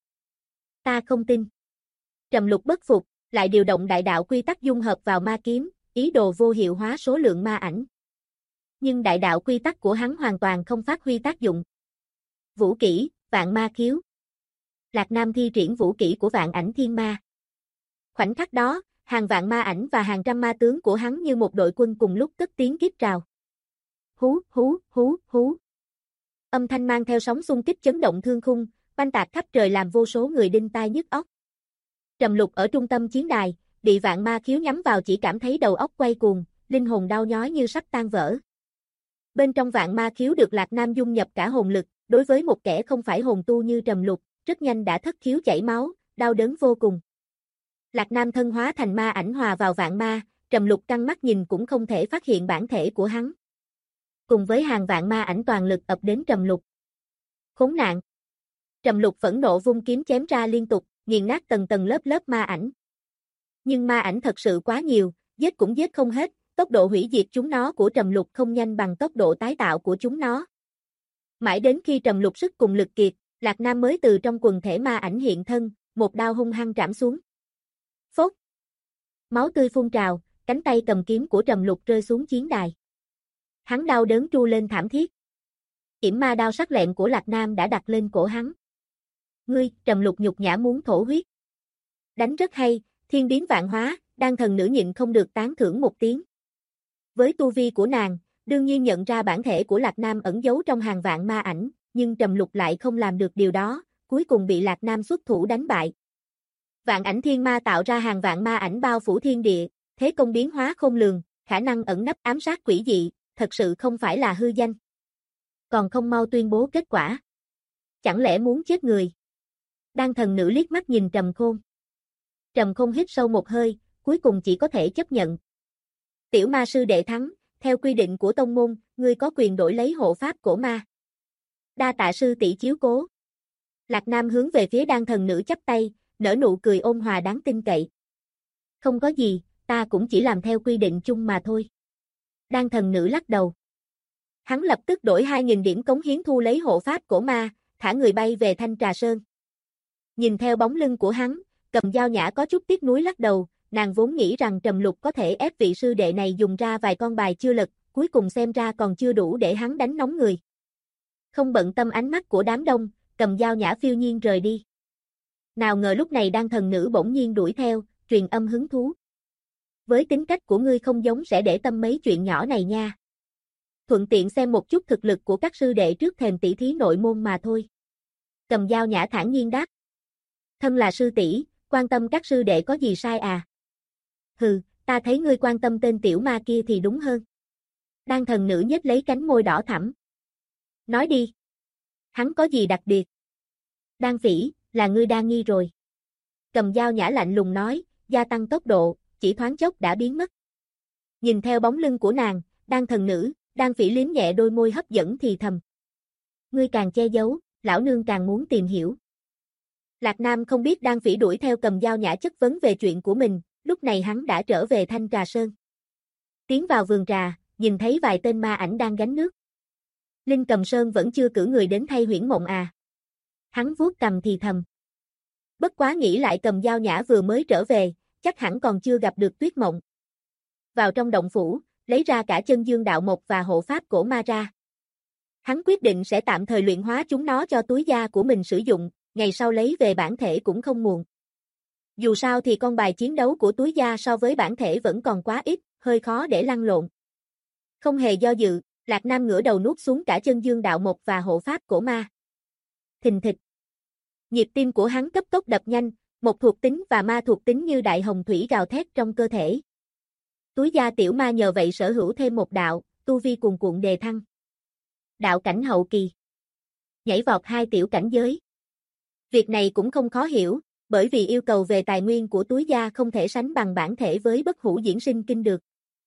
Ta không tin. Trầm Lục bất phục, lại điều động đại đạo quy tắc dung hợp vào ma kiếm, ý đồ vô hiệu hóa số lượng ma ảnh. Nhưng đại đạo quy tắc của hắn hoàn toàn không phát huy tác dụng. Vũ kỹ, vạn ma khiếu. Lạc Nam thi triển vũ kỹ của Vạn Ảnh Thiên Ma. Khoảnh khắc đó, hàng vạn ma ảnh và hàng trăm ma tướng của hắn như một đội quân cùng lúc cất tiếng kít trào. hú, hú, hú, hú. Âm thanh mang theo sóng xung kích chấn động thương khung, oanh tạc khắp trời làm vô số người đinh tai nhức óc. Trầm Lục ở trung tâm chiến đài, bị vạn ma khiếu nhắm vào chỉ cảm thấy đầu óc quay cuồng, linh hồn đau nhói như sắp tan vỡ. Bên trong vạn ma khiếu được Lạc Nam dung nhập cả hồn lực, đối với một kẻ không phải hồn tu như Trầm Lục, rất nhanh đã thất khiếu chảy máu, đau đớn vô cùng. Lạc Nam thân hóa thành ma ảnh hòa vào vạn ma, Trầm Lục căng mắt nhìn cũng không thể phát hiện bản thể của hắn. Cùng với hàng vạn ma ảnh toàn lực ập đến Trầm Lục. Khốn nạn! Trầm Lục phẫn nộ vung kiếm chém ra liên tục, nghiền nát tầng tầng lớp lớp ma ảnh. Nhưng ma ảnh thật sự quá nhiều, giết cũng giết không hết, tốc độ hủy diệt chúng nó của Trầm Lục không nhanh bằng tốc độ tái tạo của chúng nó. Mãi đến khi Trầm Lục sức cùng lực kiệt, Lạc Nam mới từ trong quần thể ma ảnh hiện thân, một đao hung hăng trảm xuống. Phốt! Máu tươi phun trào, cánh tay cầm kiếm của Trầm Lục rơi xuống chiến đài. Hắn đau đớn tru lên thảm thiết. Yểm ma đao sắc lẹm của Lạc Nam đã đặt lên cổ hắn. Ngươi, Trầm Lục nhục nhã muốn thổ huyết. Đánh rất hay, thiên biến vạn hóa, đan thần nữ nhịn không được tán thưởng một tiếng. Với tu vi của nàng, đương nhiên nhận ra bản thể của Lạc Nam ẩn giấu trong hàng vạn ma ảnh, nhưng Trầm Lục lại không làm được điều đó, cuối cùng bị Lạc Nam xuất thủ đánh bại. Vạn ảnh thiên ma tạo ra hàng vạn ma ảnh bao phủ thiên địa, thế công biến hóa khôn lường, khả năng ẩn nấp ám sát quỷ dị, thật sự không phải là hư danh. Còn không mau tuyên bố kết quả. Chẳng lẽ muốn chết người? Đan thần nữ liếc mắt nhìn Trầm Khôn. Trầm Khôn hít sâu một hơi, cuối cùng chỉ có thể chấp nhận. Tiểu ma sư đệ thắng, theo quy định của tông môn, ngươi có quyền đổi lấy hộ pháp cổ ma. Đa tạ sư tỷ chiếu cố. Lạc Nam hướng về phía đan thần nữ chắp tay, nở nụ cười ôn hòa đáng tin cậy. Không có gì, ta cũng chỉ làm theo quy định chung mà thôi. Đan thần nữ lắc đầu. Hắn lập tức đổi 2.000 điểm cống hiến thu lấy hộ pháp cổ ma, thả người bay về Thanh Trà Sơn. Nhìn theo bóng lưng của hắn, Cầm Dao Nhã có chút tiếc nuối lắc đầu, nàng vốn nghĩ rằng Trầm Lục có thể ép vị sư đệ này dùng ra vài con bài chưa lật, cuối cùng xem ra còn chưa đủ để hắn đánh nóng người. Không bận tâm ánh mắt của đám đông, Cầm Dao Nhã phiêu nhiên rời đi. Nào ngờ lúc này đan thần nữ bỗng nhiên đuổi theo, truyền âm hứng thú. Với tính cách của ngươi không giống sẽ để tâm mấy chuyện nhỏ này nha. Thuận tiện xem một chút thực lực của các sư đệ trước thềm tỷ thí nội môn mà thôi. Cầm Dao Nhã thản nhiên đáp. Thân là sư tỷ, quan tâm các sư đệ có gì sai à? Hừ, ta thấy ngươi quan tâm tên tiểu ma kia thì đúng hơn. Đan thần nữ nhếch lấy cánh môi đỏ thẳm. Nói đi. Hắn có gì đặc biệt? Đan Phỉ, là ngươi đa nghi rồi. Cầm Dao Nhã lạnh lùng nói, gia tăng tốc độ, chỉ thoáng chốc đã biến mất. Nhìn theo bóng lưng của nàng, Đan thần nữ, Đan Phỉ liếm nhẹ đôi môi hấp dẫn thì thầm. Ngươi càng che giấu, lão nương càng muốn tìm hiểu. Lạc Nam không biết Đan Phỉ đuổi theo Cầm Dao Nhã chất vấn về chuyện của mình, lúc này hắn đã trở về Thanh Trà Sơn. Tiến vào vườn trà, nhìn thấy vài tên ma ảnh đang gánh nước. Linh Cầm Sơn vẫn chưa cử người đến thay Huyễn Mộng à? Hắn vuốt cằm thì thầm. Bất quá nghĩ lại Cầm Dao Nhã vừa mới trở về, chắc hẳn còn chưa gặp được Tuyết Mộng. Vào trong động phủ, lấy ra cả chân dương đạo mộc và hộ pháp cổ ma ra. Hắn quyết định sẽ tạm thời luyện hóa chúng nó cho túi da của mình sử dụng, ngày sau lấy về bản thể cũng không muộn. Dù sao thì con bài chiến đấu của túi da so với bản thể vẫn còn quá ít, hơi khó để lăn lộn. Không hề do dự, Lạc Nam ngửa đầu nuốt xuống cả chân dương đạo mộc và hộ pháp cổ ma. Thình thịch. Nhịp tim của hắn cấp tốc đập nhanh, một thuộc tính và ma thuộc tính như đại hồng thủy gào thét trong cơ thể. Túi da tiểu ma nhờ vậy sở hữu thêm một đạo, tu vi cuồn cuộn đề thăng. Đạo cảnh hậu kỳ. Nhảy vọt 2 tiểu cảnh giới. Việc này cũng không khó hiểu, bởi vì yêu cầu về tài nguyên của túi da không thể sánh bằng bản thể với bất hủ diễn sinh kinh được.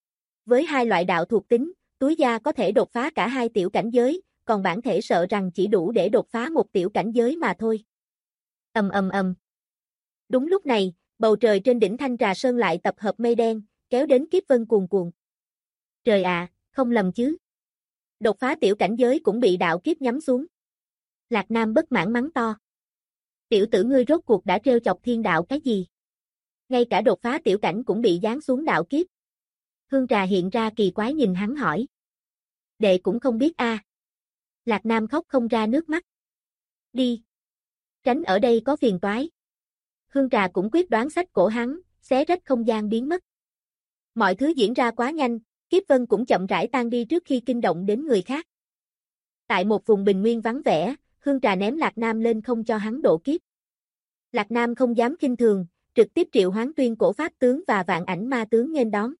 Với 2 loại đạo thuộc tính, túi da có thể đột phá cả 2 tiểu cảnh giới, còn bản thể sợ rằng chỉ đủ để đột phá 1 tiểu cảnh giới mà thôi. Ầm ầm ầm. Đúng lúc này, bầu trời trên đỉnh Thanh Trà Sơn lại tập hợp mây đen, kéo đến kiếp vân cuồn cuộn. Trời ạ, không lầm chứ. Đột phá tiểu cảnh giới cũng bị đạo kiếp nhắm xuống. Lạc Nam bất mãn mắng to. Tiểu tử ngươi rốt cuộc đã trêu chọc thiên đạo cái gì? Ngay cả đột phá tiểu cảnh cũng bị giáng xuống đạo kiếp. Hương Trà hiện ra kỳ quái nhìn hắn hỏi. Đệ cũng không biết a. Lạc Nam khóc không ra nước mắt. Đi. Tránh ở đây có phiền toái. Hương Trà cũng quyết đoán xách cổ hắn, xé rách không gian biến mất. Mọi thứ diễn ra quá nhanh, Kiếp vân cũng chậm rãi tan đi trước khi kinh động đến người khác. Tại một vùng bình nguyên vắng vẻ, Hương Trà ném Lạc Nam lên không cho hắn độ kiếp. Lạc Nam không dám khinh thường, trực tiếp triệu hoán tuyên cổ pháp tướng và vạn ảnh ma tướng nghênh đón.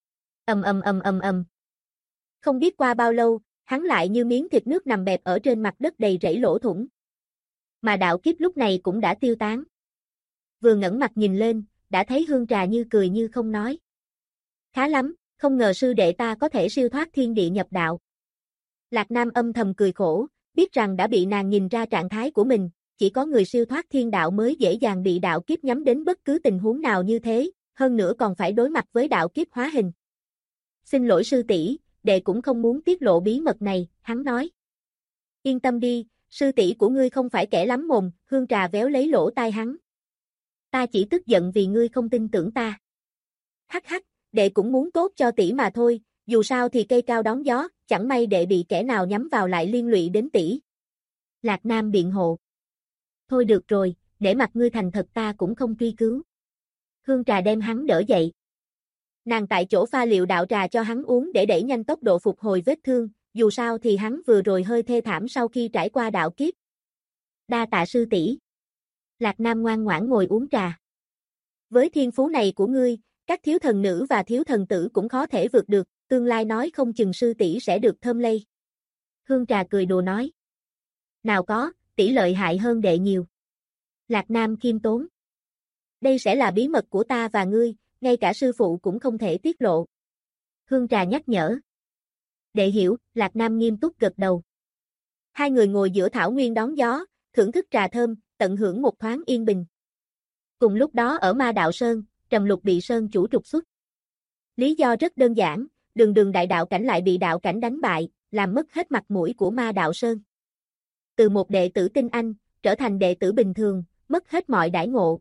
ầm. Không biết qua bao lâu, hắn lại như miếng thịt nước nằm bẹp ở trên mặt đất đầy rẫy lỗ thủng. Mà đạo kiếp lúc này cũng đã tiêu tán. Vừa ngẩng mặt nhìn lên, đã thấy Hương Trà như cười như không nói. Khá lắm, không ngờ sư đệ ta có thể siêu thoát thiên địa nhập đạo. Lạc Nam âm thầm cười khổ, biết rằng đã bị nàng nhìn ra trạng thái của mình, chỉ có người siêu thoát thiên đạo mới dễ dàng bị đạo kiếp nhắm đến bất cứ tình huống nào như thế, hơn nữa còn phải đối mặt với đạo kiếp hóa hình. Xin lỗi sư tỷ, đệ cũng không muốn tiết lộ bí mật này, hắn nói. Yên tâm đi, sư tỷ của ngươi không phải kẻ lắm mồm, Hương Trà véo lấy lỗ tai hắn. Ta chỉ tức giận vì ngươi không tin tưởng ta. Hắc hắc, đệ cũng muốn tốt cho tỷ mà thôi, dù sao thì cây cao đón gió, chẳng may đệ bị kẻ nào nhắm vào lại liên lụy đến tỷ. Lạc Nam biện hộ. Thôi được rồi, để mặt ngươi thành thật ta cũng không truy cứu. Hương Trà đem hắn đỡ dậy. Nàng tại chỗ pha liệu đạo trà cho hắn uống để đẩy nhanh tốc độ phục hồi vết thương, dù sao thì hắn vừa rồi hơi thê thảm sau khi trải qua đạo kiếp. Đa tạ sư tỷ. Lạc Nam ngoan ngoãn ngồi uống trà. Với thiên phú này của ngươi, các thiếu thần nữ và thiếu thần tử cũng khó thể vượt được, tương lai nói không chừng sư tỷ sẽ được thơm lây. Hương Trà cười đùa nói. Nào có, tỷ lợi hại hơn đệ nhiều. Lạc Nam khiêm tốn. Đây sẽ là bí mật của ta và ngươi, ngay cả sư phụ cũng không thể tiết lộ. Hương Trà nhắc nhở. Đệ hiểu, Lạc Nam nghiêm túc gật đầu. Hai người ngồi giữa thảo nguyên đón gió, thưởng thức trà thơm, tận hưởng một thoáng yên bình. Cùng lúc đó ở Ma Đạo Sơn, Trầm Lục bị Sơn chủ trục xuất. Lý do rất đơn giản, đường đại đạo cảnh lại bị đạo cảnh đánh bại, làm mất hết mặt mũi của Ma Đạo Sơn. Từ một đệ tử tinh anh, trở thành đệ tử bình thường, mất hết mọi đãi ngộ.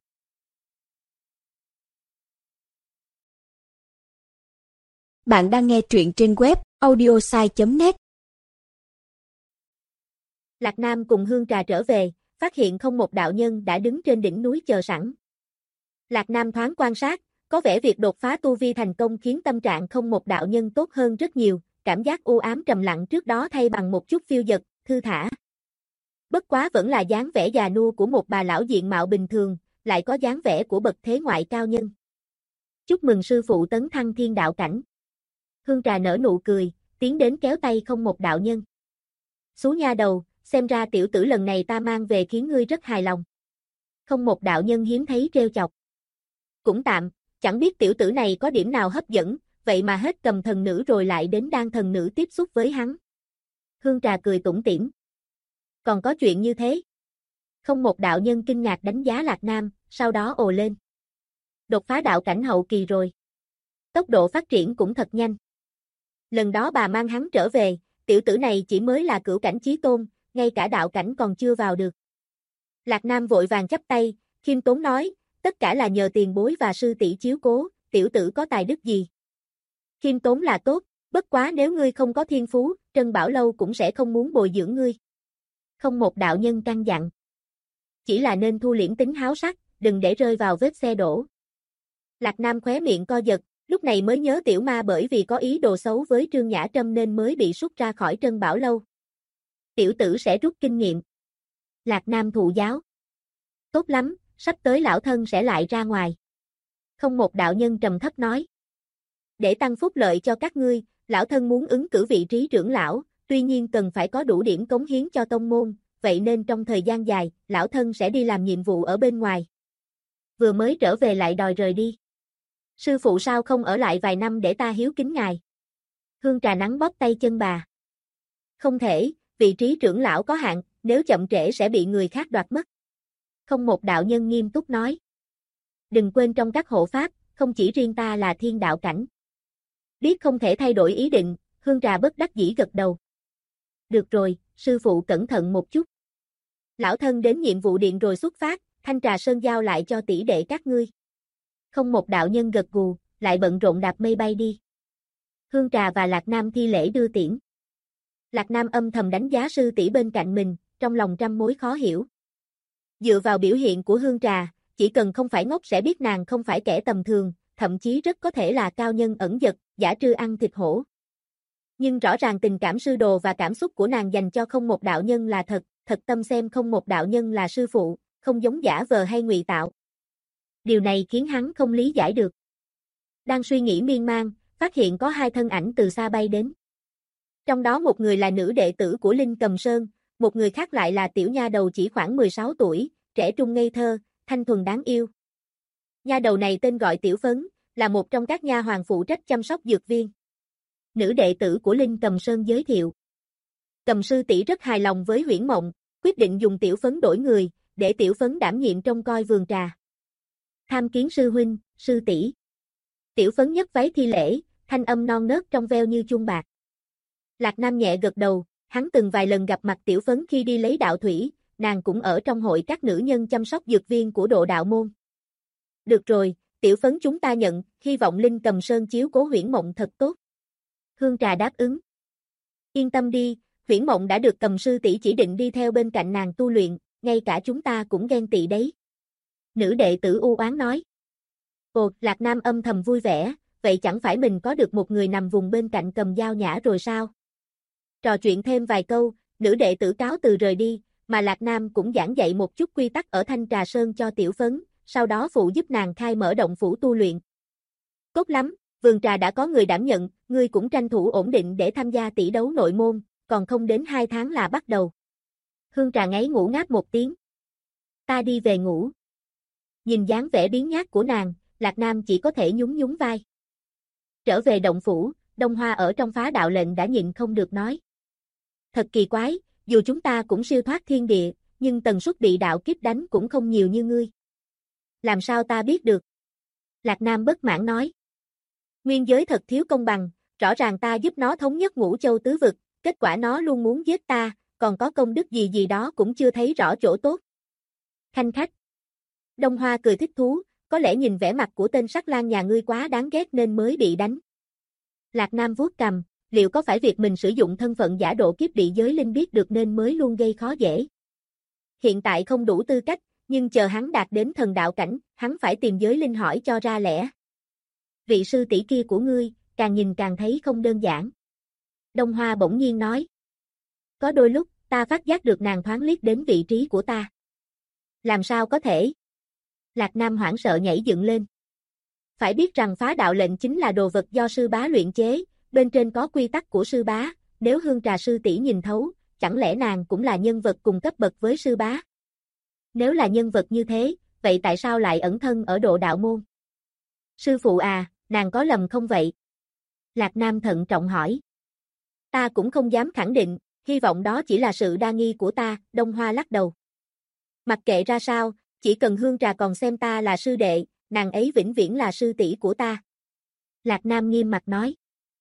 Bạn đang nghe truyện trên web audiosai.net. Lạc Nam cùng Hương Trà trở về, phát hiện không một đạo nhân đã đứng trên đỉnh núi chờ sẵn. Lạc Nam thoáng quan sát, có vẻ việc đột phá tu vi thành công khiến tâm trạng không một đạo nhân tốt hơn rất nhiều, cảm giác u ám trầm lặng trước đó thay bằng một chút phiêu dật, thư thả. Bất quá vẫn là dáng vẻ già nua của một bà lão diện mạo bình thường, lại có dáng vẻ của bậc thế ngoại cao nhân. Chúc mừng sư phụ tấn thăng thiên đạo cảnh. Hương Trà nở nụ cười, tiến đến kéo tay không một đạo nhân. Xú nha đầu, xem ra tiểu tử lần này ta mang về khiến ngươi rất hài lòng. Không một đạo nhân hiếm thấy trêu chọc. Cũng tạm, chẳng biết tiểu tử này có điểm nào hấp dẫn, vậy mà hết cầm thần nữ rồi lại đến đan thần nữ tiếp xúc với hắn. Hương Trà cười tủm tỉm. Còn có chuyện như thế? Không một đạo nhân kinh ngạc đánh giá Lạc Nam, sau đó ồ lên. Đột phá đạo cảnh hậu kỳ rồi. Tốc độ phát triển cũng thật nhanh. Lần đó bà mang hắn trở về, tiểu tử này chỉ mới là cửu cảnh chí tôn, ngay cả đạo cảnh còn chưa vào được. Lạc Nam vội vàng chắp tay, khiêm tốn nói, tất cả là nhờ tiền bối và sư tỷ chiếu cố, tiểu tử có tài đức gì. Khiêm tốn là tốt, bất quá nếu ngươi không có thiên phú, Trân Bảo Lâu cũng sẽ không muốn bồi dưỡng ngươi. Không một đạo nhân căn dặn. Chỉ là nên thu liễm tính háo sắc, đừng để rơi vào vết xe đổ. Lạc Nam khóe miệng co giật, lúc này mới nhớ tiểu ma bởi vì có ý đồ xấu với Trương Nhã Trâm nên mới bị sút ra khỏi Trân Bảo Lâu. Tiểu tử sẽ rút kinh nghiệm. Lạc Nam thụ giáo. Tốt lắm, sắp tới lão thân sẽ lại ra ngoài. Không một đạo nhân trầm thấp nói. Để tăng phúc lợi cho các ngươi, lão thân muốn ứng cử vị trí trưởng lão, tuy nhiên cần phải có đủ điểm cống hiến cho tông môn, vậy nên trong thời gian dài, lão thân sẽ đi làm nhiệm vụ ở bên ngoài. Vừa mới trở về lại đòi rời đi. Sư phụ sao không ở lại vài năm để ta hiếu kính ngài? Hương Trà nắng bóp tay chân bà. Không thể, vị trí trưởng lão có hạn, nếu chậm trễ sẽ bị người khác đoạt mất. Không một đạo nhân nghiêm túc nói. Đừng quên trong các hộ pháp, không chỉ riêng ta là thiên đạo cảnh. Biết không thể thay đổi ý định, Hương Trà bất đắc dĩ gật đầu. Được rồi, sư phụ cẩn thận một chút. Lão thân đến nhiệm vụ điện rồi xuất phát, Thanh Trà Sơn giao lại cho tỷ đệ các ngươi. Không một đạo nhân gật gù, lại bận rộn đạp mây bay đi. Hương Trà và Lạc Nam thi lễ đưa tiễn. Lạc Nam âm thầm đánh giá sư tỷ bên cạnh mình, trong lòng trăm mối khó hiểu. Dựa vào biểu hiện của Hương Trà, chỉ cần không phải ngốc sẽ biết nàng không phải kẻ tầm thường, thậm chí rất có thể là cao nhân ẩn dật, giả trư ăn thịt hổ. Nhưng rõ ràng tình cảm sư đồ và cảm xúc của nàng dành cho không một đạo nhân là thật, thật tâm xem không một đạo nhân là sư phụ, không giống giả vờ hay ngụy tạo. Điều này khiến hắn không lý giải được. Đang suy nghĩ miên man, phát hiện có hai thân ảnh từ xa bay đến. Trong đó một người là nữ đệ tử của Linh Cầm Sơn, một người khác lại là tiểu nha đầu chỉ khoảng 16 tuổi, trẻ trung ngây thơ, thanh thuần đáng yêu. Nha đầu này tên gọi Tiểu Phấn, là một trong các nha hoàn phụ trách chăm sóc dược viên. Nữ đệ tử của Linh Cầm Sơn giới thiệu. Cầm sư tỷ rất hài lòng với Huyễn Mộng, quyết định dùng Tiểu Phấn đổi người, để Tiểu Phấn đảm nhiệm trông coi vườn trà. Tham kiến sư huynh, sư tỷ. Tiểu Phấn nhấc váy thi lễ, thanh âm non nớt trong veo như chuông bạc. Lạc Nam nhẹ gật đầu, hắn từng vài lần gặp mặt Tiểu Phấn khi đi lấy đạo thủy, nàng cũng ở trong hội các nữ nhân chăm sóc dược viên của Độ Đạo Môn. Được rồi, Tiểu Phấn chúng ta nhận, hy vọng Linh Cầm Sơn chiếu cố Huyễn Mộng thật tốt. Hương Trà đáp ứng. Yên tâm đi, Huyễn Mộng đã được Cầm sư tỷ chỉ định đi theo bên cạnh nàng tu luyện, ngay cả chúng ta cũng ghen tị đấy. Nữ đệ tử u oán nói. Ồ, Lạc Nam âm thầm vui vẻ, vậy chẳng phải mình có được một người nằm vùng bên cạnh Cầm Dao Nhã rồi sao? Trò chuyện thêm vài câu, nữ đệ tử cáo từ rời đi, mà Lạc Nam cũng giảng dạy một chút quy tắc ở Thanh Trà Sơn cho Tiểu Phấn, sau đó phụ giúp nàng khai mở động phủ tu luyện. Tốt lắm, vườn trà đã có người đảm nhận, ngươi cũng tranh thủ ổn định để tham gia tỷ đấu nội môn, còn không đến 2 tháng là bắt đầu. Hương Trà ngáy ngủ ngáp một tiếng. Ta đi về ngủ. Nhìn dáng vẻ biếng nhác của nàng, Lạc Nam chỉ có thể nhún nhún vai. Trở về động phủ, Đông Hoa ở trong phá đạo lệnh đã nhịn không được nói. Thật kỳ quái, dù chúng ta cũng siêu thoát thiên địa, nhưng tần suất bị đạo kiếp đánh cũng không nhiều như ngươi. Làm sao ta biết được? Lạc Nam bất mãn nói. Nguyên giới thật thiếu công bằng, rõ ràng ta giúp nó thống nhất Ngũ Châu tứ vực, kết quả nó luôn muốn giết ta, còn có công đức gì gì đó cũng chưa thấy rõ chỗ tốt. Khanh khách. Đông Hoa cười thích thú, có lẽ nhìn vẻ mặt của tên sắc lang nhà ngươi quá đáng ghét nên mới bị đánh. Lạc Nam vuốt cằm, liệu có phải việc mình sử dụng thân phận giả độ kiếp bị giới linh biết được nên mới luôn gây khó dễ? Hiện tại không đủ tư cách, nhưng chờ hắn đạt đến thần đạo cảnh, hắn phải tìm giới linh hỏi cho ra lẽ. Vị sư tỷ kia của ngươi, càng nhìn càng thấy không đơn giản. Đông Hoa bỗng nhiên nói. Có đôi lúc, ta phát giác được nàng thoáng liếc đến vị trí của ta. Làm sao có thể? Lạc Nam hoảng sợ nhảy dựng lên. Phải biết rằng phá đạo lệnh chính là đồ vật do sư bá luyện chế, bên trên có quy tắc của sư bá, nếu Hương Trà sư tỷ nhìn thấu, chẳng lẽ nàng cũng là nhân vật cùng cấp bậc với sư bá? Nếu là nhân vật như thế, vậy tại sao lại ẩn thân ở Độ Đạo Môn? Sư phụ à, nàng có lầm không vậy? Lạc Nam thận trọng hỏi. Ta cũng không dám khẳng định, hy vọng đó chỉ là sự đa nghi của ta, Đông Hoa lắc đầu. Mặc kệ ra sao, chỉ cần Hương Trà còn xem ta là sư đệ, nàng ấy vĩnh viễn là sư tỷ của ta. Lạc Nam nghiêm mặt nói.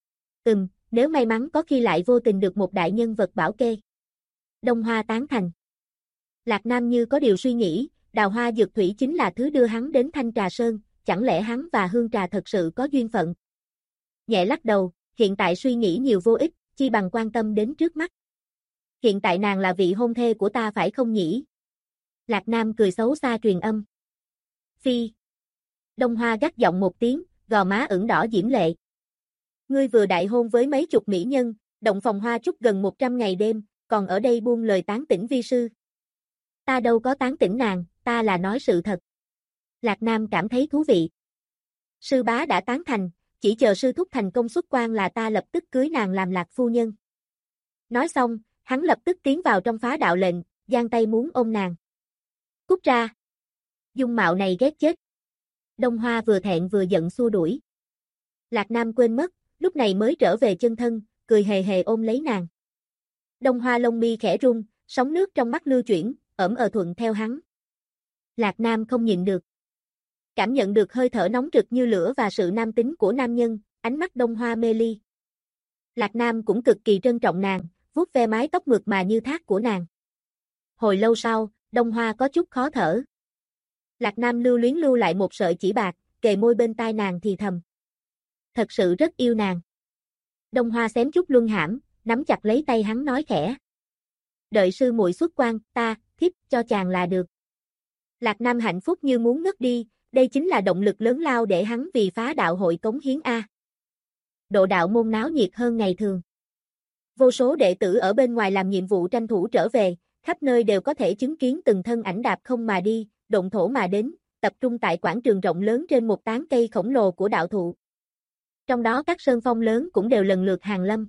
Nếu may mắn có khi lại vô tình được một đại nhân vật bảo kê. Đông Hoa tán thành. Lạc Nam như có điều suy nghĩ, đào hoa dược thủy chính là thứ đưa hắn đến Thanh Trà Sơn, chẳng lẽ hắn và Hương Trà thật sự có duyên phận? Nhẹ lắc đầu, hiện tại suy nghĩ nhiều vô ích, chi bằng quan tâm đến trước mắt. Hiện tại nàng là vị hôn thê của ta phải không nhỉ? Lạc Nam cười xấu xa truyền âm. Phi. Đông Hoa gắt giọng một tiếng, gò má ửng đỏ diễm lệ. Ngươi vừa đại hôn với mấy chục mỹ nhân, động phòng hoa trúc gần 100 ngày đêm, còn ở đây buông lời tán tỉnh vi sư. Ta đâu có tán tỉnh nàng, ta là nói sự thật. Lạc Nam cảm thấy thú vị. Sư bá đã tán thành, chỉ chờ sư thúc thành công xuất quan là ta lập tức cưới nàng làm Lạc phu nhân. Nói xong, hắn lập tức tiến vào trong phá đạo lệnh, giang tay muốn ôm nàng. Cút ra. Dung mạo này ghét chết. Đông Hoa vừa thẹn vừa giận xua đuổi. Lạc Nam quên mất, lúc này mới trở về chân thân, cười hề hề ôm lấy nàng. Đông Hoa lông mi khẽ rung, sóng nước trong mắt lưu chuyển, thuận theo hắn. Lạc Nam không nhịn được. Cảm nhận được hơi thở nóng rực như lửa và sự nam tính của nam nhân, ánh mắt Đông Hoa mê ly. Lạc Nam cũng cực kỳ trân trọng nàng, vuốt ve mái tóc mượt mà như thác của nàng. Hồi lâu sau, Đông Hoa có chút khó thở. Lạc Nam lưu luyến lưu lại một sợi chỉ bạc, kề môi bên tai nàng thì thầm. Thật sự rất yêu nàng. Đông Hoa xém chút luân hãm, nắm chặt lấy tay hắn nói khẽ. Đợi sư muội xuất quan, ta, thiếp cho chàng là được. Lạc Nam hạnh phúc như muốn ngất đi, Đây chính là động lực lớn lao để hắn vì phá đạo hội cống hiến A. Độ đạo môn náo nhiệt hơn ngày thường. Vô số đệ tử ở bên ngoài làm nhiệm vụ tranh thủ trở về, khắp nơi đều có thể chứng kiến từng thân ảnh đạp không mà đi, độn thổ mà đến, tập trung tại quảng trường rộng lớn trên một tán cây khổng lồ của đạo thụ. Trong đó các sơn phong lớn cũng đều lần lượt hàng lâm.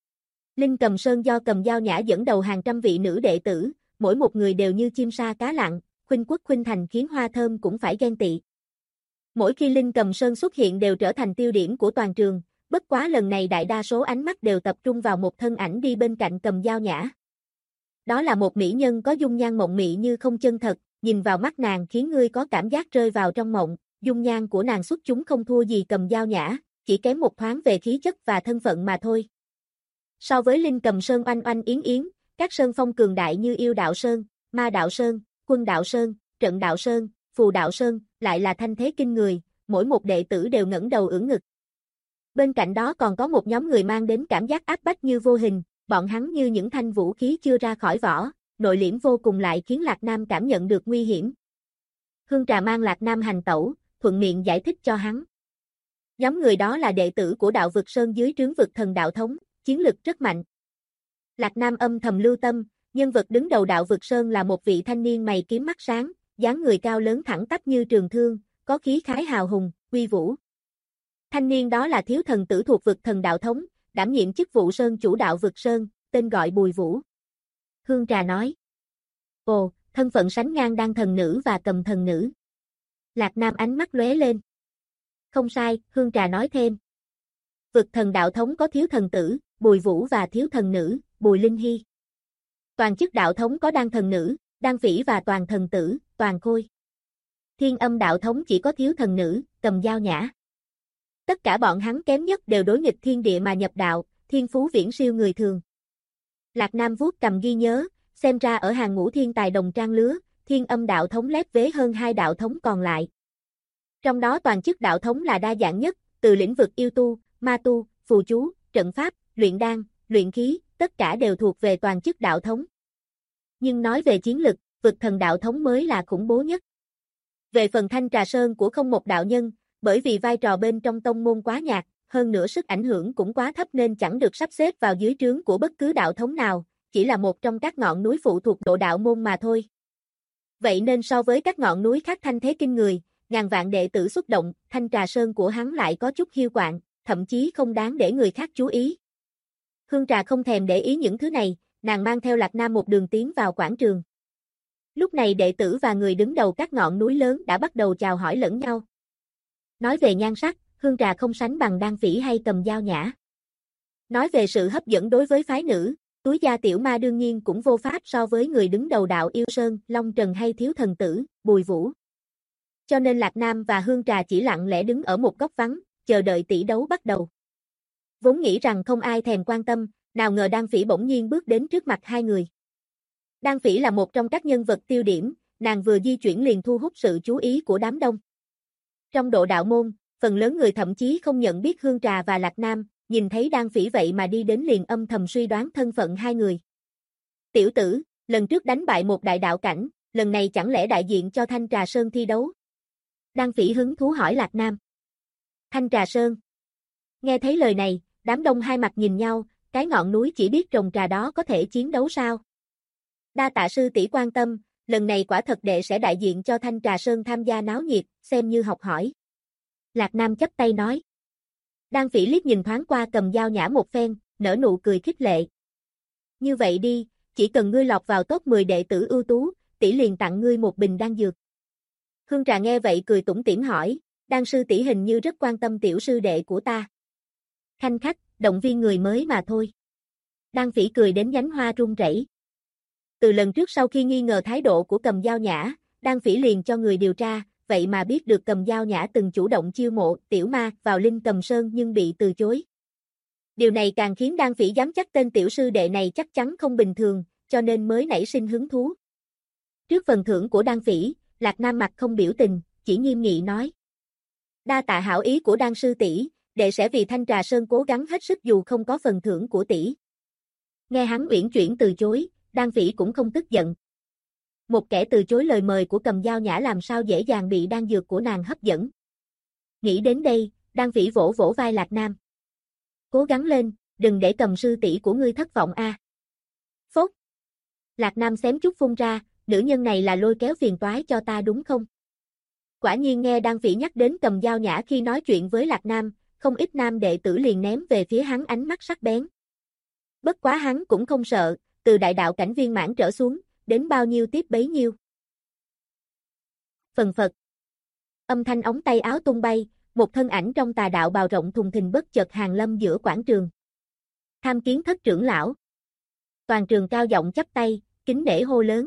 Linh Cầm Sơn do Cầm Dao Nhã dẫn đầu hàng trăm vị nữ đệ tử, mỗi một người đều như chim sa cá lặn, khuynh quốc khuynh thành khiến Hoa Thơm cũng phải ghen tị. Mỗi khi Linh Cầm Sơn xuất hiện đều trở thành tiêu điểm của toàn trường, bất quá lần này đại đa số ánh mắt đều tập trung vào một thân ảnh đi bên cạnh Cầm Dao Nhã. Đó là một mỹ nhân có dung nhan mộng mị như không chân thật, nhìn vào mắt nàng khiến ngươi có cảm giác rơi vào trong mộng, dung nhan của nàng xuất chúng không thua gì Cầm Dao Nhã, chỉ kém một thoáng về khí chất và thân phận mà thôi. So với Linh Cầm Sơn oanh oanh yến yến, các sơn phong cường đại như Yêu Đạo Sơn, Ma Đạo Sơn, Quân Đạo Sơn, Trận Đạo Sơn, Phù Đạo Sơn, lại là thanh thế kinh người, mỗi một đệ tử đều ngẩng đầu ưỡn ngực. Bên cạnh đó còn có một nhóm người mang đến cảm giác áp bách như vô hình, bọn hắn như những thanh vũ khí chưa ra khỏi vỏ, nội liễm vô cùng lại khiến Lạc Nam cảm nhận được nguy hiểm. Hương Trà mang Lạc Nam hành tẩu, thuận miệng giải thích cho hắn. Nhóm người đó là đệ tử của Đạo Vực Sơn dưới trướng Vực Thần Đạo Thống, chiến lực rất mạnh. Lạc Nam âm thầm lưu tâm, nhân vật đứng đầu Đạo Vực Sơn là một vị thanh niên mày kiếm mắt sáng, dáng người cao lớn thẳng tắp như trường thương, có khí khái hào hùng, uy vũ. Thanh niên đó là thiếu thần tử thuộc Vực Thần Đạo Thống, đảm nhiệm chức vụ Sơn chủ Đạo Vực Sơn, tên gọi Bùi Vũ. Hương Trà nói. Ồ, thân phận sánh ngang Đan thần nữ và Cầm thần nữ. Lạc Nam ánh mắt lóe lên. Không sai, Hương Trà nói thêm. Vực Thần Đạo Thống có thiếu thần tử, Bùi Vũ và thiếu thần nữ, Bùi Linh Hy. Toàn chức đạo thống có Đan thần nữ, Đan Phỉ và toàn thần tử, Toàn Khôi. Thiên Âm Đạo Thống chỉ có thiếu thần nữ, Cầm Dao Nhã. Tất cả bọn hắn kém nhất đều đối nghịch thiên địa mà nhập đạo, thiên phú viễn siêu người thường. Lạc Nam vuốt cầm ghi nhớ, xem ra ở hàng ngũ thiên tài đồng trang lứa, Thiên Âm Đạo Thống lép vế hơn hai đạo thống còn lại. Trong đó toàn chức đạo thống là đa dạng nhất, từ lĩnh vực yêu tu, ma tu, phù chú, trận pháp, luyện đan, luyện khí, tất cả đều thuộc về toàn chức đạo thống. Nhưng nói về chiến lực, Vực Thần Đạo Thống mới là khủng bố nhất. Về phần Thanh Trà Sơn của không một đạo nhân, bởi vì vai trò bên trong tông môn quá nhạt, hơn nữa sức ảnh hưởng cũng quá thấp nên chẳng được sắp xếp vào dưới trướng của bất cứ đạo thống nào, chỉ là một trong các ngọn núi phụ thuộc độ đạo môn mà thôi. Vậy nên so với các ngọn núi khác thanh thế kinh người, ngàn vạn đệ tử xuất động, Thanh Trà Sơn của hắn lại có chút hiu quạnh, thậm chí không đáng để người khác chú ý. Hương Trà không thèm để ý những thứ này, nàng mang theo Lạc Nam một đường tiến vào quảng trường. Lúc này đệ tử và người đứng đầu các ngọn núi lớn đã bắt đầu chào hỏi lẫn nhau. Nói về nhan sắc, Hương Trà không sánh bằng Đan Phỉ hay Cầm Dao Nhã. Nói về sự hấp dẫn đối với phái nữ, Túi Gia Tiểu Ma đương nhiên cũng vô pháp so với người đứng đầu Đạo Yêu Sơn, Long Trần hay thiếu thần tử, Bùi Vũ. Cho nên Lạc Nam và Hương Trà chỉ lặng lẽ đứng ở một góc vắng, chờ đợi tỷ đấu bắt đầu. Vốn nghĩ rằng không ai thèm quan tâm, nào ngờ Đan Phỉ bỗng nhiên bước đến trước mặt hai người. Đan Phỉ là một trong các nhân vật tiêu điểm, nàng vừa di chuyển liền thu hút sự chú ý của đám đông. Trong độ đạo môn, phần lớn người thậm chí không nhận biết Hương Trà và Lạc Nam, nhìn thấy Đan Phỉ vậy mà đi đến liền âm thầm suy đoán thân phận hai người. Tiểu tử, lần trước đánh bại một đại đạo cảnh, lần này chẳng lẽ đại diện cho Thanh Trà Sơn thi đấu? Đan Phỉ hứng thú hỏi Lạc Nam. Thanh Trà Sơn. Nghe thấy lời này, đám đông hai mặt nhìn nhau, cái ngọn núi chỉ biết trồng trà đó có thể chiến đấu sao? Đa tạ sư tỷ quan tâm, lần này quả thật đệ sẽ đại diện cho Thanh Trà Sơn tham gia náo nhiệt, xem như học hỏi. Lạc Nam chắp tay nói. Đan Phỉ liếc nhìn thoáng qua Cầm Dao Nhã một phen, nở nụ cười khích lệ. Như vậy đi, chỉ cần ngươi lọt vào top 10 đệ tử ưu tú, tỷ liền tặng ngươi một bình đan dược. Hương Trà nghe vậy cười tủm tỉm hỏi, Đan sư tỷ hình như rất quan tâm tiểu sư đệ của ta. Khanh khách, động viên người mới mà thôi. Đan Phỉ cười đến nhánh hoa run rẩy. Từ lần trước sau khi nghi ngờ thái độ của Cầm Dao Nhã, Đan Phỉ liền cho người điều tra, vậy mà biết được Cầm Dao Nhã từng chủ động chiêu mộ tiểu ma vào Linh Cầm Sơn nhưng bị từ chối. Điều này càng khiến Đan Phỉ dám chắc tên tiểu sư đệ này chắc chắn không bình thường, cho nên mới nảy sinh hứng thú. Trước phần thưởng của Đan Phỉ, Lạc Nam mặt không biểu tình, chỉ nghiêm nghị nói. Đa tạ hảo ý của Đan sư tỷ, đệ sẽ vì Thanh Trà Sơn cố gắng hết sức dù không có phần thưởng của tỷ. Nghe hắn uyển chuyển từ chối, Đan Phỉ cũng không tức giận. một kẻ từ chối lời mời của Cầm Dao Nhã làm sao dễ dàng bị đan dược của nàng hấp dẫn. Nghĩ đến đây, Đan Phỉ vỗ vỗ vai Lạc Nam. Cố gắng lên, đừng để Cầm sư tỷ của ngươi thất vọng a. Phốt. Lạc Nam xém chút phun ra, nữ nhân này là lôi kéo phiền toái cho ta đúng không? Quả nhiên nghe Đan Phỉ nhắc đến Cầm Dao Nhã khi nói chuyện với Lạc Nam, không ít nam đệ tử liền ném về phía hắn ánh mắt sắc bén. Bất quá hắn cũng không sợ, từ đại đạo cảnh viên mãn trở xuống, đến bao nhiêu tiếp bấy nhiêu. Phần phật. Âm thanh ống tay áo tung bay, một thân ảnh trong tà đạo bào rộng thùng thình bất chợt hàng lâm giữa quảng trường. Tham kiến thất trưởng lão. Toàn trường cao giọng chắp tay, kính nể hô lớn.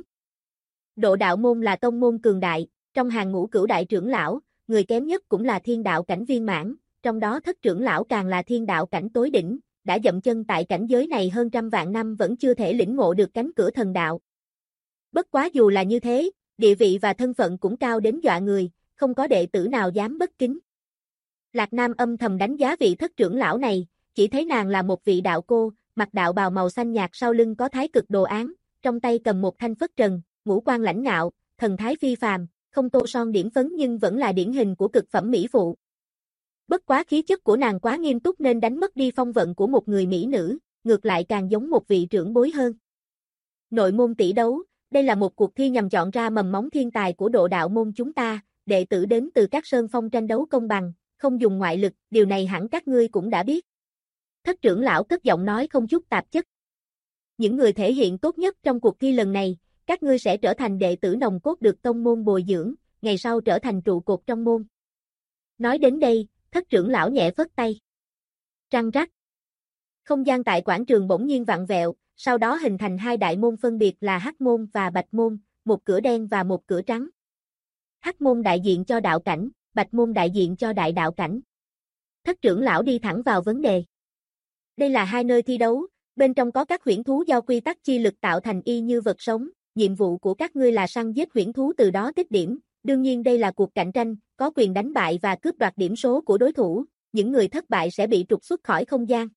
Độ đạo môn là tông môn cường đại, trong hàng ngũ cửu đại trưởng lão, người kém nhất cũng là thiên đạo cảnh viên mãn, trong đó thất trưởng lão càng là thiên đạo cảnh tối đỉnh, đã dậm chân tại cảnh giới này hơn trăm vạn năm vẫn chưa thể lĩnh ngộ được cánh cửa thần đạo. Bất quá dù là như thế, địa vị và thân phận cũng cao đến dọa người, không có đệ tử nào dám bất kính. Lạc Nam âm thầm đánh giá vị thất trưởng lão này, chỉ thấy nàng là một vị đạo cô, mặc đạo bào màu xanh nhạt sau lưng có thái cực đồ án, trong tay cầm một thanh phất trần, ngũ quan lãnh ngạo, thần thái phi phàm, không tô son điểm phấn nhưng vẫn là điển hình của cực phẩm mỹ phụ. Bất quá khí chất của nàng quá nghiêm túc nên đánh mất đi phong vận của một người mỹ nữ, ngược lại càng giống một vị trưởng bối hơn. Nội môn tỷ đấu, đây là một cuộc thi nhằm chọn ra mầm móng thiên tài của độ đạo môn chúng ta, đệ tử đến từ các sơn phong tranh đấu công bằng, không dùng ngoại lực, điều này hẳn các ngươi cũng đã biết. Thất trưởng lão cất giọng nói không chút tạp chất. Những người thể hiện tốt nhất trong cuộc thi lần này, các ngươi sẽ trở thành đệ tử nòng cốt được tông môn bồi dưỡng, ngày sau trở thành trụ cột trong môn. Nói đến đây, thất trưởng lão nhẹ phất tay. Răng rắc. Không gian tại quảng trường bỗng nhiên vặn vẹo, sau đó hình thành hai đại môn phân biệt là Hắc môn và Bạch môn, một cửa đen và một cửa trắng. Hắc môn đại diện cho đạo cảnh, Bạch môn đại diện cho đại đạo cảnh. Thất trưởng lão đi thẳng vào vấn đề. Đây là hai nơi thi đấu, bên trong có các huyễn thú do quy tắc chi lực tạo thành y như vật sống, nhiệm vụ của các ngươi là săn giết huyễn thú từ đó tích điểm, đương nhiên đây là cuộc cạnh tranh, có quyền đánh bại và cướp đoạt điểm số của đối thủ, những người thất bại sẽ bị trục xuất khỏi không gian.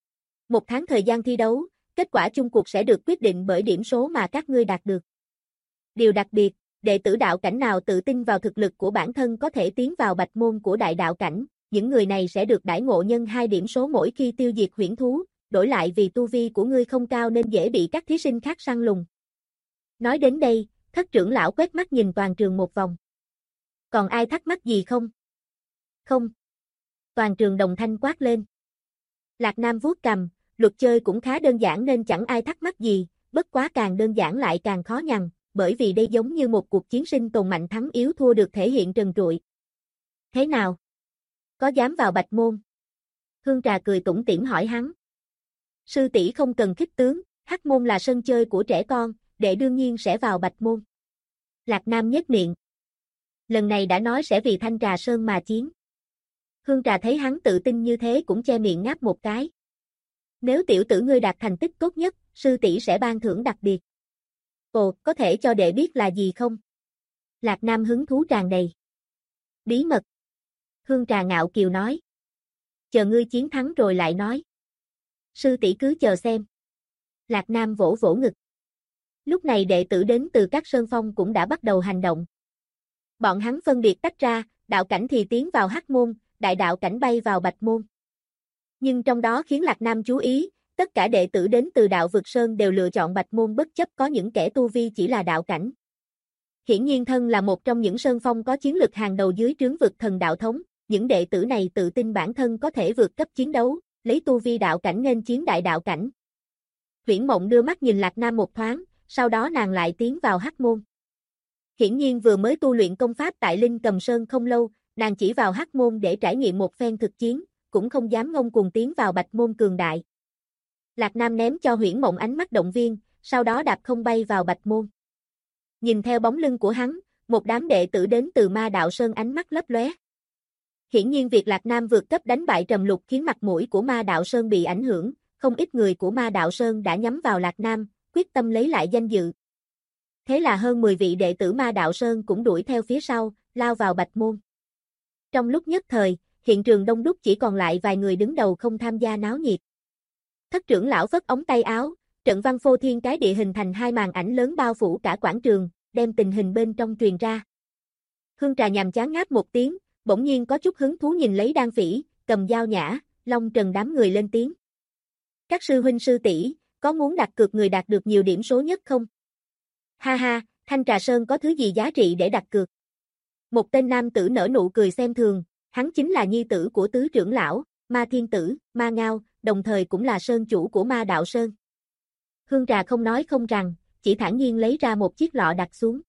1 tháng thời gian thi đấu, kết quả chung cuộc sẽ được quyết định bởi điểm số mà các ngươi đạt được. Điều đặc biệt, đệ tử đạo cảnh nào tự tin vào thực lực của bản thân có thể tiến vào bạch môn của đại đạo cảnh, những người này sẽ được đãi ngộ nhân 2 điểm số mỗi khi tiêu diệt huyễn thú, đổi lại vì tu vi của ngươi không cao nên dễ bị các thí sinh khác săn lùng. Nói đến đây, thất trưởng lão quét mắt nhìn toàn trường một vòng. Còn ai thắc mắc gì không? Không. Toàn trường đồng thanh quát lên. Lạc Nam vuốt cằm, luật chơi cũng khá đơn giản nên chẳng ai thắc mắc gì, bất quá càng đơn giản lại càng khó nhằn, bởi vì đây giống như một cuộc chiến sinh tồn mạnh thắng yếu thua được thể hiện trần trụi. Thế nào? Có dám vào bạch môn? Hương Trà cười tủm tỉm hỏi hắn. Sư tỷ không cần khích tướng, Hắc môn là sân chơi của trẻ con, đệ đương nhiên sẽ vào bạch môn. Lạc Nam nhếch miệng. Lần này đã nói sẽ vì Thanh Trà Sơn mà chiến. Hương Trà thấy hắn tự tin như thế cũng che miệng ngáp một cái. Nếu tiểu tử ngươi đạt thành tích tốt nhất, sư tỷ sẽ ban thưởng đặc biệt. Ồ, có thể cho đệ biết là gì không? Lạc Nam hứng thú tràn đầy. Bí mật. Hương Trà ngạo kiều nói. Chờ ngươi chiến thắng rồi lại nói. Sư tỷ cứ chờ xem. Lạc Nam vỗ vỗ ngực. Lúc này đệ tử đến từ các sơn phong cũng đã bắt đầu hành động. Bọn hắn phân biệt tách ra, đạo cảnh thì tiến vào Hắc môn, đại đạo cảnh bay vào Bạch môn. Nhưng trong đó khiến Lạc Nam chú ý, tất cả đệ tử đến từ đạo vực sơn đều lựa chọn Bạch môn bất chấp có những kẻ tu vi chỉ là đạo cảnh. Hiển nhiên thân là một trong những sơn phong có chiến lực hàng đầu dưới trướng vực thần đạo thống, những đệ tử này tự tin bản thân có thể vượt cấp chiến đấu, lấy tu vi đạo cảnh nên chiến đại đạo cảnh. Huyễn Mộng đưa mắt nhìn Lạc Nam một thoáng, sau đó nàng lại tiến vào Hắc môn. Hiển nhiên vừa mới tu luyện công pháp tại Linh Cầm Sơn không lâu, nàng chỉ vào Hắc môn để trải nghiệm một phen thực chiến, cũng không dám ngông cuồng tiến vào Bạch môn cường đại. Lạc Nam ném cho Huyễn Mộng ánh mắt động viên, sau đó đạp không bay vào Bạch môn. Nhìn theo bóng lưng của hắn, một đám đệ tử đến từ Ma Đạo Sơn ánh mắt lấp lóe. Hiển nhiên việc Lạc Nam vượt cấp đánh bại Trầm Lục khiến mặt mũi của Ma Đạo Sơn bị ảnh hưởng, không ít người của Ma Đạo Sơn đã nhắm vào Lạc Nam, quyết tâm lấy lại danh dự. Thế là hơn 10 vị đệ tử Ma Đạo Sơn cũng đuổi theo phía sau, lao vào Bạch môn. Trong lúc nhất thời, hiện trường đông đúc chỉ còn lại vài người đứng đầu không tham gia náo nhiệt. Thất trưởng lão phất ống tay áo, trận văn phô thiên cái địa hình thành hai màn ảnh lớn bao phủ cả quảng trường, đem tình hình bên trong truyền ra. Hương Trà nhàm chán ngáp một tiếng, bỗng nhiên có chút hứng thú nhìn lấy Đan Phỉ, Cầm Dao Nhã, Long Trần đám người lên tiếng. Các sư huynh sư tỷ, có muốn đặt cược người đạt được nhiều điểm số nhất không? Ha ha, Thanh Trà Sơn có thứ gì giá trị để đặt cược? Một tên nam tử nở nụ cười xem thường, hắn chính là nhi tử của tứ trưởng lão, Ma Thiên Tử, Ma Ngao, đồng thời cũng là sơn chủ của Ma Đạo Sơn. Hương Trà không nói không rằng, chỉ thản nhiên lấy ra một chiếc lọ đặt xuống.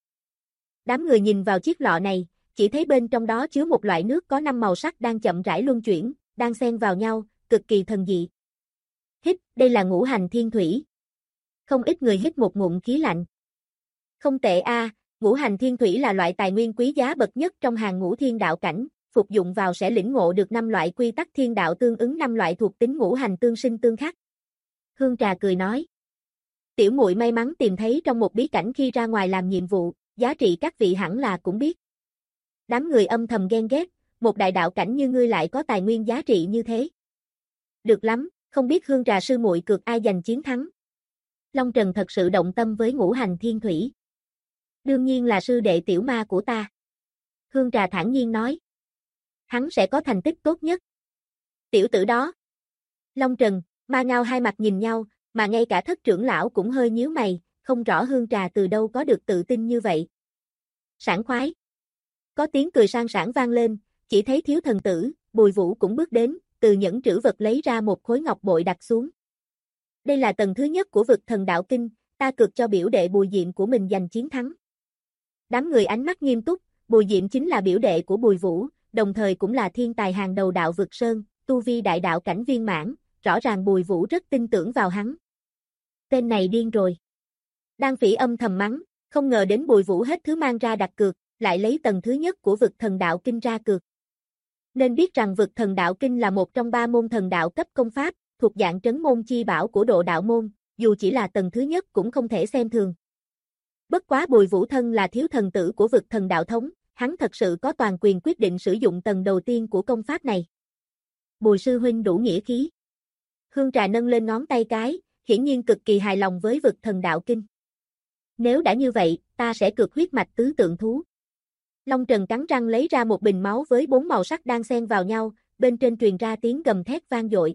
Đám người nhìn vào chiếc lọ này, chỉ thấy bên trong đó chứa một loại nước có 5 màu sắc đang chậm rãi luân chuyển, đang xen vào nhau, cực kỳ thần dị. Hít, đây là ngũ hành thiên thủy. Không ít người hít một ngụm khí lạnh. Không tệ a, ngũ hành thiên thủy là loại tài nguyên quý giá bậc nhất trong hàng ngũ thiên đạo cảnh, phục dụng vào sẽ lĩnh ngộ được 5 loại quy tắc thiên đạo tương ứng 5 loại thuộc tính ngũ hành tương sinh tương khắc. Hương Trà cười nói. Tiểu muội may mắn tìm thấy trong một bí cảnh khi ra ngoài làm nhiệm vụ, giá trị các vị hẳn là cũng biết. Đám người âm thầm ghen ghét, một đại đạo cảnh như ngươi lại có tài nguyên giá trị như thế. Được lắm, không biết Hương Trà sư muội cược ai giành chiến thắng. Long Trần thật sự động tâm với ngũ hành thiên thủy. Đương nhiên là sư đệ tiểu ma của ta. Hương Trà thản nhiên nói. Hắn sẽ có thành tích tốt nhất. Tiểu tử đó. Long Trần, Ma Ngao hai mặt nhìn nhau, mà ngay cả thất trưởng lão cũng hơi nhíu mày, không rõ Hương Trà từ đâu có được tự tin như vậy. Sảng khoái. Có tiếng cười sang sảng vang lên, chỉ thấy thiếu thần tử, Bùi Vũ cũng bước đến, từ nhẫn trữ vật lấy ra một khối ngọc bội đặt xuống. Đây là tầng thứ nhất của vực thần đạo kinh, ta cược cho biểu đệ Bùi Diệm của mình giành chiến thắng. Đám người ánh mắt nghiêm túc, Bùi Diệm chính là biểu đệ của Bùi Vũ, đồng thời cũng là thiên tài hàng đầu đạo vực sơn, tu vi đại đạo cảnh viên mãn, rõ ràng Bùi Vũ rất tin tưởng vào hắn. Tên này điên rồi. Đan Phỉ âm thầm mắng, không ngờ đến Bùi Vũ hết thứ mang ra đặt cược, lại lấy tầng thứ nhất của vực thần đạo kinh ra cược. Nên biết rằng vực thần đạo kinh là một trong 3 môn thần đạo cấp công pháp, thuộc dạng trấn môn chi bảo của độ đạo môn, dù chỉ là tầng thứ nhất cũng không thể xem thường. Bất quá Bùi Vũ thân là thiếu thần tử của vực thần đạo thống, hắn thật sự có toàn quyền quyết định sử dụng tầng đầu tiên của công pháp này. Bùi sư huynh đủ nghĩa khí. Hương Trà nâng lên ngón tay cái, hiển nhiên cực kỳ hài lòng với vực thần đạo kinh. Nếu đã như vậy, ta sẽ cược huyết mạch tứ tượng thú. Long Trần cắn răng lấy ra một bình máu với 4 màu sắc đang xen vào nhau, bên trên truyền ra tiếng gầm thét vang dội.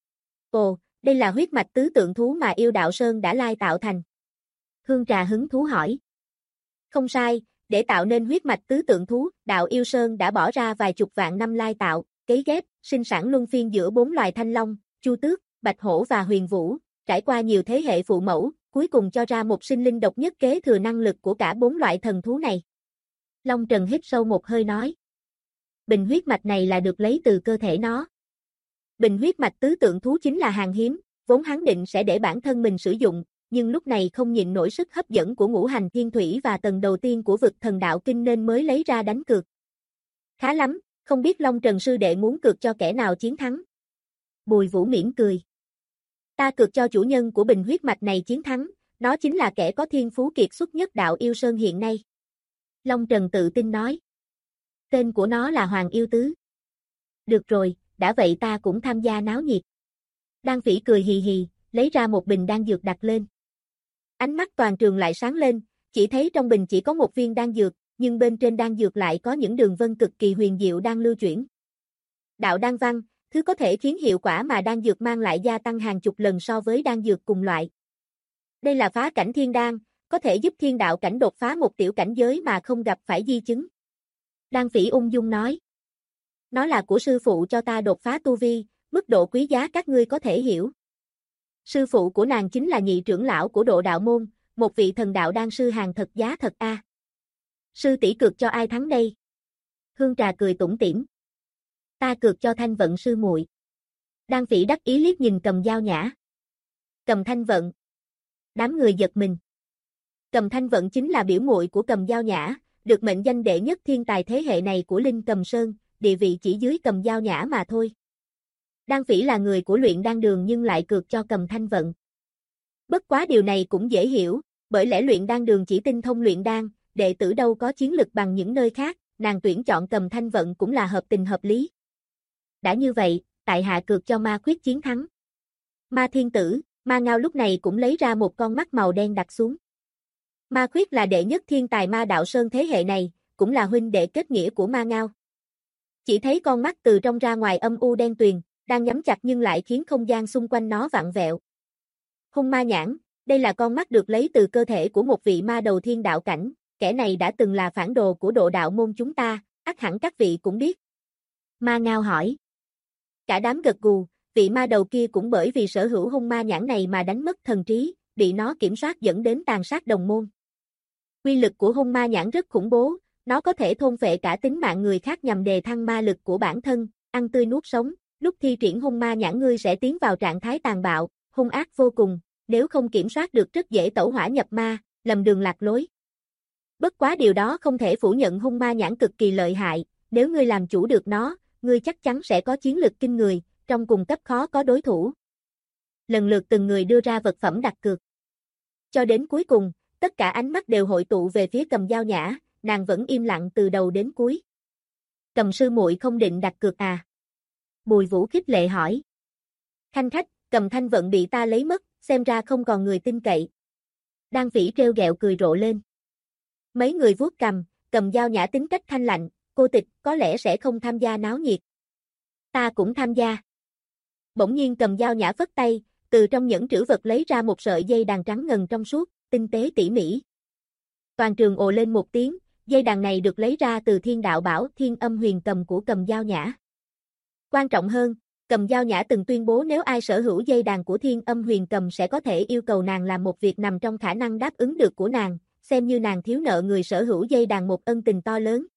Ồ, đây là huyết mạch tứ tượng thú mà yêu đạo sơn đã lai tạo thành. Hương Trà hứng thú hỏi. Không sai, để tạo nên huyết mạch tứ tượng thú, đạo yêu sơn đã bỏ ra vài chục vạn năm lai tạo, cấy ghép, sinh sản luân phiên giữa 4 loài thanh long, chu tước, bạch hổ và huyền vũ, trải qua nhiều thế hệ phụ mẫu, cuối cùng cho ra một sinh linh độc nhất kế thừa năng lực của cả 4 loại thần thú này. Long Trần hít sâu một hơi nói. Bình huyết mạch này là được lấy từ cơ thể nó. Bình huyết mạch tứ tượng thú chính là hàng hiếm, vốn hắn định sẽ để bản thân mình sử dụng, nhưng lúc này không nhịn nổi sức hấp dẫn của ngũ hành thiên thủy và tầng đầu tiên của vực thần đạo kinh nên mới lấy ra đánh cược. Khá lắm, không biết Long Trần sư đệ muốn cược cho kẻ nào chiến thắng. Bùi Vũ mỉm cười. Ta cược cho chủ nhân của bình huyết mạch này chiến thắng, nó chính là kẻ có thiên phú kiệt xuất nhất đạo yêu sơn hiện nay. Long Trần tự tin nói. Tên của nó là Hoàng Yêu Tứ. Được rồi, đã vậy ta cũng tham gia náo nhiệt. Đan Phỉ cười hì hì, lấy ra một bình đan dược đặt lên. Ánh mắt toàn trường lại sáng lên, chỉ thấy trong bình chỉ có một viên đan dược, nhưng bên trên đan dược lại có những đường vân cực kỳ huyền diệu đang lưu chuyển. Đạo đan văn, thứ có thể khiến hiệu quả mà đan dược mang lại gia tăng hàng chục lần so với đan dược cùng loại. Đây là phá cảnh thiên đan, có thể giúp thiên đạo cảnh đột phá một tiểu cảnh giới mà không gặp phải di chứng. Đan Phỉ ung dung nói. Nó là của sư phụ cho ta đột phá tu vi, mức độ quý giá các ngươi có thể hiểu. Sư phụ của nàng chính là nhị trưởng lão của độ đạo môn, một vị thần đạo đan sư hàng thật giá thật a. Sư tỷ cược cho ai thắng đây? Hương Trà cười tủm tỉm. Ta cược cho Thanh Vận sư muội. Đan Phỉ đắc ý liếc nhìn Cầm Dao Nhã. Cầm Thanh Vận. Đám người giật mình. Cầm Thanh Vận chính là biểu muội của Cầm Dao Nhã, được mệnh danh đệ nhất thiên tài thế hệ này của Linh Cầm Sơn, địa vị chỉ dưới Cầm Dao Nhã mà thôi. Đan Phỉ là người của luyện đan đường nhưng lại cược cho Cầm Thanh Vận. Bất quá điều này cũng dễ hiểu, bởi lẽ luyện đan đường chỉ tinh thông luyện đan, đệ tử đâu có chiến lực bằng những nơi khác, nàng tuyển chọn Cầm Thanh Vận cũng là hợp tình hợp lý. Đã như vậy, tại hạ cược cho Ma Khuyết chiến thắng. Ma Thiên Tử, Ma Ngao lúc này cũng lấy ra một con mắt màu đen đặt xuống. Ma Khuyết là đệ nhất thiên tài ma đạo sơn thế hệ này, cũng là huynh đệ kết nghĩa của Ma Ngao. Chỉ thấy con mắt từ trong ra ngoài âm u đen tuyền, đang nhắm chặt nhưng lại khiến không gian xung quanh nó vặn vẹo. Hung ma nhãn, đây là con mắt được lấy từ cơ thể của một vị ma đầu thiên đạo cảnh, kẻ này đã từng là phản đồ của độ đạo môn chúng ta, ắt hẳn các vị cũng biết. Ma Ngao hỏi. Cả đám gật gù, vị ma đầu kia cũng bởi vì sở hữu hung ma nhãn này mà đánh mất thần trí, bị nó kiểm soát dẫn đến tàn sát đồng môn. Quy lực của hung ma nhãn rất khủng bố, nó có thể thôn phệ cả tính mạng người khác nhằm đề thăng ma lực của bản thân, ăn tươi nuốt sống, lúc thi triển hung ma nhãn ngươi sẽ tiến vào trạng thái tàn bạo, hung ác vô cùng, nếu không kiểm soát được rất dễ tẩu hỏa nhập ma, lầm đường lạc lối. Bất quá điều đó không thể phủ nhận hung ma nhãn cực kỳ lợi hại, nếu ngươi làm chủ được nó, ngươi chắc chắn sẽ có chiến lực kinh người, trong cùng cấp khó có đối thủ. Lần lượt từng người đưa ra vật phẩm đặt cược. Cho đến cuối cùng, tất cả ánh mắt đều hội tụ về phía Cầm Dao Nhã, nàng vẫn im lặng từ đầu đến cuối. Cầm sư muội không định đặt cược à? Bùi Vũ khích lệ hỏi. Khanh khách, Cầm Thanh Vận bị ta lấy mất, xem ra không còn người tin cậy. Đan Phỉ trêu ghẹo cười rộ lên. Mấy người vuốt cằm, Cầm Dao Nhã tính cách thanh lạnh, cô tịch có lẽ sẽ không tham gia náo nhiệt. Ta cũng tham gia. Bỗng nhiên Cầm Dao Nhã phất tay, từ trong nhẫn trữ vật lấy ra một sợi dây đàn trắng ngần trong suốt, tinh tế tỉ mỉ. Toàn trường ồ lên một tiếng, dây đàn này được lấy ra từ thiên đạo bảo Thiên Âm Huyền Cầm của Cầm Dao Nhã. Quan trọng hơn, Cầm Dao Nhã từng tuyên bố nếu ai sở hữu dây đàn của Thiên Âm Huyền Cầm sẽ có thể yêu cầu nàng làm một việc nằm trong khả năng đáp ứng được của nàng, xem như nàng thiếu nợ người sở hữu dây đàn một ân tình to lớn.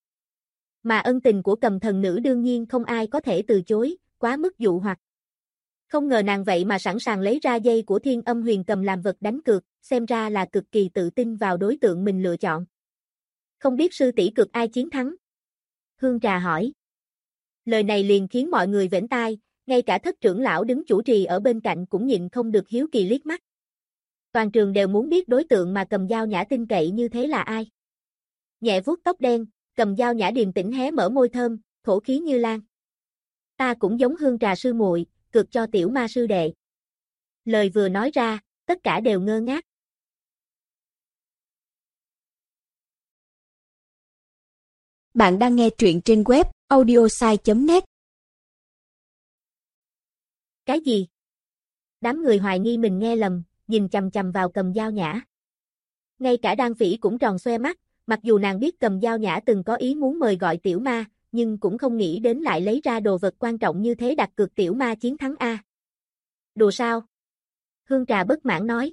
Mà ân tình của Cầm thần nữ đương nhiên không ai có thể từ chối, quá mức dụ hoặc. Không ngờ nàng vậy mà sẵn sàng lấy ra dây của Thiên Âm Huyền Cầm làm vật đánh cược, xem ra là cực kỳ tự tin vào đối tượng mình lựa chọn. Không biết sư tỷ cược ai chiến thắng? Hương Trà hỏi. Lời này liền khiến mọi người vểnh tai, ngay cả thất trưởng lão đứng chủ trì ở bên cạnh cũng nhịn không được hiếu kỳ liếc mắt. Toàn trường đều muốn biết đối tượng mà Cầm Dao Nhã tin cậy như thế là ai. Nhẹ vuốt tóc đen, Cầm Dao Nhã điềm tĩnh hé mở môi thơm, thổ khí như lan. Ta cũng giống Hương Trà sư muội, cược cho tiểu ma sư đệ. Lời vừa nói ra, tất cả đều ngơ ngác. Bạn đang nghe truyện trên web audiosai.net. Cái gì? Đám người hoài nghi mình nghe lầm, nhìn chằm chằm vào Cầm Dao Nhã. Ngay cả Đan Phỉ cũng tròn xoe mắt, mặc dù nàng biết Cầm Dao Nhã từng có ý muốn mời gọi tiểu ma, nhưng cũng không nghĩ đến lại lấy ra đồ vật quan trọng như thế đặt cược tiểu ma chiến thắng a. Đùa sao? Hương Trà bất mãn nói.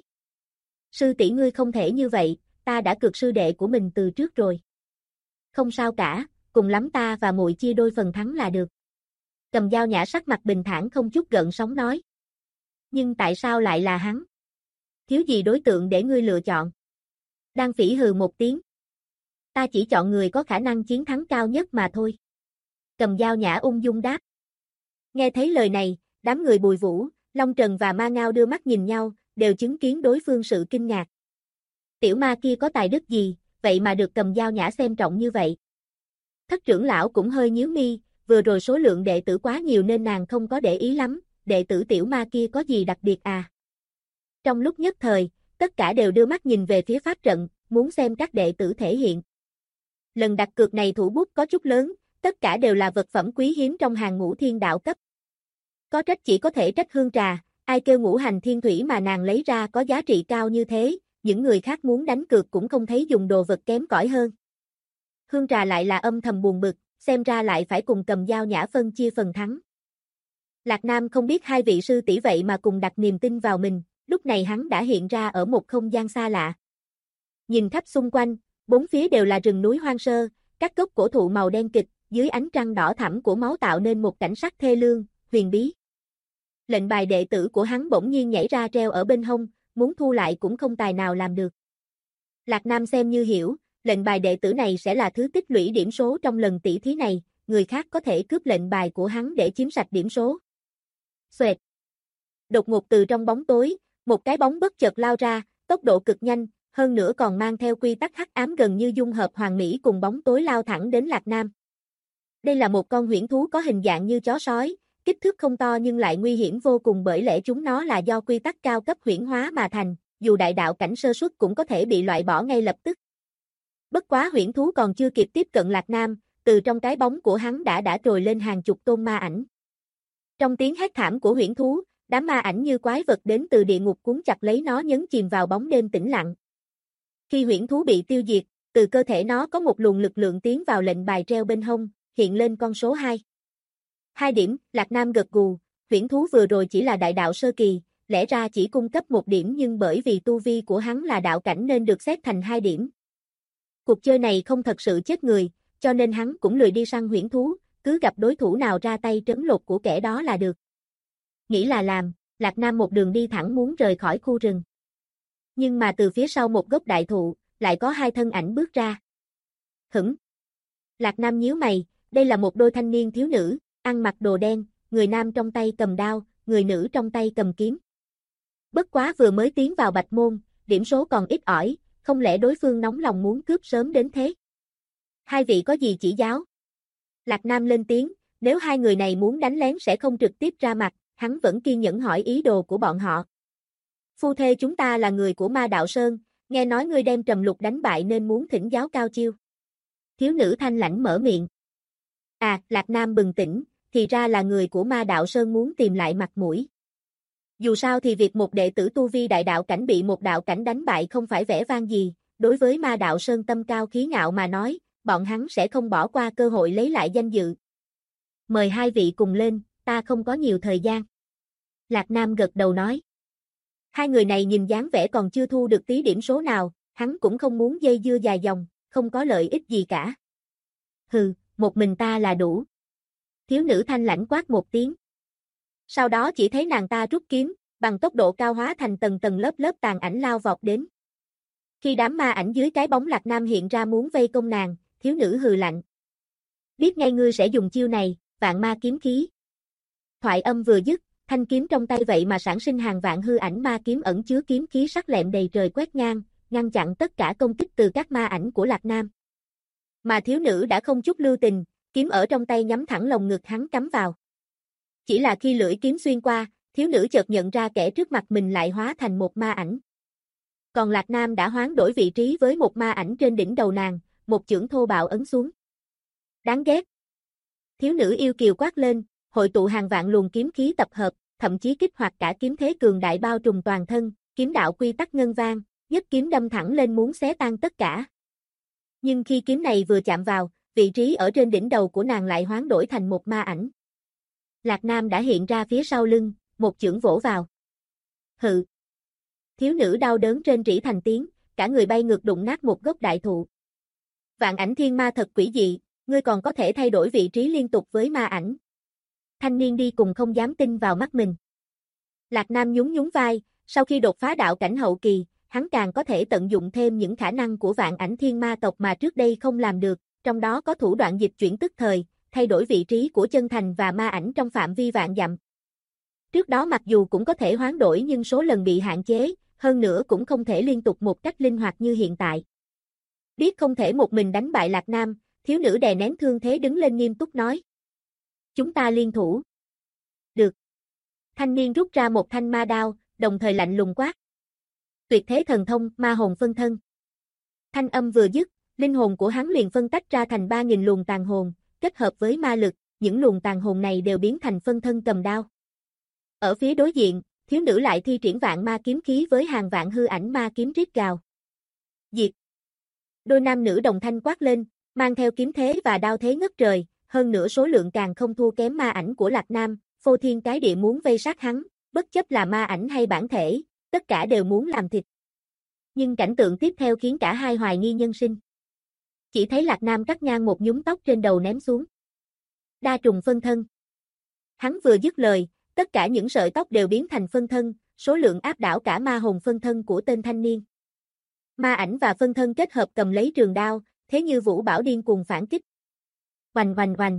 Sư tỷ ngươi không thể như vậy, ta đã cược sư đệ của mình từ trước rồi. Không sao cả, cùng lắm ta và muội chia đôi phần thắng là được. Cầm Dao Nhã sắc mặt bình thản không chút gợn sóng nói. Nhưng tại sao lại là hắn? Thiếu gì đối tượng để ngươi lựa chọn? Đan Phỉ hừ một tiếng. Ta chỉ chọn người có khả năng chiến thắng cao nhất mà thôi. Cầm Dao Nhã ung dung đáp. Nghe thấy lời này, đám người Bùi Vũ, Long Trần và Ma Ngao đưa mắt nhìn nhau, đều chứng kiến đối phương sự kinh ngạc. Tiểu ma kia có tài đức gì, vậy mà được Cầm Dao Nhã xem trọng như vậy. Thất trưởng lão cũng hơi nhíu mi, vừa rồi số lượng đệ tử quá nhiều nên nàng không có để ý lắm, đệ tử tiểu ma kia có gì đặc biệt à? Trong lúc nhất thời, tất cả đều đưa mắt nhìn về phía pháp trận, muốn xem các đệ tử thể hiện. Lần đặt cược này thủ bút có chút lớn, tất cả đều là vật phẩm quý hiếm trong hàng ngũ thiên đạo cấp. Có trách chỉ có thể trách Hương Trà, ai kêu ngũ hành thiên thủy mà nàng lấy ra có giá trị cao như thế, những người khác muốn đánh cược cũng không thấy dùng đồ vật kém cỏi hơn. Hương Trà lại là âm thầm buồn bực, xem ra lại phải cùng Cầm Dao Nhã phân chia phần thắng. Lạc Nam không biết hai vị sư tỷ vậy mà cùng đặt niềm tin vào mình, lúc này hắn đã hiện ra ở một không gian xa lạ. Nhìn khắp xung quanh, bốn phía đều là rừng núi hoang sơ, các gốc cổ thụ màu đen kịch, dưới ánh trăng đỏ thẫm của máu tạo nên một cảnh sắc thê lương, huyền bí. Lệnh bài đệ tử của hắn bỗng nhiên nhảy ra treo ở bên hông, muốn thu lại cũng không tài nào làm được. Lạc Nam xem như hiểu, lệnh bài đệ tử này sẽ là thứ tích lũy điểm số trong lần tỷ thí này, người khác có thể cướp lệnh bài của hắn để chiếm sạch điểm số. Xoẹt. Đột ngột từ trong bóng tối, một cái bóng bất chợt lao ra, tốc độ cực nhanh, hơn nữa còn mang theo quy tắc hắc ám gần như dung hợp hoàn mỹ cùng bóng tối lao thẳng đến Lạc Nam. Đây là một con huyễn thú có hình dạng như chó sói, kích thước không to nhưng lại nguy hiểm vô cùng bởi lẽ chúng nó là do quy tắc cao cấp huyễn hóa mà thành, dù đại đạo cảnh sơ suất cũng có thể bị loại bỏ ngay lập tức. Bất quá huyễn thú còn chưa kịp tiếp cận Lạc Nam, từ trong cái bóng của hắn đã trồi lên hàng chục tôn ma ảnh. Trong tiếng hét thảm của huyễn thú, đám ma ảnh như quái vật đến từ địa ngục cuốn chặt lấy nó nhấn chìm vào bóng đêm tĩnh lặng. Khi huyễn thú bị tiêu diệt, từ cơ thể nó có một luồng lực lượng tiến vào lệnh bài treo bên hông, hiện lên con số 2. 2 điểm, Lạc Nam gật gù, huyễn thú vừa rồi chỉ là đại đạo sơ kỳ, lẽ ra chỉ cung cấp 1 điểm nhưng bởi vì tu vi của hắn là đạo cảnh nên được xếp thành 2 điểm. Cuộc chơi này không thật sự chết người, cho nên hắn cũng lười đi săn huyễn thú, cứ gặp đối thủ nào ra tay trấn lột của kẻ đó là được. Nghĩ là làm, Lạc Nam một đường đi thẳng muốn rời khỏi khu rừng. Nhưng mà từ phía sau một gốc đại thụ, lại có 2 thân ảnh bước ra. Lạc Nam nhíu mày, đây là một đôi thanh niên thiếu nữ, ăn mặc đồ đen, người nam trong tay cầm đao, người nữ trong tay cầm kiếm. Bất quá vừa mới tiến vào Bạch Môn, điểm số còn ít ỏi, không lẽ đối phương nóng lòng muốn cướp sớm đến thế? Hai vị có gì chỉ giáo? Lạc Nam lên tiếng, nếu 2 người này muốn đánh lén sẽ không trực tiếp ra mặt, hắn vẫn kiên nhẫn hỏi ý đồ của bọn họ. Phu thê chúng ta là người của Ma Đạo Sơn, nghe nói ngươi đem Trầm Lục đánh bại nên muốn thỉnh giáo cao chiêu. Thiếu nữ thanh lãnh mở miệng. À, Lạc Nam bừng tỉnh, thì ra là người của Ma Đạo Sơn muốn tìm lại mặt mũi. Dù sao thì việc một đệ tử tu vi đại đạo cảnh bị một đạo cảnh đánh bại không phải vẻ vang gì, đối với Ma Đạo Sơn tâm cao khí ngạo mà nói, bọn hắn sẽ không bỏ qua cơ hội lấy lại danh dự. Mời 2 vị cùng lên, ta không có nhiều thời gian. Lạc Nam gật đầu nói. 2 người này nhìn dáng vẻ còn chưa thu được tí điểm số nào, hắn cũng không muốn dây dưa dài dòng, không có lợi ích gì cả. Hừ, một mình ta là đủ. Thiếu nữ thanh lãnh quát một tiếng. Sau đó chỉ thấy nàng ta rút kiếm, bằng tốc độ cao hóa thành tầng tầng lớp lớp tàn ảnh lao vọt đến. Khi đám ma ảnh dưới cái bóng Lạc Nam hiện ra muốn vây công nàng, thiếu nữ hừ lạnh. Biết ngay ngươi sẽ dùng chiêu này, vạn ma kiếm khí. Thoại âm vừa dứt, thanh kiếm trong tay vậy mà sản sinh hàng vạn hư ảnh ma kiếm ẩn chứa kiếm khí sắc lẹm đầy trời quét ngang, ngăn chặn tất cả công kích từ các ma ảnh của Lạc Nam. Mà thiếu nữ đã không chút lưu tình, kiếm ở trong tay nhắm thẳng lồng ngực hắn cắm vào. Chỉ là khi lưỡi kiếm xuyên qua, thiếu nữ chợt nhận ra kẻ trước mặt mình lại hóa thành một ma ảnh. Còn Lạc Nam đã hoán đổi vị trí với một ma ảnh trên đỉnh đầu nàng, một chưởng thô bạo ấn xuống. Đáng ghét. Thiếu nữ yêu kiều quát lên, hội tụ hàng vạn luồng kiếm khí tập hợp, thậm chí kích hoạt cả kiếm thế cường đại bao trùm toàn thân, kiếm đạo quy tắc ngân vang, nhất kiếm đâm thẳng lên muốn xé tan tất cả. Nhưng khi kiếm này vừa chạm vào, vị trí ở trên đỉnh đầu của nàng lại hoán đổi thành một ma ảnh. Lạc Nam đã hiện ra phía sau lưng, một chưởng vỗ vào. Hự. Thiếu nữ đau đớn trên rỉ thành tiếng, cả người bay ngược đụng nát một gốc đại thụ. Vạn ảnh thiên ma thật quỷ dị, ngươi còn có thể thay đổi vị trí liên tục với ma ảnh. Thanh niên đi cùng không dám tin vào mắt mình. Lạc Nam nhún nhún vai, sau khi đột phá đạo cảnh hậu kỳ, hắn càng có thể tận dụng thêm những khả năng của vạn ảnh thiên ma tộc mà trước đây không làm được, trong đó có thủ đoạn dịch chuyển tức thời, thay đổi vị trí của chân thành và ma ảnh trong phạm vi vạn dặm. Trước đó mặc dù cũng có thể hoán đổi nhưng số lần bị hạn chế, hơn nữa cũng không thể liên tục một cách linh hoạt như hiện tại. Biết không thể một mình đánh bại Lạc Nam, thiếu nữ đè nén thương thế đứng lên nghiêm túc nói. Chúng ta liên thủ. Được. Thanh niên rút ra một thanh ma đao, đồng thời lạnh lùng quát. Tuyệt thế thần thông, ma hồn phân thân. Thanh âm vừa dứt, linh hồn của hắn liền phân tách ra thành 3.000 luồng tàn hồn, kết hợp với ma lực, những luồng tàn hồn này đều biến thành phân thân cầm đao. Ở phía đối diện, thiếu nữ lại thi triển vạn ma kiếm khí với hàng vạn hư ảnh ma kiếm rít gào. Diệt. Đôi nam nữ đồng thanh quát lên, mang theo kiếm thế và đao thế ngất trời, hơn nữa số lượng càng không thua kém ma ảnh của Lạc Nam, phô thiên cái địa muốn vây sát hắn, bất chấp là ma ảnh hay bản thể, tất cả đều muốn làm thịt. Nhưng cảnh tượng tiếp theo khiến cả hai hoài nghi nhân sinh. Chỉ thấy Lạc Nam cắt ngang một nhúm tóc trên đầu ném xuống. Đa trùng phân thân. Hắn vừa dứt lời, tất cả những sợi tóc đều biến thành phân thân, số lượng áp đảo cả ma hồn phân thân của tên thanh niên. Ma ảnh và phân thân kết hợp cầm lấy trường đao, thế như vũ bão điên cuồng phản kích. Oành oành oành.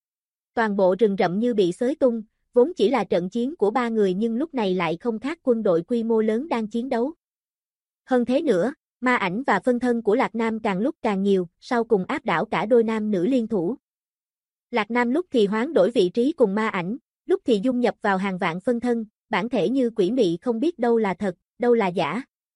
Toàn bộ rừng rậm như bị xới tung, vốn chỉ là trận chiến của 3 người nhưng lúc này lại không khác quân đội quy mô lớn đang chiến đấu. Hơn thế nữa, ma ảnh và phân thân của Lạc Nam càng lúc càng nhiều, sau cùng áp đảo cả đôi nam nữ liên thủ. Lạc Nam lúc thì hoán đổi vị trí cùng ma ảnh, lúc thì dung nhập vào hàng vạn phân thân, bản thể như quỷ mị không biết đâu là thật, đâu là giả.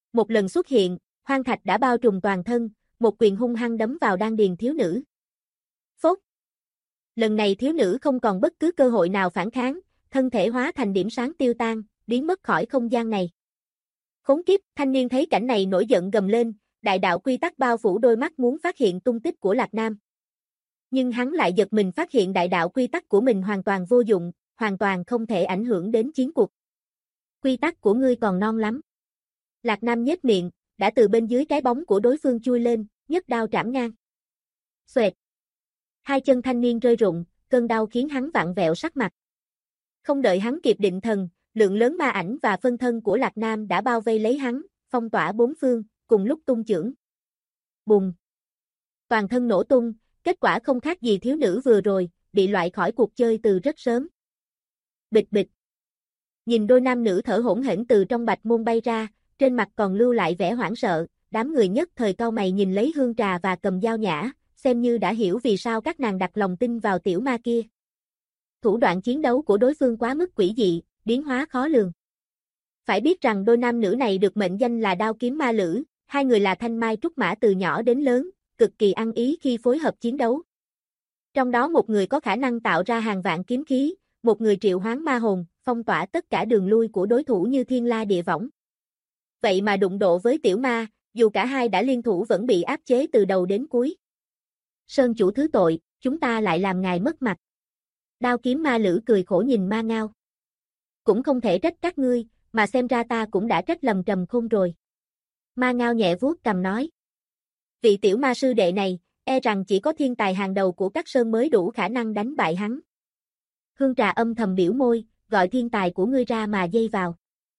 Một lần xuất hiện, hoang thạch đã bao trùm toàn thân, một quyền hung hăng đấm vào đan điền thiếu nữ. Phốt! Lần này thiếu nữ không còn bất cứ cơ hội nào phản kháng, thân thể hóa thành điểm sáng tiêu tan, biến mất khỏi không gian này. Khốn kiếp, thanh niên thấy cảnh này nổi giận gầm lên, đại đạo quy tắc bao phủ đôi mắt muốn phát hiện tung tích của Lạc Nam. Nhưng hắn lại giật mình phát hiện đại đạo quy tắc của mình hoàn toàn vô dụng, hoàn toàn không thể ảnh hưởng đến chiến cuộc. Quy tắc của ngươi còn non lắm. Lạc Nam nhếch miệng, đã từ bên dưới cái bóng của đối phương chui lên, nhấc đao trảm ngang. Xoẹt. Hai chân thanh niên rơi rụng, cơn đau khiến hắn vặn vẹo sắc mặt. Không đợi hắn kịp định thần, lượng lớn ma ảnh và phân thân của Lạc Nam đã bao vây lấy hắn, phong tỏa bốn phương, cùng lúc tung chưởng. Bùng. Toàn thân nổ tung, kết quả không khác gì thiếu nữ vừa rồi, bị loại khỏi cuộc chơi từ rất sớm. Bịch bịch. Nhìn đôi nam nữ thở hổn hển từ trong bạch môn bay ra, trên mặt còn lưu lại vẻ hoảng sợ, đám người nhất thời cau mày nhìn lấy hương trà và cầm dao nhã, xem như đã hiểu vì sao các nàng đặt lòng tin vào tiểu ma kia. Thủ đoạn chiến đấu của đối phương quá mức quỷ dị, biến hóa khó lường. Phải biết rằng đôi nam nữ này được mệnh danh là đao kiếm ma lữ, hai người là thanh mai trúc mã từ nhỏ đến lớn, cực kỳ ăn ý khi phối hợp chiến đấu. Trong đó một người có khả năng tạo ra hàng vạn kiếm khí, một người triệu hoán ma hồn, phong tỏa tất cả đường lui của đối thủ như thiên la địa võng. Vậy mà đụng độ với tiểu ma, dù cả hai đã liên thủ vẫn bị áp chế từ đầu đến cuối. Sơn chủ thứ tội, chúng ta lại làm ngài mất mặt. Đao kiếm ma lữ cười khổ nhìn ma ngao. Cũng không thể trách các ngươi, mà xem ra ta cũng đã trách lầm trầm khôn rồi. Ma ngao nhẹ vuốt cằm nói. Vị tiểu ma sư đệ này, e rằng chỉ có thiên tài hàng đầu của các sơn mới đủ khả năng đánh bại hắn. Hương trà âm thầm biểu môi, gọi thiên tài của ngươi ra mà dây vào.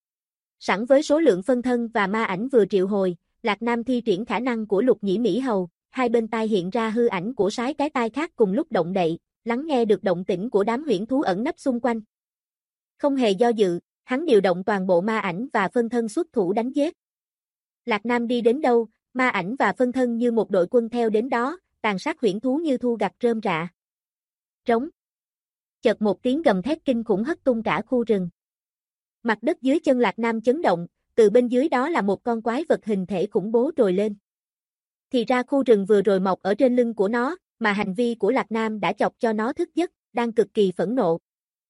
Sẵn với số lượng phân thân và ma ảnh vừa triệu hồi, Lạc Nam thi triển khả năng của Lục Nhĩ Mỹ Hầu, hai bên tai hiện ra hư ảnh của 6 cái tai khác cùng lúc động đậy, lắng nghe được động tĩnh của đám huyễn thú ẩn nấp xung quanh. Không hề do dự, hắn điều động toàn bộ ma ảnh và phân thân xuất thủ đánh giết. Lạc Nam đi đến đâu, ma ảnh và phân thân như một đội quân theo đến đó, tàn sát huyễn thú như thu gặt rơm rạ. Trống. Chợt một tiếng gầm thét kinh khủng hất tung cả khu rừng. Mặt đất dưới chân Lạc Nam chấn động, từ bên dưới đó là một con quái vật hình thể khủng bố trồi lên. Thì ra khu rừng vừa rồi mọc ở trên lưng của nó, mà hành vi của Lạc Nam đã chọc cho nó thức giấc, đang cực kỳ phẫn nộ.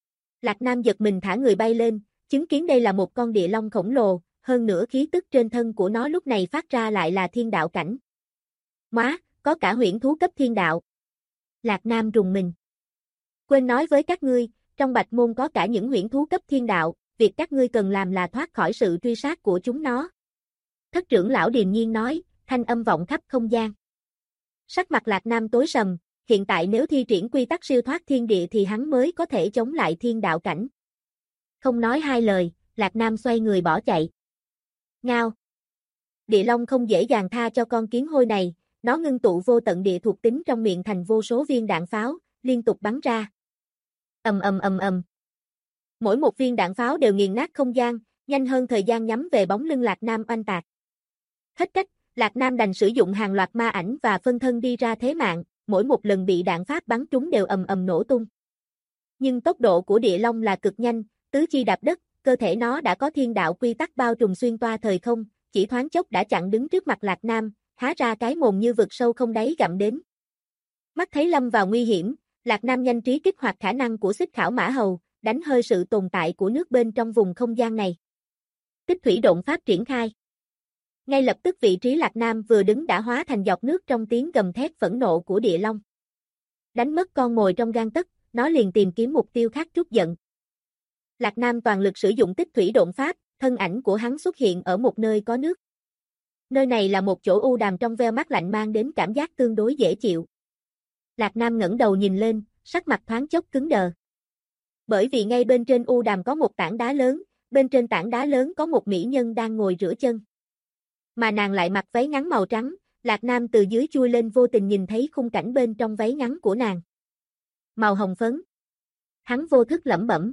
Lạc Nam giật mình thả người bay lên, chứng kiến đây là một con địa long khổng lồ, hơn nữa khí tức trên thân của nó lúc này phát ra lại là thiên đạo cảnh. Móa, có cả huyễn thú cấp thiên đạo. Lạc Nam rùng mình. Quên nói với các ngươi, trong Bạch Môn có cả những huyễn thú cấp thiên đạo, việc các ngươi cần làm là thoát khỏi sự truy sát của chúng nó. Thất trưởng lão điềm nhiên nói, thanh âm vọng khắp không gian. Sắc mặt Lạc Nam tối sầm, hiện tại nếu thi triển quy tắc siêu thoát thiên địa thì hắn mới có thể chống lại thiên đạo cảnh. Không nói hai lời, Lạc Nam xoay người bỏ chạy. Ngao. Địa Long không dễ dàng tha cho con kiến hôi này, nó ngưng tụ vô tận địa thuộc tính trong miệng thành vô số viên đạn pháo, liên tục bắn ra. Ầm ầm ầm ầm. Mỗi một viên đạn pháo đều nghiền nát không gian, nhanh hơn thời gian nhắm về bóng lưng Lạc Nam oanh tạc. Hết cách, Lạc Nam đành sử dụng hàng loạt ma ảnh và phân thân đi ra thế mạng, mỗi một lần bị đạn pháp bắn trúng đều ầm ầm nổ tung. Nhưng tốc độ của địa long là cực nhanh, tứ chi đạp đất, cơ thể nó đã có thiên đạo quy tắc bao trùm xuyên toa thời không, chỉ thoáng chốc đã chặn đứng trước mặt Lạc Nam, há ra cái mồm như vực sâu không đáy gặm đến. Mắt thấy lâm vào nguy hiểm, Lạc Nam nhanh trí kích hoạt khả năng của Xích Khảo Mã Hầu, đánh hơi sự tồn tại của nước bên trong vùng không gian này. Tích thủy độn pháp triển khai. Ngay lập tức vị trí Lạc Nam vừa đứng đã hóa thành giọt nước trong tiếng gầm thét phẫn nộ của địa long. Đánh mất con mồi trong gang tấc, nó liền tìm kiếm mục tiêu khác trút giận. Lạc Nam toàn lực sử dụng tích thủy độn pháp, thân ảnh của hắn xuất hiện ở một nơi có nước. Nơi này là một chỗ u đàm trong veo mát lạnh mang đến cảm giác tương đối dễ chịu. Lạc Nam ngẩng đầu nhìn lên, sắc mặt thoáng chốc cứng đờ. Bởi vì ngay bên trên u đàm có một tảng đá lớn, bên trên tảng đá lớn có một mỹ nhân đang ngồi rửa chân. Mà nàng lại mặc váy ngắn màu trắng, Lạc Nam từ dưới chui lên vô tình nhìn thấy khung cảnh bên trong váy ngắn của nàng. Màu hồng phấn. Hắn vô thức lẩm bẩm.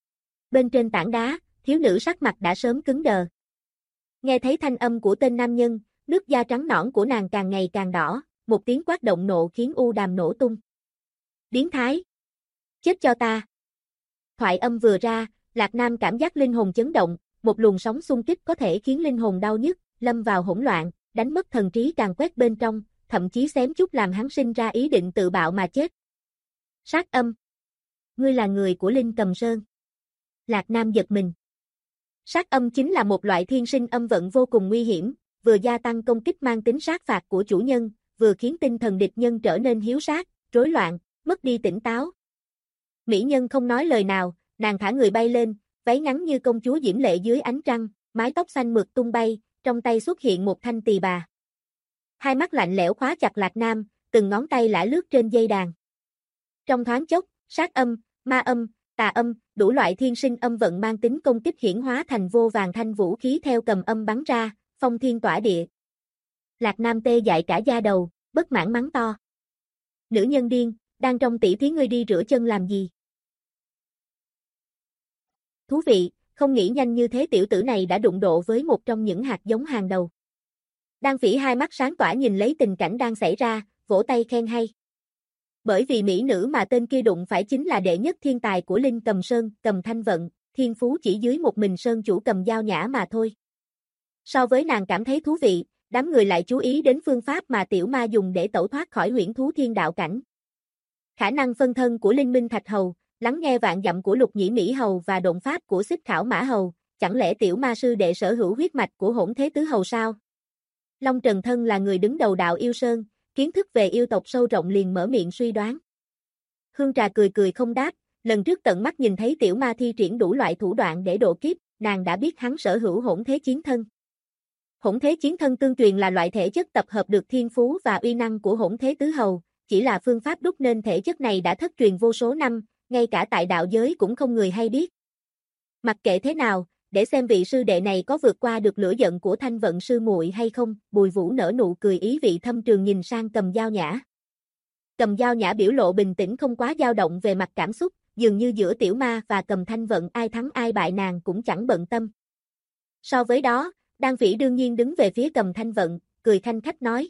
Bên trên tảng đá, thiếu nữ sắc mặt đã sớm cứng đờ. Nghe thấy thanh âm của tên nam nhân, nước da trắng nõn của nàng càng ngày càng đỏ, một tiếng quát động nộ khiến u đàm nổ tung. Biến thái! Chết cho ta! Thoại âm vừa ra, Lạc Nam cảm giác linh hồn chấn động, một luồng sóng xung kích có thể khiến linh hồn đau nhức, lâm vào hỗn loạn, đánh mất thần trí càng quét bên trong, thậm chí xém chút làm hắn sinh ra ý định tự bạo mà chết. Sát âm. Ngươi là người của Linh Cầm Sơn. Lạc Nam giật mình. Sát âm chính là một loại thiên sinh âm vận vô cùng nguy hiểm, vừa gia tăng công kích mang tính sát phạt của chủ nhân, vừa khiến tinh thần địch nhân trở nên hiếu sát, rối loạn, mất đi tỉnh táo. Mỹ nhân không nói lời nào, nàng thả người bay lên, váy ngắn như công chúa diễm lệ dưới ánh trăng, mái tóc xanh mượt tung bay, trong tay xuất hiện một thanh tỳ bà. Hai mắt lạnh lẽo khóa chặt Lạc Nam, từng ngón tay lả lướt trên dây đàn. Trong thoáng chốc, sát âm, ma âm, tà âm, đủ loại thiên sinh âm vận mang tính công kích hiển hóa thành vô vàn thanh vũ khí theo cầm âm bắn ra, phong thiên tỏa địa. Lạc Nam tê dại cả da đầu, bất mãn mắng to. Nữ nhân điên, đang trong tỷ thí ngươi đi rửa chân làm gì? Thú vị, không nghĩ nhanh như thế tiểu tử này đã đụng độ với một trong những hạt giống hàng đầu. Đan Phỉ hai mắt sáng tỏa nhìn lấy tình cảnh đang xảy ra, vỗ tay khen hay. Bởi vì mỹ nữ mà tên kia đụng phải chính là đệ nhất thiên tài của Linh Cầm Sơn, Cầm Thanh Vận, thiên phú chỉ dưới một mình sơn chủ Cầm Dao Nhã mà thôi. So với nàng cảm thấy thú vị, đám người lại chú ý đến phương pháp mà tiểu ma dùng để tẩu thoát khỏi huyễn thú thiên đạo cảnh. Khả năng phân thân của Linh Minh Thạch Hầu, lắng nghe vạn dặm của Lục Nhĩ Mỹ Hầu và độn pháp của Xích Khảo Mã Hầu, chẳng lẽ tiểu ma sư đệ sở hữu huyết mạch của Hỗn Thế Tứ Hầu sao? Long Trần Thân là người đứng đầu đạo yêu sơn, kiến thức về yêu tộc sâu rộng liền mở miệng suy đoán. Hương Trà cười cười không đáp, lần trước tận mắt nhìn thấy tiểu ma thi triển đủ loại thủ đoạn để độ kiếp, nàng đã biết hắn sở hữu hỗn thế chiến thân. Hỗn thế chiến thân tương truyền là loại thể chất tập hợp được thiên phú và uy năng của Hỗn Thế Tứ Hầu, chỉ là phương pháp đúc nên thể chất này đã thất truyền vô số năm, ngay cả tại đạo giới cũng không người hay biết. Mặc kệ thế nào, để xem vị sư đệ này có vượt qua được lửa giận của Thanh Vận sư muội hay không, Bùi Vũ nở nụ cười ý vị thâm trường nhìn sang Cầm Dao Nhã. Cầm Dao Nhã biểu lộ bình tĩnh không quá dao động về mặt cảm xúc, dường như giữa tiểu ma và Cầm Thanh Vận ai thắng ai bại nàng cũng chẳng bận tâm. So với đó, Đan Phỉ đương nhiên đứng về phía Cầm Thanh Vận, cười khanh khách nói.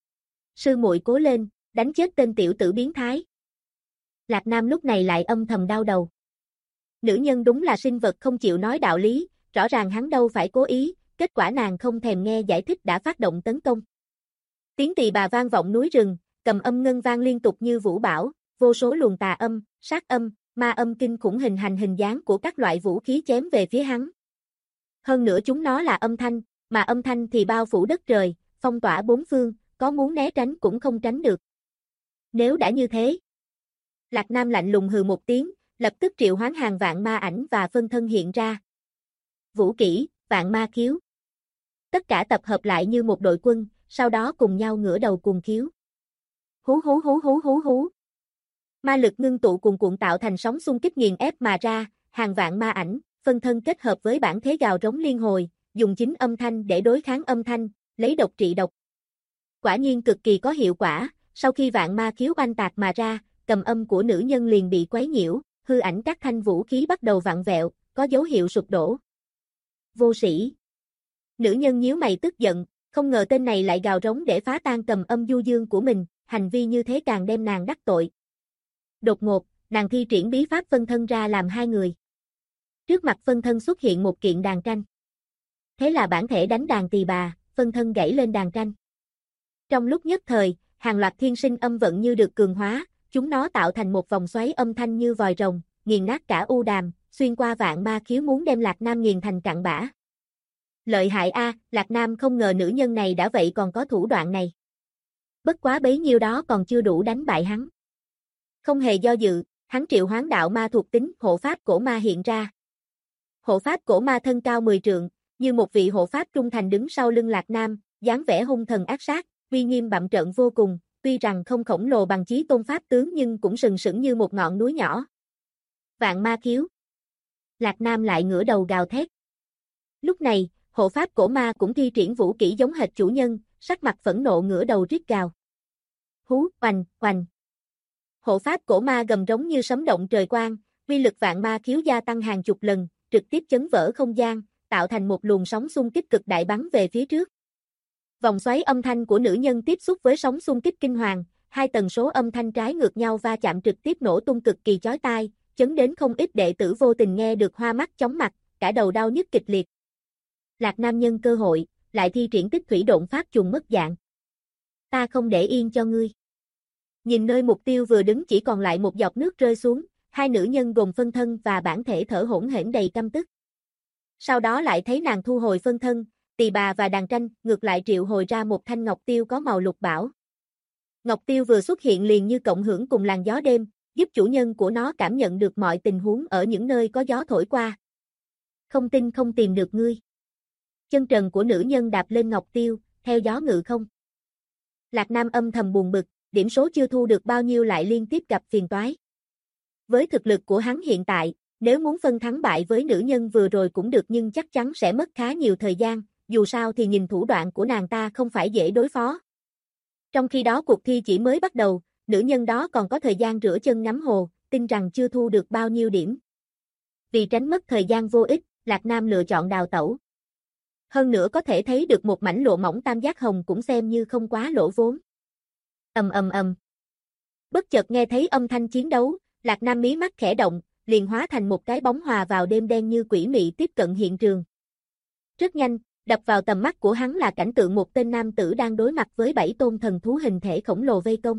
Sư muội cố lên, đánh chết tên tiểu tử biến thái. Lạc Nam lúc này lại âm thầm đau đầu. Nữ nhân đúng là sinh vật không chịu nói đạo lý, rõ ràng hắn đâu phải cố ý, kết quả nàng không thèm nghe giải thích đã phát động tấn công. Tiếng tỳ bà vang vọng núi rừng, cầm âm ngân vang liên tục như vũ bão, vô số luồng tà âm, sát âm, ma âm kinh khủng hình thành hình dáng của các loại vũ khí chém về phía hắn. Hơn nữa chúng nó là âm thanh, mà âm thanh thì bao phủ đất trời, phong tỏa bốn phương, có muốn né tránh cũng không tránh được. Nếu đã như thế, Lạc Nam lạnh lùng hừ một tiếng, lập tức triệu hoán hàng vạn ma ảnh và phân thân hiện ra. Vũ kỹ, vạn ma khiếu. Tất cả tập hợp lại như một đội quân, sau đó cùng nhau ngửa đầu cuồng khiếu. Hú hú hú hú hú hú. Ma lực ngưng tụ cuồn cuộn tạo thành sóng xung kích nghiền ép mà ra, hàng vạn ma ảnh, phân thân kết hợp với bản thế gào rống liên hồi, dùng chính âm thanh để đối kháng âm thanh, lấy độc trị độc. Quả nhiên cực kỳ có hiệu quả, sau khi vạn ma khiếu oanh tạc mà ra, cầm âm của nữ nhân liền bị quấy nhiễu, hư ảnh các thanh vũ khí bắt đầu vặn vẹo, có dấu hiệu sụp đổ. Vô sĩ. Nữ nhân nhíu mày tức giận, không ngờ tên này lại gào rống để phá tan cầm âm du dương của mình, hành vi như thế càng đem nàng đắc tội. Đột ngột, nàng thi triển bí pháp phân thân ra làm hai người. Trước mặt phân thân xuất hiện một kiện đàn tranh. Thế là bản thể đánh đàn tỳ bà, phân thân gãy lên đàn tranh. Trong lúc nhất thời, hàng loạt thiên sinh âm vận như được cường hóa, chúng nó tạo thành một vòng xoáy âm thanh như vòi rồng, nghiền nát cả u đàm, xuyên qua vạn ma khiếu muốn đem Lạc Nam nghiền thành cặn bã. Lợi hại a, Lạc Nam không ngờ nữ nhân này đã vậy còn có thủ đoạn này. Bất quá bấy nhiêu đó còn chưa đủ đánh bại hắn. Không hề do dự, hắn triệu hoán đạo ma thuộc tính hộ pháp cổ ma hiện ra. Hộ pháp cổ ma thân cao 10 trượng, như một vị hộ pháp trung thành đứng sau lưng Lạc Nam, dáng vẻ hung thần ác sát, uy nghiêm bặm trợn vô cùng, tuy rằng không khổng lồ bằng Chí Tôn pháp tướng nhưng cũng sừng sững như một ngọn núi nhỏ. Vạn ma khiếu. Lạc Nam lại ngửa đầu gào thét. Lúc này, hộ pháp cổ ma cũng thi triển vũ kỹ giống hệt chủ nhân, sắc mặt phẫn nộ ngửa đầu rít gào. Hú, oành, oành. Hộ pháp cổ ma gầm rống như sấm động trời quang, uy lực vạn ma khiếu gia tăng hàng chục lần, trực tiếp chấn vỡ không gian, tạo thành một luồng sóng xung kích cực đại bắn về phía trước. Vòng xoáy âm thanh của nữ nhân tiếp xúc với sóng xung kích kinh hoàng, hai tần số âm thanh trái ngược nhau va chạm trực tiếp nổ tung cực kỳ chói tai, chấn đến không ít đệ tử vô tình nghe được hoa mắt chóng mặt, cả đầu đau nhức kịch liệt. Lạc Nam nhân cơ hội, lại thi triển tích thủy độn pháp trùng mất dạng. Ta không để yên cho ngươi. Nhìn nơi mục tiêu vừa đứng chỉ còn lại một giọt nước rơi xuống, hai nữ nhân gồm phân thân và bản thể thở hổn hển đầy căm tức. Sau đó lại thấy nàng thu hồi phân thân, tỳ bà và đàn tranh, ngược lại triệu hồi ra một thanh ngọc tiêu có màu lục bảo. Ngọc tiêu vừa xuất hiện liền như cộng hưởng cùng làn gió đêm, giúp chủ nhân của nó cảm nhận được mọi tình huống ở những nơi có gió thổi qua. Không tin không tìm được ngươi. Chân trần của nữ nhân đạp lên ngọc tiêu, theo gió ngự không. Lạc Nam âm thầm buồn bực, điểm số chưa thu được bao nhiêu lại liên tiếp gặp phiền toái. Với thực lực của hắn hiện tại, nếu muốn phân thắng bại với nữ nhân vừa rồi cũng được nhưng chắc chắn sẽ mất khá nhiều thời gian, dù sao thì nhìn thủ đoạn của nàng ta không phải dễ đối phó. Trong khi đó cuộc thi chỉ mới bắt đầu, nữ nhân đó còn có thời gian rửa chân ngắm hồ, tin rằng chưa thu được bao nhiêu điểm. Vì tránh mất thời gian vô ích, Lạc Nam lựa chọn đào tẩu. Hơn nữa có thể thấy được một mảnh lộ mỏng tam giác hồng cũng xem như không quá lỗ vốn. Ầm ầm ầm. Bất chợt nghe thấy âm thanh chiến đấu, Lạc Nam mí mắt khẽ động, liền hóa thành một cái bóng hòa vào đêm đen như quỷ mị tiếp cận hiện trường. Rất nhanh, đập vào tầm mắt của hắn là cảnh tượng một tên nam tử đang đối mặt với 7 tôn thần thú hình thể khổng lồ vây công.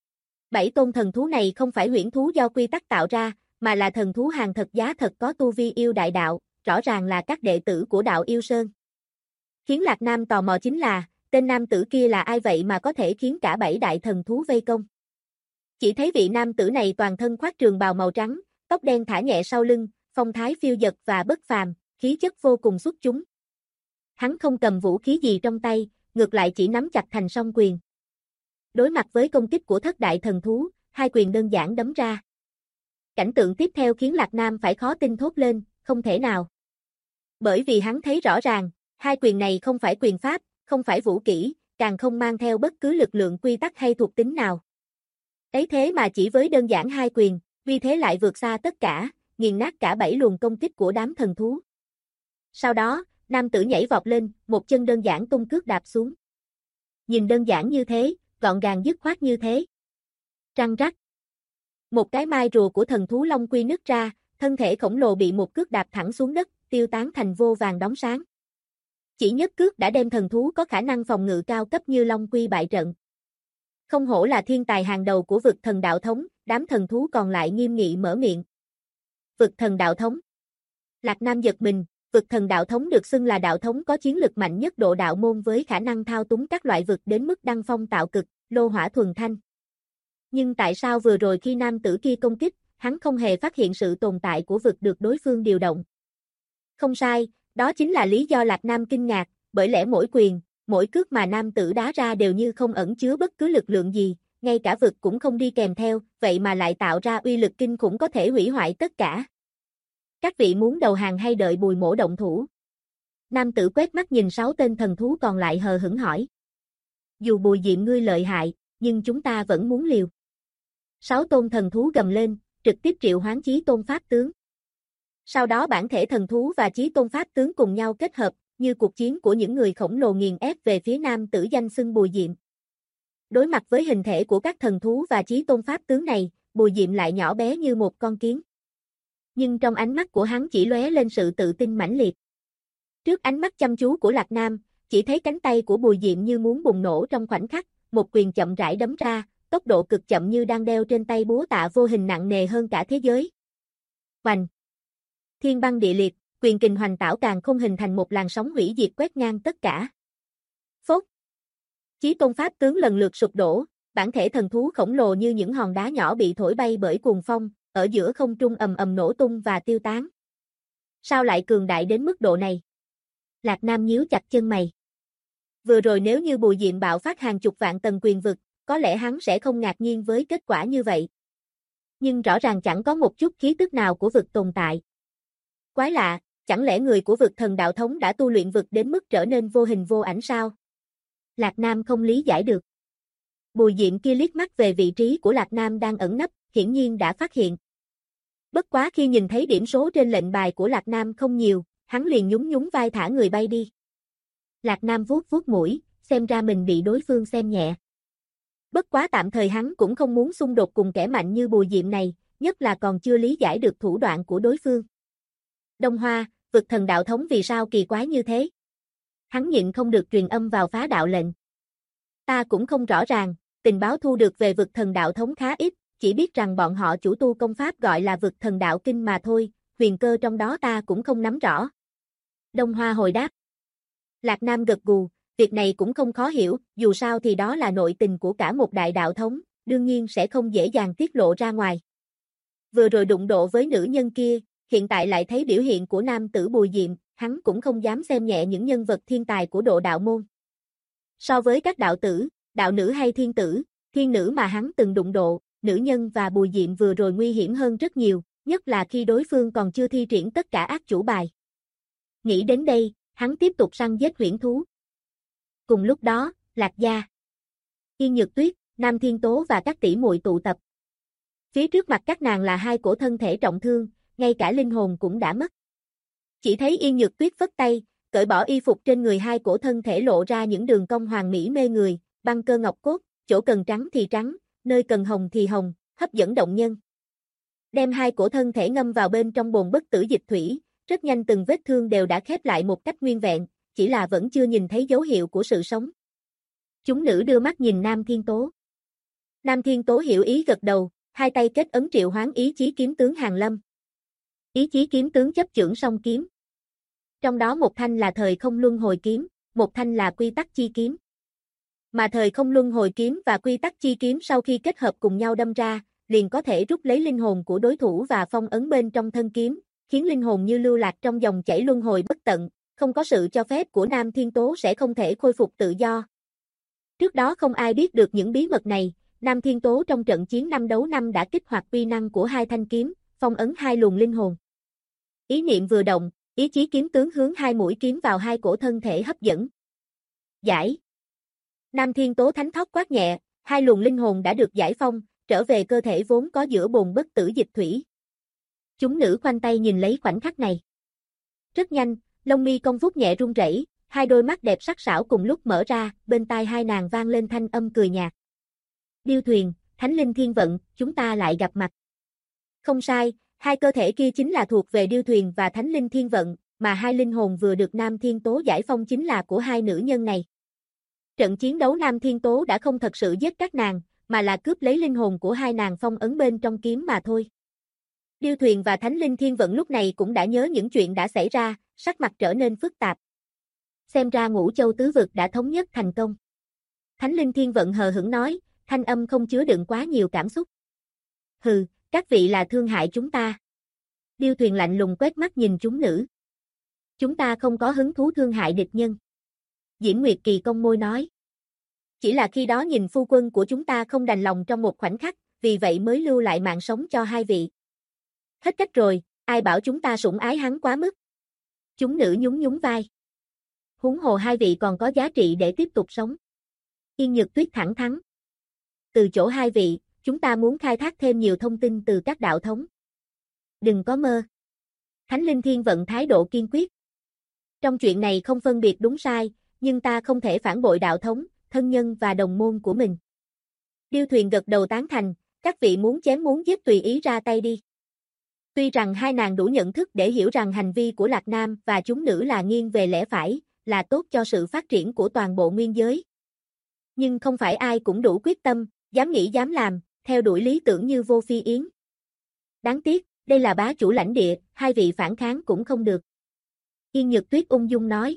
7 tôn thần thú này không phải huyễn thú do quy tắc tạo ra, mà là thần thú hàng thật giá thật có tu vi yêu đại đạo, rõ ràng là các đệ tử của đạo yêu sơn. Khiến Lạc Nam tò mò chính là, tên nam tử kia là ai vậy mà có thể khiến cả 7 đại thần thú vây công. Chỉ thấy vị nam tử này toàn thân khoác trường bào màu trắng, tóc đen thả nhẹ sau lưng, phong thái phiêu dật và bất phàm, khí chất vô cùng xuất chúng. Hắn không cầm vũ khí gì trong tay, ngược lại chỉ nắm chặt thành song quyền. Đối mặt với công kích của thất đại thần thú, hai quyền đơn giản đấm ra. Cảnh tượng tiếp theo khiến Lạc Nam phải khó tin thốt lên, không thể nào. Bởi vì hắn thấy rõ ràng, hai quyền này không phải quyền pháp, không phải vũ kỹ, càng không mang theo bất cứ lực lượng quy tắc hay thuộc tính nào. Ấy thế mà chỉ với đơn giản hai quyền, vì thế lại vượt xa tất cả, nghiền nát cả 7 luồng công kích của đám thần thú. Sau đó, nam tử nhảy vọt lên, một chân đơn giản tung cước đạp xuống. Nhìn đơn giản như thế, gọn gàng dứt khoát như thế. Răng rắc. Một cái mai rùa của thần thú Long Quy nứt ra, thân thể khổng lồ bị một cước đạp thẳng xuống đất, tiêu tán thành vô vàng đống sáng. Chỉ nhất cước đã đem thần thú có khả năng phòng ngự cao cấp như Long Quy bại trận. Không hổ là thiên tài hàng đầu của vực thần đạo thống, đám thần thú còn lại nghiêm nghị mở miệng. Vực thần đạo thống. Lạc Nam giật mình, vực thần đạo thống được xưng là đạo thống có chiến lực mạnh nhất độ đạo môn với khả năng thao túng các loại vực đến mức đăng phong tạo cực, lô hỏa thuần thanh. Nhưng tại sao vừa rồi khi nam tử kia công kích, hắn không hề phát hiện sự tồn tại của vực được đối phương điều động? Không sai, đó chính là lý do Lạc Nam kinh ngạc, bởi lẽ mỗi quyền, mỗi cước mà nam tử đá ra đều như không ẩn chứa bất cứ lực lượng gì, ngay cả vực cũng không đi kèm theo, vậy mà lại tạo ra uy lực kinh khủng có thể hủy hoại tất cả. Các vị muốn đầu hàng hay đợi Bùi Mỗ động thủ? Nam tử quét mắt nhìn 6 tên thần thú còn lại hờ hững hỏi. Dù Bùi Diệm ngươi lợi hại, nhưng chúng ta vẫn muốn liều. 6 tôn thần thú gầm lên, trực tiếp triệu hoán Chí Tôn Pháp Tướng. Sau đó bản thể thần thú và Chí Tôn Pháp Tướng cùng nhau kết hợp, như cuộc chiến của những người khổng lồ nghiền ép về phía nam tử danh xưng Bùi Diệm. Đối mặt với hình thể của các thần thú và Chí Tôn Pháp Tướng này, Bùi Diệm lại nhỏ bé như một con kiến. Nhưng trong ánh mắt của hắn chỉ lóe lên sự tự tin mãnh liệt. Trước ánh mắt chăm chú của Lạc Nam, chỉ thấy cánh tay của Bùi Diệm như muốn bùng nổ trong khoảnh khắc, một quyền chậm rãi đấm ra, tốc độ cực chậm như đang đeo trên tay búa tạ vô hình nặng nề hơn cả thế giới. Hoành! Thiên băng địa liệt, quyền kình hoành tảo càng không hình thành một làn sóng hủy diệt quét ngang tất cả. Phốt! Chí Tôn Pháp Tướng lần lượt sụp đổ, bản thể thần thú khổng lồ như những hòn đá nhỏ bị thổi bay bởi cuồng phong, ở giữa không trung ầm ầm nổ tung và tiêu tán. Sao lại cường đại đến mức độ này? Lạc Nam nhíu chặt chân mày. Vừa rồi nếu như Bùi Diệm bạo phát hàng chục vạn tầng quyền vực, có lẽ hắn sẽ không ngạc nhiên với kết quả như vậy. Nhưng rõ ràng chẳng có một chút khí tức nào của vực tồn tại. Quái lạ, chẳng lẽ người của vực thần đạo thống đã tu luyện vực đến mức trở nên vô hình vô ảnh sao? Lạc Nam không lý giải được. Bùi Diệm kia liếc mắt về vị trí của Lạc Nam đang ẩn nấp, hiển nhiên đã phát hiện. Bất quá khi nhìn thấy điểm số trên lệnh bài của Lạc Nam không nhiều, hắn liền nhún nhún vai thả người bay đi. Lạc Nam vuốt vuốt mũi, xem ra mình bị đối phương xem nhẹ. Bất quá tạm thời hắn cũng không muốn xung đột cùng kẻ mạnh như Bùi Diệm này, nhất là còn chưa lý giải được thủ đoạn của đối phương. Đông Hoa, vực thần đạo thống vì sao kỳ quái như thế? Hắn nhịn không được truyền âm vào phá đạo lệnh. Ta cũng không rõ ràng, tình báo thu được về vực thần đạo thống khá ít, chỉ biết rằng bọn họ chủ tu công pháp gọi là vực thần đạo kinh mà thôi, huyền cơ trong đó ta cũng không nắm rõ. Đông Hoa hồi đáp. Lạc Nam gật gù, việc này cũng không khó hiểu, dù sao thì đó là nội tình của cả một đại đạo thống, đương nhiên sẽ không dễ dàng tiết lộ ra ngoài. Vừa rồi đụng độ với nữ nhân kia, hiện tại lại thấy biểu hiện của nam tử Bùi Diệm, hắn cũng không dám xem nhẹ những nhân vật thiên tài của độ đạo môn. So với các đạo tử, đạo nữ hay thiên tử, thiên nữ mà hắn từng đụng độ, nữ nhân và Bùi Diệm vừa rồi nguy hiểm hơn rất nhiều, nhất là khi đối phương còn chưa thi triển tất cả ác chủ bài. Nghĩ đến đây, hắn tiếp tục săn giết huyễn thú. Cùng lúc đó, Lạc Gia, Yên Nhược Tuyết, Nam Thiên Tố và các tỷ muội tụ tập. Phía trước mặt các nàng là hai cổ thân thể trọng thương, ngay cả linh hồn cũng đã mất. Chỉ thấy Yên Nhược Tuyết phất tay, cởi bỏ y phục trên người hai cổ thân thể lộ ra những đường cong hoàn mỹ mê người, băng cơ ngọc cốt, chỗ cần trắng thì trắng, nơi cần hồng thì hồng, hấp dẫn động nhân. Đem hai cổ thân thể ngâm vào bên trong bồn bất tử dịch thủy, rất nhanh từng vết thương đều đã khép lại một cách nguyên vẹn, chỉ là vẫn chưa nhìn thấy dấu hiệu của sự sống. Chúng nữ đưa mắt nhìn Nam Thiên Tố. Nam Thiên Tố hiểu ý gật đầu, hai tay kết ấn triệu hoán ý chí kiếm tướng Hàn Lâm. Ý chí kiếm tướng chấp chưởng song kiếm. Trong đó một thanh là thời không luân hồi kiếm, một thanh là quy tắc chi kiếm. Mà thời không luân hồi kiếm và quy tắc chi kiếm sau khi kết hợp cùng nhau đâm ra, liền có thể rút lấy linh hồn của đối thủ và phong ấn bên trong thân kiếm, khiến linh hồn như lưu lạc trong dòng chảy luân hồi bất tận, không có sự cho phép của Nam Thiên Tố sẽ không thể khôi phục tự do. Trước đó không ai biết được những bí mật này, Nam Thiên Tố trong trận chiến 5 đấu 5 đã kích hoạt uy năng của hai thanh kiếm, phong ấn hai luồng linh hồn. Ý niệm vừa động, ý chí kiếm tướng hướng hai mũi kiếm vào hai cổ thân thể hấp dẫn. Giải. Nam Thiên Tố thánh thót quát nhẹ, hai luồng linh hồn đã được giải phong, trở về cơ thể vốn có giữa bồn bất tử dịch thủy. Chúng nữ khoanh tay nhìn lấy khoảnh khắc này. Rất nhanh, lông mi cong vuốt nhẹ run rẩy, hai đôi mắt đẹp sắc sảo cùng lúc mở ra, bên tai hai nàng vang lên thanh âm cười nhạt. Điêu Thuyền, Thánh Linh Thiên Vận, chúng ta lại gặp mặt. Không sai, hai cơ thể kia chính là thuộc về Điêu Thuyền và Thánh Linh Thiên Vận, mà hai linh hồn vừa được Nam Thiên Tố giải phong chính là của hai nữ nhân này. Trận chiến đấu Nam Thiên Tố đã không thật sự giết các nàng, mà là cướp lấy linh hồn của hai nàng phong ấn bên trong kiếm mà thôi. Điêu Thuyền và Thánh Linh Thiên Vận lúc này cũng đã nhớ những chuyện đã xảy ra, sắc mặt trở nên phức tạp. Xem ra Ngũ Châu tứ vực đã thống nhất thành công. Thánh Linh Thiên Vận hờ hững nói, thanh âm không chứa đựng quá nhiều cảm xúc. Hừ, các vị là thương hại chúng ta. Điêu Thuyền lạnh lùng quét mắt nhìn chúng nữ. Chúng ta không có hứng thú thương hại địch nhân. Diễm Nguyệt Kỳ cong môi nói. Chỉ là khi đó nhìn phu quân của chúng ta không đành lòng trong một khoảnh khắc, vì vậy mới lưu lại mạng sống cho hai vị. Hết cách rồi, ai bảo chúng ta sủng ái hắn quá mức. Chúng nữ nhún nhún vai. Huống hồ hai vị còn có giá trị để tiếp tục sống. Yên Nhược Tuyết thẳng thắn. Từ chỗ hai vị, chúng ta muốn khai thác thêm nhiều thông tin từ các đạo thống. Đừng có mơ. Thánh Linh Thiên Vận thái độ kiên quyết. Trong chuyện này không phân biệt đúng sai, nhưng ta không thể phản bội đạo thống, thân nhân và đồng môn của mình. Điêu Thuyền gật đầu tán thành, các vị muốn chém muốn giết tùy ý ra tay đi. Tuy rằng hai nàng đủ nhận thức để hiểu rằng hành vi của Lạc Nam và chúng nữ là nghiêng về lẽ phải, là tốt cho sự phát triển của toàn bộ nguyên giới. Nhưng không phải ai cũng đủ quyết tâm, dám nghĩ dám làm, theo đuổi lý tưởng như Vô Phi Yến. Đáng tiếc, đây là bá chủ lãnh địa, hai vị phản kháng cũng không được. Yên Nhược Tuyết ung dung nói.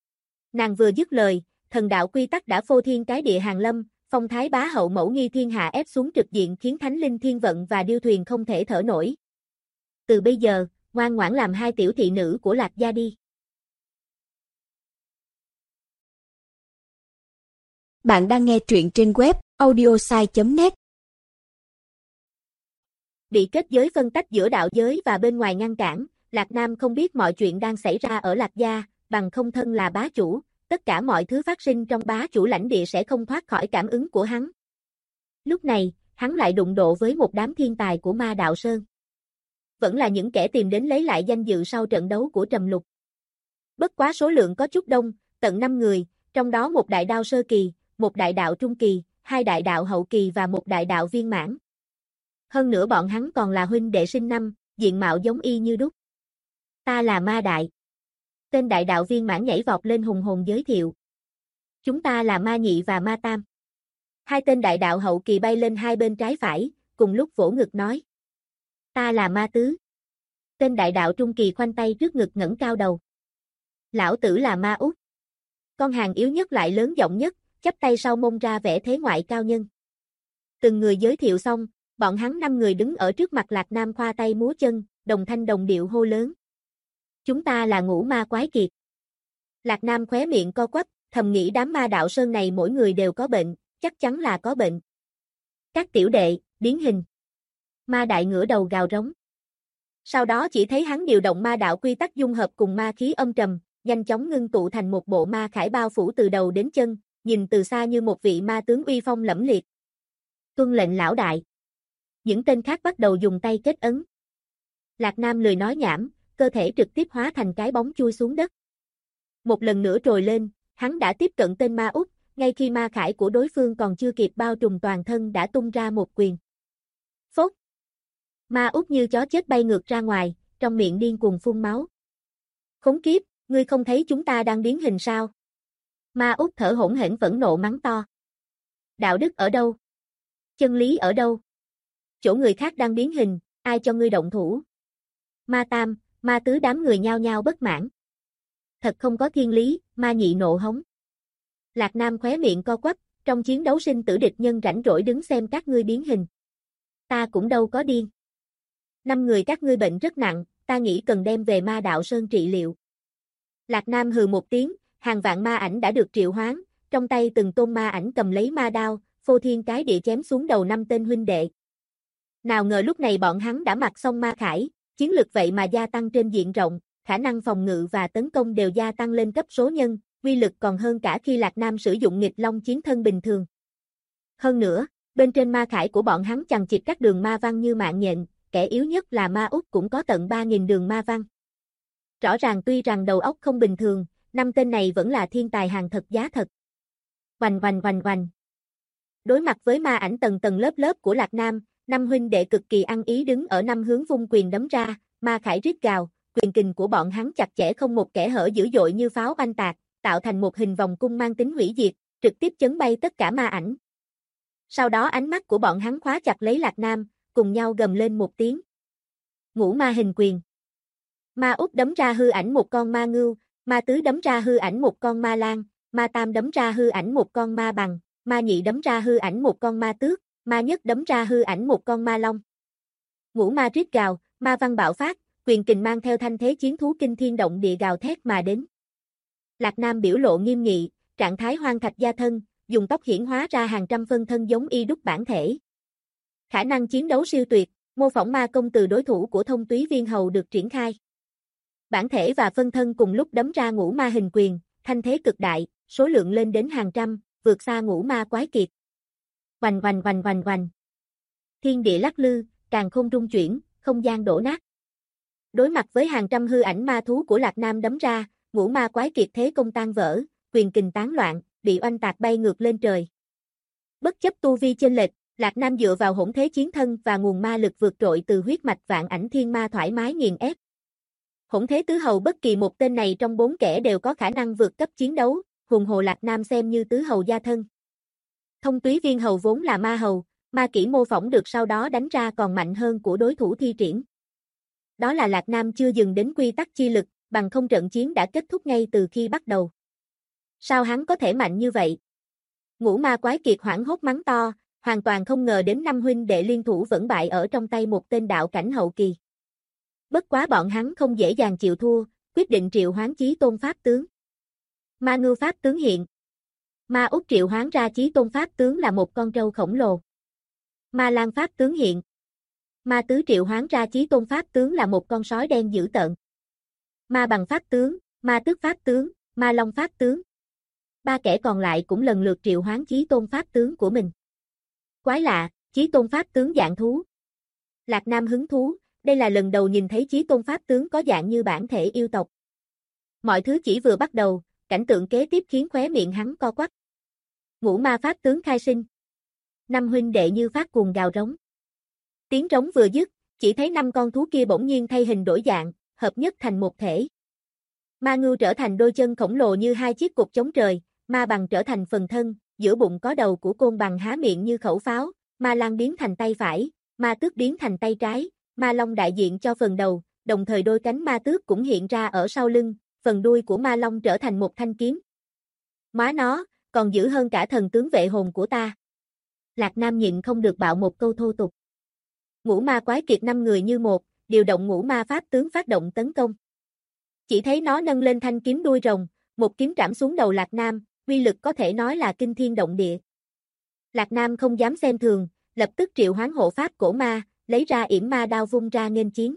Nàng vừa dứt lời, thần đạo quy tắc đã phô thiên cái địa hàng lâm, phong thái bá hậu mẫu nghi thiên hạ ép xuống trực diện khiến Thánh Linh Thiên Vận và Điêu Thuyền không thể thở nổi. Từ bây giờ, ngoan ngoãn làm hai tiểu thị nữ của Lạc Gia đi. Bạn đang nghe truyện trên web audiosai.net. Bị kết giới phân tách giữa đạo giới và bên ngoài ngăn cản, Lạc Nam không biết mọi chuyện đang xảy ra ở Lạc Gia, bằng không thân là bá chủ, tất cả mọi thứ phát sinh trong bá chủ lãnh địa sẽ không thoát khỏi cảm ứng của hắn. Lúc này, hắn lại đụng độ với một đám thiên tài của Ma Đạo Sơn. Vẫn là những kẻ tìm đến lấy lại danh dự sau trận đấu của Trầm Lục. Bất quá số lượng có chút đông, tận 5 người, trong đó một đại đao sơ kỳ, một đại đạo trung kỳ, hai đại đạo hậu kỳ và một đại đạo viên mãn. Hơn nữa bọn hắn còn là huynh đệ sinh năm, diện mạo giống y như đúc. Ta là Ma Đại. Tên đại đạo viên mãn nhảy vọt lên hùng hồn giới thiệu. Chúng ta là ma nhị và ma tam. Hai tên đại đạo hậu kỳ bay lên hai bên trái phải, cùng lúc vỗ ngực nói. Ta là ma tứ. Tên đại đạo trung kỳ khoanh tay trước ngực ngẩng cao đầu. Lão tử là ma út. Con hàng yếu nhất lại lớn giọng nhất, chắp tay sau mông ra vẻ thế ngoại cao nhân. Từng người giới thiệu xong, bọn hắn 5 người đứng ở trước mặt Lạc Nam khoa tay múa chân, đồng thanh đồng điệu hô lớn. Chúng ta là ngũ ma quái kiệt. Lạc Nam khóe miệng co quắp, thầm nghĩ đám ma đạo sơn này mỗi người đều có bệnh, chắc chắn là có bệnh. Các tiểu đệ, biến hình. Ma đại ngửa đầu gào rống. Sau đó chỉ thấy hắn điều động ma đạo quy tắc dung hợp cùng ma khí âm trầm, nhanh chóng ngưng tụ thành một bộ ma khải bao phủ từ đầu đến chân, nhìn từ xa như một vị ma tướng uy phong lẫm liệt. Tuân lệnh lão đại. Những tên khác bắt đầu dùng tay kết ấn. Lạc Nam lười nói nhảm, cơ thể trực tiếp hóa thành cái bóng chui xuống đất. Một lần nữa trồi lên, hắn đã tiếp cận tên ma út, ngay khi ma khải của đối phương còn chưa kịp bao trùm toàn thân đã tung ra một quyền. Phốt! Ma út như chó chết bay ngược ra ngoài, trong miệng điên cuồng phun máu. Khốn kiếp, ngươi không thấy chúng ta đang biến hình sao? Ma út thở hổn hển phẫn nộ mắng to. Đạo đức ở đâu? Chân lý ở đâu? Chỗ người khác đang biến hình, ai cho ngươi động thủ? Ma tam, ma tứ đám người nhao nhao bất mãn. Thật không có thiên lý, ma nhị nộ hống. Lạc Nam khóe miệng co quắp, trong chiến đấu sinh tử địch nhân rảnh rỗi đứng xem các ngươi biến hình. Ta cũng đâu có điên. 5 người các ngươi bệnh rất nặng, ta nghĩ cần đem về ma đạo sơn trị liệu. Lạc Nam hừ một tiếng, hàng vạn ma ảnh đã được triệu hoán, trong tay từng tôn ma ảnh cầm lấy ma đao, phô thiên cái địa chém xuống đầu 5 tên huynh đệ. Nào ngờ lúc này bọn hắn đã mặc xong ma khải, chiến lực vậy mà gia tăng trên diện rộng, khả năng phòng ngự và tấn công đều gia tăng lên cấp số nhân, uy lực còn hơn cả khi Lạc Nam sử dụng nghịch long chiến thân bình thường. Hơn nữa, bên trên ma khải của bọn hắn chằng chịt các đường ma văn như mạng nhện, kẻ yếu nhất là ma út cũng có tận 3.000 đường ma văn. Rõ ràng tuy rằng đầu óc không bình thường, 5 tên này vẫn là thiên tài hàng thật giá thật. Oanh oanh oanh oanh. Đối mặt với ma ảnh tầng tầng lớp lớp của Lạc Nam, 5 huynh đệ cực kỳ ăn ý đứng ở 5 hướng vung quyền đấm ra, ma khải rít gào, quyền kình của bọn hắn chặt chẽ không một kẽ hở dữ dội như pháo oanh tạc, tạo thành một hình vòng cung mang tính hủy diệt, trực tiếp chấn bay tất cả ma ảnh. Sau đó ánh mắt của bọn hắn khóa chặt lấy Lạc Nam, cùng nhau gầm lên một tiếng. Ngũ ma hình quyền. Ma út đấm ra hư ảnh một con ma ngưu, ma tứ đấm ra hư ảnh một con ma lang, ma tam đấm ra hư ảnh một con ma bằng, ma nhị đấm ra hư ảnh một con ma tước, ma nhất đấm ra hư ảnh một con ma long. Ngũ ma rít gào, ma văn bạo phát, quyền kình mang theo thanh thế chiến thú kinh thiên động địa gào thét mà đến. Lạc Nam biểu lộ nghiêm nghị, trạng thái hoang thạch gia thân, dùng tóc hiển hóa ra hàng trăm phân thân giống y đúc bản thể. Khả năng chiến đấu siêu tuyệt, mô phỏng ma công từ đối thủ của Thông Túy Viên Hầu được triển khai. Bản thể và phân thân cùng lúc đấm ra ngũ ma hình quyền, thanh thế cực đại, số lượng lên đến hàng trăm, vượt xa ngũ ma quái kiệt. Oanh oanh oanh oanh oanh. Thiên địa lắc lư, càn khôn rung chuyển, không gian đổ nát. Đối mặt với hàng trăm hư ảnh ma thú của Lạc Nam đấm ra, ngũ ma quái kiệt thế công tan vỡ, quyền kình tán loạn, bị oanh tạc bay ngược lên trời. Bất chấp tu vi chênh lệch, Lạc Nam dựa vào hỗn thế chiến thân và nguồn ma lực vượt trội từ huyết mạch vạn ảnh thiên ma thoải mái nghiền ép. Hỗn thế tứ hầu bất kỳ một tên này trong 4 kẻ đều có khả năng vượt cấp chiến đấu, huống hồ Lạc Nam xem như tứ hầu gia thân. Thông Túy Viên Hầu vốn là ma hầu, ma kỹ mô phỏng được sau đó đánh ra còn mạnh hơn của đối thủ thi triển. Đó là Lạc Nam chưa dừng đến quy tắc chi lực, bằng không trận chiến đã kết thúc ngay từ khi bắt đầu. Sao hắn có thể mạnh như vậy? Ngũ ma quái kiệt hoảng hốt mắng to, hoàn toàn không ngờ đến 5 huynh đệ liên thủ vẫn bại ở trong tay một tên đạo cảnh hậu kỳ. Bất quá bọn hắn không dễ dàng chịu thua, quyết định triệu hoán Chí Tôn Pháp tướng. Ma ngưu Pháp tướng hiện. Ma út triệu hoán ra Chí Tôn Pháp tướng là một con trâu khổng lồ. Ma lang Pháp tướng hiện. Ma tứ triệu hoán ra Chí Tôn Pháp tướng là một con sói đen dữ tợn. Ma bằng Pháp tướng, ma tước Pháp tướng, ma long Pháp tướng. 3 kẻ còn lại cũng lần lượt triệu hoán Chí Tôn Pháp tướng của mình. Quái lạ, Chí Tôn Pháp tướng dạng thú. Lạc Nam hứng thú, đây là lần đầu nhìn thấy Chí Tôn Pháp tướng có dạng như bản thể yêu tộc. Mọi thứ chỉ vừa bắt đầu, cảnh tượng kế tiếp khiến khóe miệng hắn co quắp. Ngũ ma Pháp tướng khai sinh. 5 huynh đệ như phát cuồng gào rống. Tiếng trống vừa dứt, chỉ thấy 5 con thú kia bỗng nhiên thay hình đổi dạng, hợp nhất thành một thể. Ma ngưu trở thành đôi chân khổng lồ như hai chiếc cột chống trời, ma bằng trở thành phần thân, giữa bụng có đầu của côn bằng há miệng như khẩu pháo, ma lang biến thành tay phải, ma tước biến thành tay trái, ma long đại diện cho phần đầu, đồng thời đôi cánh ma tước cũng hiện ra ở sau lưng, phần đuôi của ma long trở thành một thanh kiếm. Má nó, còn dữ hơn cả thần tướng vệ hồn của ta. Lạc Nam nhịn không được bạo một câu thô tục. Ngũ ma quái kiệt 5 người như một, điều động ngũ ma pháp tướng phát động tấn công. Chỉ thấy nó nâng lên thanh kiếm đuôi rồng, một kiếm trảm xuống đầu Lạc Nam, uy lực có thể nói là kinh thiên động địa. Lạc Nam không dám xem thường, lập tức triệu hoán hộ pháp cổ ma, lấy ra yểm ma đao vung ra nghênh chiến.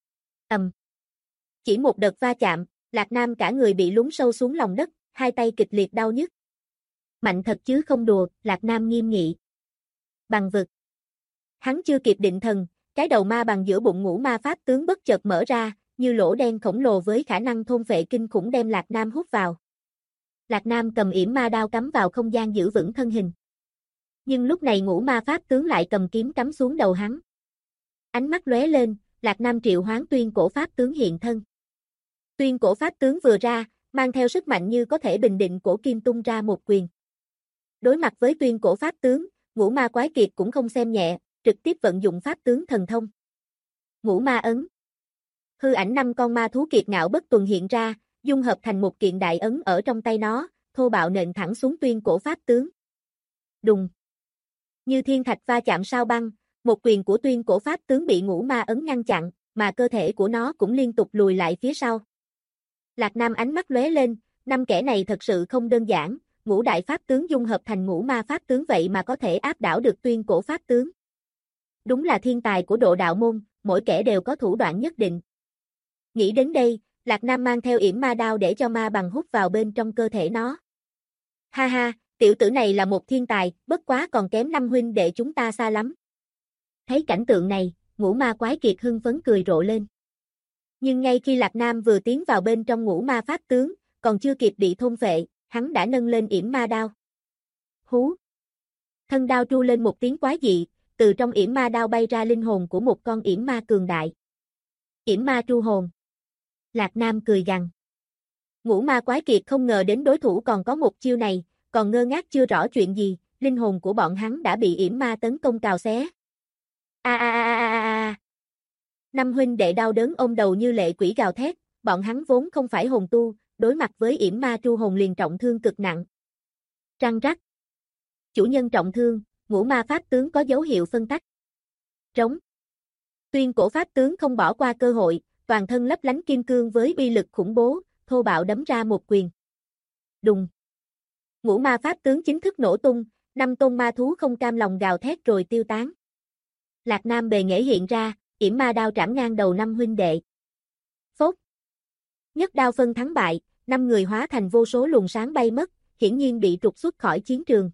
Chỉ một đợt va chạm, Lạc Nam cả người bị lún sâu xuống lòng đất, hai tay kịch liệt đau nhức. Mạnh thật chứ không đùa, Lạc Nam nghiêm nghị. Bằng vực. Hắn chưa kịp định thần, cái đầu ma bằng giữa bụng ngũ ma pháp tướng bất chợt mở ra, như lỗ đen khổng lồ với khả năng thôn phệ kinh khủng đem Lạc Nam hút vào. Lạc Nam cầm yểm ma đao cắm vào không gian giữ vững thân hình. Nhưng lúc này ngũ ma pháp tướng lại cầm kiếm cắm xuống đầu hắn. Ánh mắt lóe lên, Lạc Nam triệu hoán tuyên cổ pháp tướng hiện thân. Tuyên cổ pháp tướng vừa ra, mang theo sức mạnh như có thể bình định cổ kim tung ra một quyền. Đối mặt với tuyên cổ pháp tướng, ngũ ma quái kiệt cũng không xem nhẹ, trực tiếp vận dụng pháp tướng thần thông. Ngũ ma ấn. Hư ảnh 5 con ma thú kiệt ngạo bất tuần hiện ra, dung hợp thành một kiện đại ấn ở trong tay nó, thô bạo nện thẳng xuống tuyên cổ pháp tướng. Đùng. Như thiên thạch va chạm sao băng, một quyền của tuyên cổ pháp tướng bị ngũ ma ấn ngăn chặn, mà cơ thể của nó cũng liên tục lùi lại phía sau. Lạc Nam ánh mắt lóe lên, 5 kẻ này thật sự không đơn giản, ngũ đại pháp tướng dung hợp thành ngũ ma pháp tướng vậy mà có thể áp đảo được tuyên cổ pháp tướng. Đúng là thiên tài của độ đạo môn, mỗi kẻ đều có thủ đoạn nhất định. Nghĩ đến đây, Lạc Nam mang theo yểm ma đao để cho ma bằng hút vào bên trong cơ thể nó. Ha ha, tiểu tử này là một thiên tài, bất quá còn kém 5 huynh đệ chúng ta xa lắm. Thấy cảnh tượng này, ngũ ma quái kiệt hưng phấn cười rộ lên. Nhưng ngay khi Lạc Nam vừa tiến vào bên trong ngũ ma pháp tướng, còn chưa kịp bị thôn phệ, hắn đã nâng lên yểm ma đao. Hú! Thân đao tru lên một tiếng quái dị, từ trong yểm ma đao bay ra linh hồn của một con yểm ma cường đại. Yểm ma tru hồn. Lạc Nam cười gằn. Ngũ ma quái kiệt không ngờ đến đối thủ còn có một chiêu này, còn ngơ ngác chưa rõ chuyện gì, linh hồn của bọn hắn đã bị yểm ma tấn công cào xé. A. 5 huynh đệ đau đớn ôm đầu như lệ quỷ gào thét, bọn hắn vốn không phải hồn tu, đối mặt với yểm ma tru hồn liền trọng thương cực nặng. Răng rắc. Chủ nhân trọng thương, ngũ ma pháp tướng có dấu hiệu phân tách. Trống. Tuyên cổ pháp tướng không bỏ qua cơ hội, toàn thân lấp lánh kim cương với uy lực khủng bố, thô bạo đấm ra một quyền. Đùng. Ngũ ma pháp tướng chính thức nổ tung, 5 tôn ma thú không cam lòng gào thét rồi tiêu tán. Lạc Nam bề nghệ hiện ra, yểm ma đao trảm ngang đầu 5 huynh đệ. Phốt. Nhất đao phân thắng bại, 5 người hóa thành vô số luồng sáng bay mất, hiển nhiên bị trục xuất khỏi chiến trường.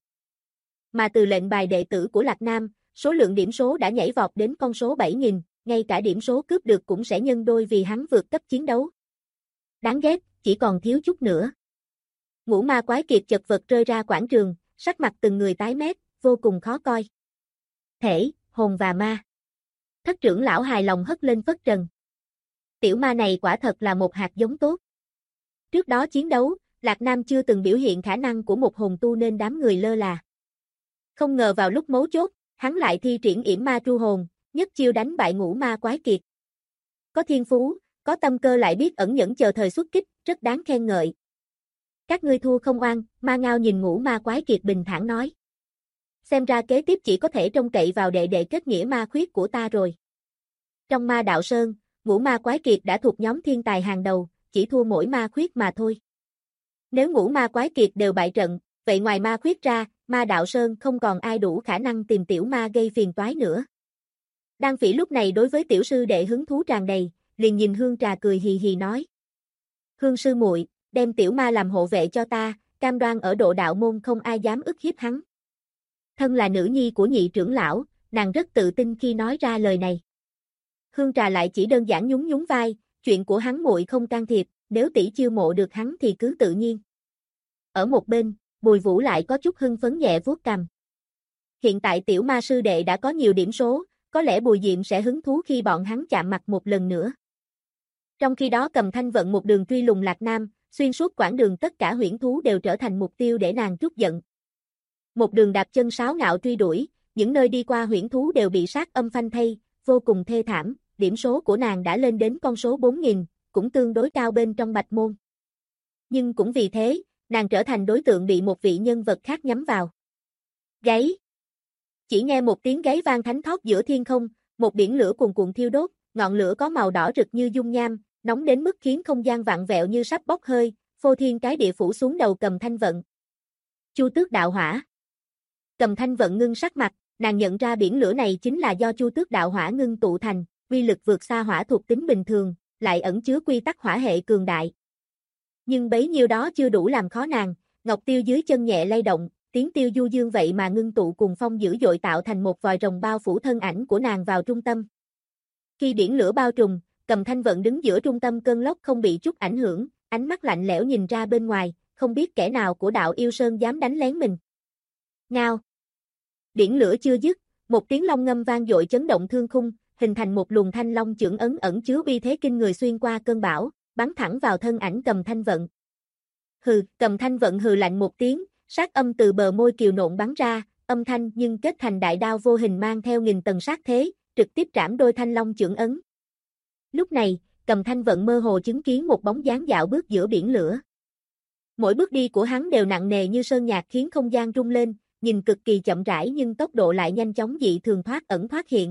Mà từ lệnh bài đệ tử của Lạc Nam, số lượng điểm số đã nhảy vọt đến con số 7.000, ngay cả điểm số cướp được cũng sẽ nhân đôi vì hắn vượt cấp chiến đấu. Đáng ghét, chỉ còn thiếu chút nữa. Ngũ ma quái kiệt chật vật rơi ra quảng trường, sắc mặt từng người tái mét, vô cùng khó coi. Thể, hồn và ma. Thất trưởng lão hài lòng hất lên phất trần. Tiểu ma này quả thật là một hạt giống tốt. Trước đó chiến đấu, Lạc Nam chưa từng biểu hiện khả năng của một hồn tu nên đám người lơ là. Không ngờ vào lúc mấu chốt, hắn lại thi triển yểm ma tru hồn, nhất chiêu đánh bại ngũ ma quái kiệt. Có thiên phú, có tâm cơ lại biết ẩn nhẫn chờ thời xuất kích, rất đáng khen ngợi. Các ngươi thua không oan, ma ngao nhìn ngũ ma quái kiệt bình thản nói. Xem ra kế tiếp chỉ có thể trông cậy vào đệ đệ kết nghĩa ma khuyết của ta rồi. Trong ma đạo sơn, ngũ ma quái kiệt đã thuộc nhóm thiên tài hàng đầu, chỉ thua mỗi ma khuyết mà thôi. Nếu ngũ ma quái kiệt đều bại trận, vậy ngoài ma khuyết ra, ma đạo sơn không còn ai đủ khả năng tìm tiểu ma gây phiền toái nữa. Đan Phỉ lúc này đối với tiểu sư đệ hứng thú tràn đầy, liền nhìn Hương Trà cười hì hì nói. Hương sư muội, đem tiểu ma làm hộ vệ cho ta, cam đoan ở độ đạo môn không ai dám ức hiếp hắn. Thân là nữ nhi của nhị trưởng lão, nàng rất tự tin khi nói ra lời này. Hương Trà lại chỉ đơn giản nhún nhún vai, chuyện của hắn muội không can thiệp, nếu tỷ chiêu mộ được hắn thì cứ tự nhiên. Ở một bên, Bùi Vũ lại có chút hưng phấn nhẹ vuốt cằm. Hiện tại tiểu ma sư đệ đã có nhiều điểm số, có lẽ Bùi Diệm sẽ hứng thú khi bọn hắn chạm mặt một lần nữa. Trong khi đó Cầm Thanh Vận một đường truy lùng Lạc Nam, xuyên suốt quãng đường tất cả huyễn thú đều trở thành mục tiêu để nàng trút giận. Một đường đạp chân sáo ngạo truy đuổi, những nơi đi qua huyễn thú đều bị sát âm phanh thây, vô cùng thê thảm, điểm số của nàng đã lên đến con số 4.000, cũng tương đối cao bên trong Bạch Môn. Nhưng cũng vì thế, nàng trở thành đối tượng bị một vị nhân vật khác nhắm vào. Gáy. Chỉ nghe một tiếng gáy vang thánh thót giữa thiên không, một biển lửa cuồn cuộn thiêu đốt, ngọn lửa có màu đỏ rực như dung nham, nóng đến mức khiến không gian vặn vẹo như sắp bốc hơi, phô thiên cái địa phủ xuống đầu Cầm Thanh Vận. Chu Tước đạo hỏa. Cầm Thanh Vận ngưng sắc mặt, nàng nhận ra biển lửa này chính là do Chu Tước đạo hỏa ngưng tụ thành, uy lực vượt xa hỏa thuộc tính bình thường, lại ẩn chứa quy tắc hỏa hệ cường đại. Nhưng bấy nhiêu đó chưa đủ làm khó nàng, ngọc tiêu dưới chân nhẹ lay động, tiếng tiêu du dương vậy mà ngưng tụ cùng phong dữ dội tạo thành một vòi rồng bao phủ thân ảnh của nàng vào trung tâm. Khi biển lửa bao trùm, Cầm Thanh Vận đứng giữa trung tâm cơn lốc không bị chút ảnh hưởng, ánh mắt lạnh lẽo nhìn ra bên ngoài, không biết kẻ nào của đạo yêu sơn dám đánh lén mình. Ngao. Biển lửa chưa dứt, một tiếng long ngâm vang dội chấn động thương khung, hình thành một luồng thanh long chưởng ấn ẩn chứa uy thế kinh người xuyên qua cơn bão, bắn thẳng vào thân ảnh Cầm Thanh Vận. Hừ, Cầm Thanh Vận hừ lạnh một tiếng, sát âm từ bờ môi kiều nộn bắn ra, âm thanh nhưng kết thành đại đao vô hình mang theo nghìn tầng sát thế, trực tiếp trảm đôi thanh long chưởng ấn. Lúc này, Cầm Thanh Vận mơ hồ chứng kiến một bóng dáng dạo bước giữa biển lửa. Mỗi bước đi của hắn đều nặng nề như sơn nhạc khiến không gian rung lên, nhìn cực kỳ chậm rãi nhưng tốc độ lại nhanh chóng dị thường thoát ẩn thoát hiện.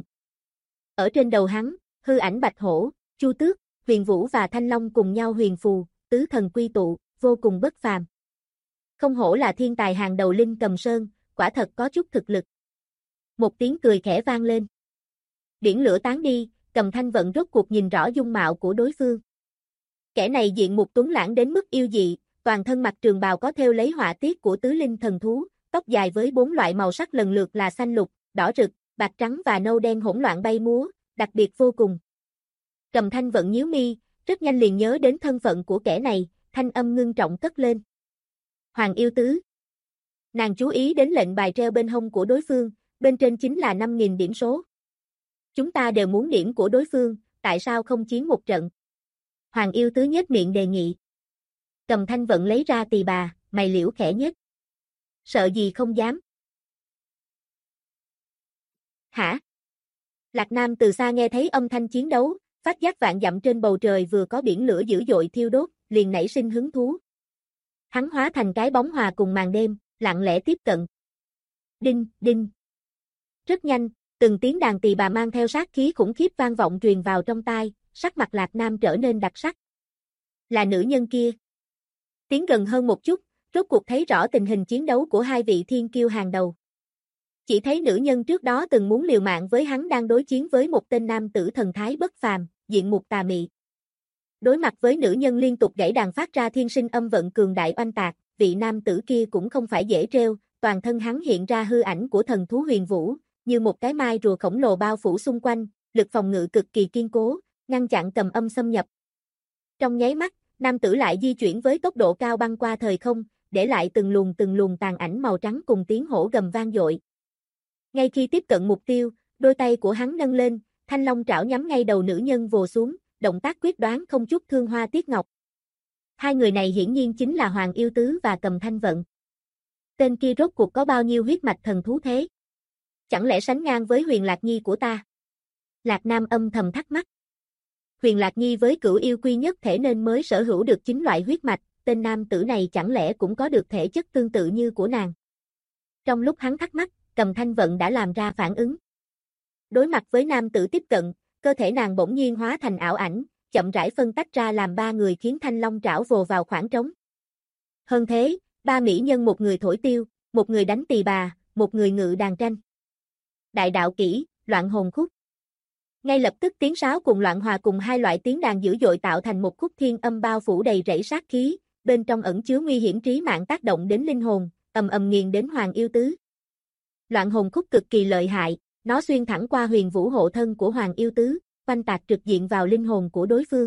Ở trên đầu hắn, hư ảnh Bạch Hổ, Chu Tước, Huyền Vũ và Thanh Long cùng nhau huyền phù, tứ thần quy tụ, vô cùng bất phàm. Không hổ là thiên tài hàng đầu Linh Cầm Sơn, quả thật có chút thực lực. Một tiếng cười khẽ vang lên. Biển lửa tán đi, Cầm Thanh Vận rốt cuộc nhìn rõ dung mạo của đối phương. Kẻ này diện mục tuấn lãng đến mức yêu dị, toàn thân mặc trường bào có thêu lấy họa tiết của tứ linh thần thú, tóc dài với 4 loại màu sắc lần lượt là xanh lục, đỏ rực, bạc trắng và nâu đen hỗn loạn bay múa, đặc biệt vô cùng. Cầm Thanh Vận nhíu mi, rất nhanh liền nhớ đến thân phận của kẻ này, thanh âm ngưng trọng cất lên. Hoàng yêu tứ. Nàng chú ý đến lệnh bài treo bên hông của đối phương, bên trên chính là 5.000 điểm số. Chúng ta đều muốn điểm của đối phương, tại sao không chiến một trận? Hoàng yêu tứ nhếch miệng đề nghị. Cầm Thanh Vận lấy ra tỳ bà, mày liễu khẽ nhếch. Sợ gì không dám. Hả? Lạc Nam từ xa nghe thấy âm thanh chiến đấu, phát giác vạn dặm trên bầu trời vừa có biển lửa dữ dội thiêu đốt, liền nảy sinh hứng thú. Hắn hóa thành cái bóng hòa cùng màn đêm, lặng lẽ tiếp cận. Đinh, đinh. Rất nhanh, từng tiếng đàn tỳ bà mang theo sát khí khủng khiếp vang vọng truyền vào trong tai, sắc mặt Lạc Nam trở nên đặc sắc. Là nữ nhân kia. Tiến gần hơn một chút, rốt cuộc thấy rõ tình hình chiến đấu của hai vị thiên kiêu hàng đầu. Chỉ thấy nữ nhân trước đó từng muốn liều mạng với hắn đang đối chiến với một tên nam tử thần thái bất phàm, diện mục tà mị. Đối mặt với nữ nhân liên tục gãy đàn phát ra thiên sinh âm vận cường đại oanh tạc, vị nam tử kia cũng không phải dễ trêu, toàn thân hắn hiện ra hư ảnh của thần thú Huyền Vũ, như một cái mai rùa khổng lồ bao phủ xung quanh, lực phòng ngự cực kỳ kiên cố, ngăn chặn Cầm Âm xâm nhập. Trong nháy mắt, nam tử lại di chuyển với tốc độ cao băng qua thời không, để lại từng luồng tàn ảnh màu trắng cùng tiếng hổ gầm vang dội. Ngay khi tiếp cận mục tiêu, đôi tay của hắn nâng lên, thanh long trảo nhắm ngay đầu nữ nhân vồ xuống, động tác quyết đoán không chút thương hoa tiếc ngọc. Hai người này hiển nhiên chính là Hoàng Yêu Tứ và Cầm Thanh Vận. Tên kia rốt cuộc có bao nhiêu huyết mạch thần thú thế? Chẳng lẽ sánh ngang với Huyền Lạc Nhi của ta? Lạc Nam âm thầm thắc mắc. Huyền Lạc Nhi với cửu yêu quy nhất thể nên mới sở hữu được 9 loại huyết mạch, tên nam tử này chẳng lẽ cũng có được thể chất tương tự như của nàng? Trong lúc hắn thắc mắc, Cầm Thanh Vận đã làm ra phản ứng. Đối mặt với nam tử tiếp cận, cơ thể nàng bỗng nhiên hóa thành ảo ảnh, chậm rãi phân tách ra làm 3 người khiến thanh long trảo vồ vào khoảng trống. Hơn thế, 3 mỹ nhân, một người thổi tiêu, một người đánh tỳ bà, một người ngự đàn tranh. Đại đạo kỹ, loạn hồn khúc. Ngay lập tức tiếng sáo cùng loạn hòa cùng hai loại tiếng đàn dữ dội tạo thành một khúc thiên âm bao phủ đầy rẫy sát khí, bên trong ẩn chứa nguy hiểm trí mạng tác động đến linh hồn, ầm ầm nghiền đến Hoàng Yêu Tứ. Loạn hồn khúc cực kỳ lợi hại, nó xuyên thẳng qua huyền vũ hộ thân của Hoàng Yêu Tứ, oanh tạc trực diện vào linh hồn của đối phương.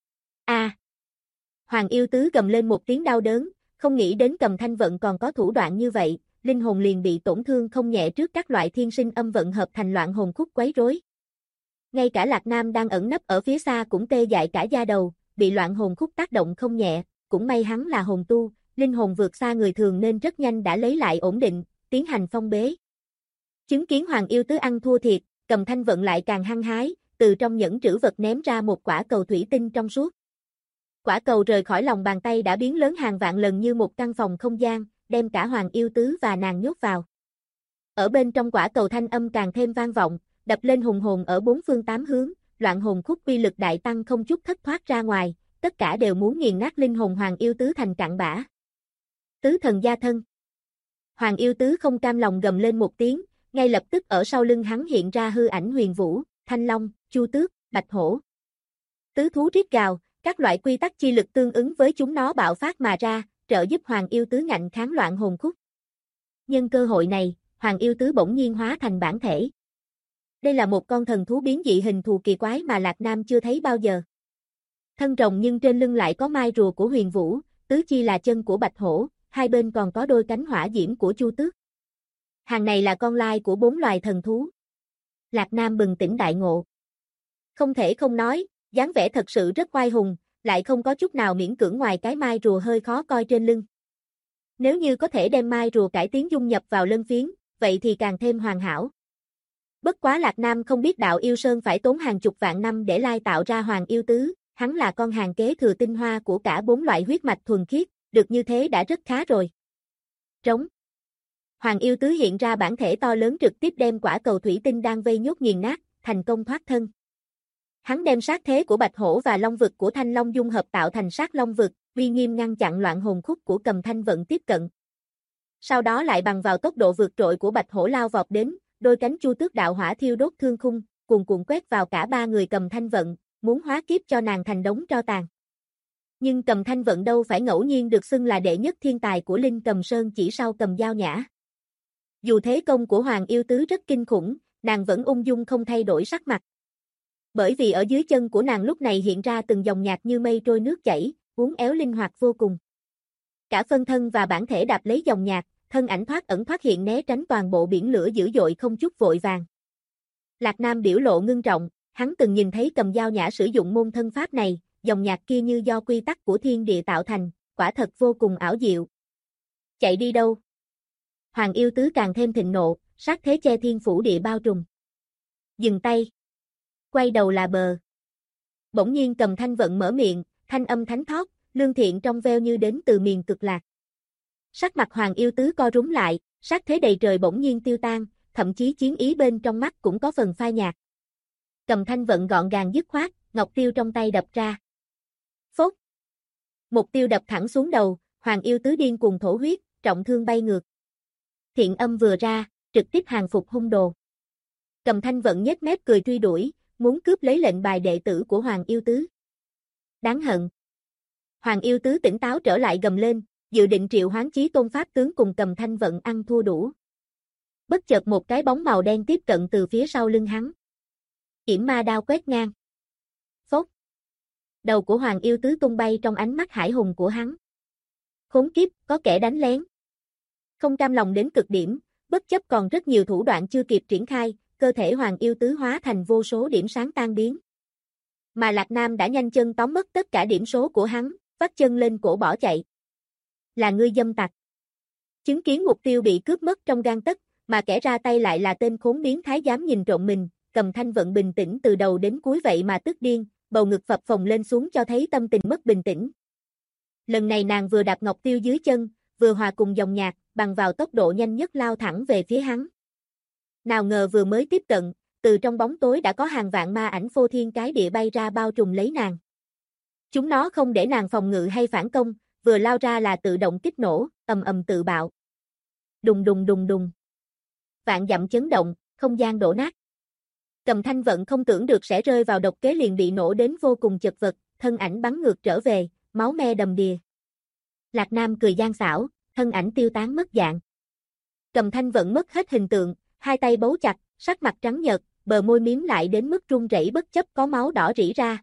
A! Hoàng Yêu Tứ gầm lên một tiếng đau đớn, không nghĩ đến Cầm Thanh Vận còn có thủ đoạn như vậy, linh hồn liền bị tổn thương không nhẹ trước các loại thiên sinh âm vận hợp thành loạn hồn khúc quấy rối. Ngay cả Lạc Nam đang ẩn nấp ở phía xa cũng tê dại cả da đầu, bị loạn hồn khúc tác động không nhẹ, cũng may hắn là hồn tu, linh hồn vượt xa người thường nên rất nhanh đã lấy lại ổn định, tiến hành phong bế. Chứng kiến Hoàng Yêu Tứ ăn thua thiệt, Cầm Thanh Vận lại càng hăng hái, từ trong nhẫn trữ vật ném ra một quả cầu thủy tinh trong suốt. Quả cầu rời khỏi lòng bàn tay đã biến lớn hàng vạn lần như một căn phòng không gian, đem cả Hoàng Yêu Tứ và nàng nhốt vào. Ở bên trong quả cầu thanh âm càng thêm vang vọng, đập lên hùng hồn ở bốn phương tám hướng, loạn hồn khúc uy lực đại tăng không chút thất thoát ra ngoài, tất cả đều muốn nghiền nát linh hồn Hoàng Yêu Tứ thành cặn bã. Tứ thần gia thân. Hoàng Yêu Tứ không cam lòng gầm lên một tiếng, ngay lập tức ở sau lưng hắn hiện ra hư ảnh Huyền Vũ, Thanh Long, Chu Tước, Bạch Hổ. Tứ thú rít gào, các loại quy tắc chi lực tương ứng với chúng nó bạo phát mà ra, trợ giúp Hoàng Yêu Tứ ngạnh kháng loạn hồn khúc. Nhân cơ hội này, Hoàng Yêu Tứ bỗng nhiên hóa thành bản thể. Đây là một con thần thú biến dị hình thù kỳ quái mà Lạc Nam chưa thấy bao giờ. Thân rồng nhưng trên lưng lại có mai rùa của Huyền Vũ, tứ chi là chân của Bạch Hổ, hai bên còn có đôi cánh hỏa diễm của Chu Tước. Hàng này là con lai của 4 loài thần thú. Lạc Nam bừng tỉnh đại ngộ. Không thể không nói, dáng vẻ thật sự rất oai hùng, lại không có chút nào miễn cưỡng ngoài cái mai rùa hơi khó coi trên lưng. Nếu như có thể đem mai rùa cải tiến dung nhập vào lân phiến, vậy thì càng thêm hoàn hảo. Bất quá Lạc Nam không biết đạo yêu sơn phải tốn hàng chục vạn năm để lai tạo ra Hoàng Yêu Tứ, hắn là con hàng kế thừa tinh hoa của cả 4 loại huyết mạch thuần khiết, được như thế đã rất khá rồi. Trống. Hoàng Yêu Tứ hiện ra bản thể to lớn trực tiếp đem quả cầu thủy tinh đang vây nhốt nghiền nát, thành công thoát thân. Hắn đem sát thế của Bạch Hổ và Long vực của Thanh Long dung hợp tạo thành sát Long vực, uy nghiêm ngăn chặn loạn hồn khúc của Cầm Thanh Vận tiếp cận. Sau đó lại bằng vào tốc độ vượt trội của Bạch Hổ lao vọt đến, đôi cánh Chu Tước đạo hỏa thiêu đốt thương khung, cuồn cuộn quét vào cả ba người Cầm Thanh Vận, muốn hóa kiếp cho nàng thành đống tro tàn. Nhưng Cầm Thanh Vận đâu phải ngẫu nhiên được xưng là đệ nhất thiên tài của Linh Cầm Sơn chỉ sau Cầm Dao Nhã. Dù thế công của Hoàng Yêu Tứ rất kinh khủng, nàng vẫn ung dung không thay đổi sắc mặt. Bởi vì ở dưới chân của nàng lúc này hiện ra từng dòng nhạc như mây trôi nước chảy, uốn éo linh hoạt vô cùng. Cả phân thân và bản thể đạp lấy dòng nhạc, thân ảnh thoát ẩn thoát hiện né tránh toàn bộ biển lửa dữ dội không chút vội vàng. Lạc Nam biểu lộ ngưng trọng, hắn từng nhìn thấy Cầm Dao Nhã sử dụng môn thân pháp này, dòng nhạc kia như do quy tắc của thiên địa tạo thành, quả thật vô cùng ảo diệu. Chạy đi đâu? Hoàng Yêu Tứ càng thêm thịnh nộ, sát thế che thiên phủ địa bao trùm. Dừng tay. Quay đầu là bờ. Bỗng nhiên Cầm Thanh Vận mở miệng, thanh âm thánh thót, lương thiện trong veo như đến từ miền cực lạc. Sắc mặt Hoàng Yêu Tứ co rúm lại, sát thế đầy trời bỗng nhiên tiêu tan, thậm chí chiến ý bên trong mắt cũng có phần phai nhạt. Cầm Thanh Vận gọn gàng dứt khoát, ngọc tiêu trong tay đập ra. Phốt. Một tiêu đập thẳng xuống đầu, Hoàng Yêu Tứ điên cuồng thổ huyết, trọng thương bay ngược. Thiện âm vừa ra, trực tiếp hàng phục hung đồ. Cầm Thanh Vận nhếch mép cười truy đuổi, muốn cướp lấy lệnh bài đệ tử của Hoàng Yêu Tứ. Đáng hận. Hoàng Yêu Tứ tỉnh táo trở lại gầm lên, dự định triệu hoán chí tôn pháp tướng cùng Cầm Thanh Vận ăn thua đủ. Bất chợt một cái bóng màu đen tiếp cận từ phía sau lưng hắn. Yểm ma đao quét ngang. Phốt. Đầu của Hoàng Yêu Tứ tung bay trong ánh mắt hải hùng của hắn. Khốn kiếp, có kẻ đánh lén. Không cam lòng đến cực điểm, bất chấp còn rất nhiều thủ đoạn chưa kịp triển khai, cơ thể Hoàng Yêu Tứ hóa thành vô số điểm sáng tan biến. Mà Lạc Nam đã nhanh chân tóm mất tất cả điểm số của hắn, vắt chân lên cổ bỏ chạy. Là ngươi dâm tặc. Chứng kiến mục tiêu bị cướp mất trong gang tấc, mà kẻ ra tay lại là tên khốn biến thái dám nhìn trộm mình, Cầm Thanh Vận bình tĩnh từ đầu đến cuối vậy mà tức điên, bầu ngực phập phồng lên xuống cho thấy tâm tình mất bình tĩnh. Lần này nàng vừa đạp ngọc tiêu dưới chân, vừa hòa cùng dòng nhạc, bằng vào tốc độ nhanh nhất lao thẳng về phía hắn. Nào ngờ vừa mới tiếp cận, từ trong bóng tối đã có hàng vạn ma ảnh phô thiên cái địa bay ra bao trùm lấy nàng. Chúng nó không để nàng phòng ngự hay phản công, vừa lao ra là tự động kích nổ, ầm ầm tự bạo. Đùng đùng đùng đùng. Vạn dặm chấn động, không gian đổ nát. Cầm Thanh Vận không tưởng được sẽ rơi vào độc kế liền bị nổ đến vô cùng chật vật, thân ảnh bắn ngược trở về, máu me đầm đìa. Lạc Nam cười gian xảo, thân ảnh tiêu tán mất dạng. Cầm Thanh Vận mất hết hình tượng, hai tay bấu chặt, sắc mặt trắng nhợt, bờ môi miếm lại đến mức run rẩy bất chấp có máu đỏ rỉ ra.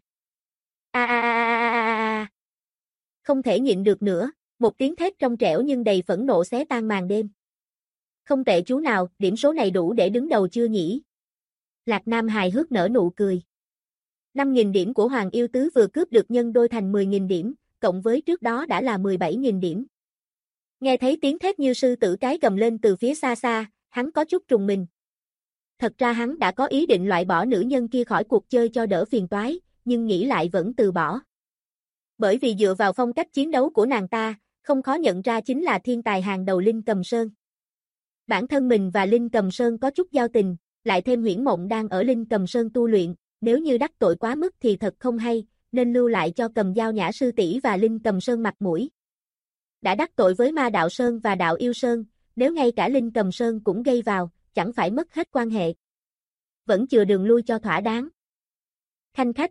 Không thể nhịn được nữa, một tiếng thét trong trẻo nhưng đầy phẫn nộ xé tan màn đêm. Không tệ chú nào, điểm số này đủ để đứng đầu chưa nhỉ? Lạc Nam hài hước nở nụ cười. 5.000 điểm của Hoàng Yêu Tứ vừa cướp được nhân đôi thành 10.000 điểm, cộng với trước đó đã là 17.000 điểm. Nghe thấy tiếng thét như sư tử cái gầm lên từ phía xa xa, hắn có chút trùng mình. Thật ra hắn đã có ý định loại bỏ nữ nhân kia khỏi cuộc chơi cho đỡ phiền toái, nhưng nghĩ lại vẫn từ bỏ. Bởi vì dựa vào phong cách chiến đấu của nàng ta, không khó nhận ra chính là thiên tài hàng đầu Linh Cầm Sơn. Bản thân mình và Linh Cầm Sơn có chút giao tình, lại thêm Huyễn Mộng đang ở Linh Cầm Sơn tu luyện, nếu như đắc tội quá mức thì thật không hay, nên lưu lại cho Cầm Dao Nhã sư tỷ và Linh Cầm Sơn mặt mũi. Đã đắc tội với Ma Đạo Sơn và Đạo Yêu Sơn, nếu ngay cả Linh Cầm Sơn cũng gây vào, chẳng phải mất hết quan hệ. Vẫn chừa đường lui cho thỏa đáng. Khanh khách.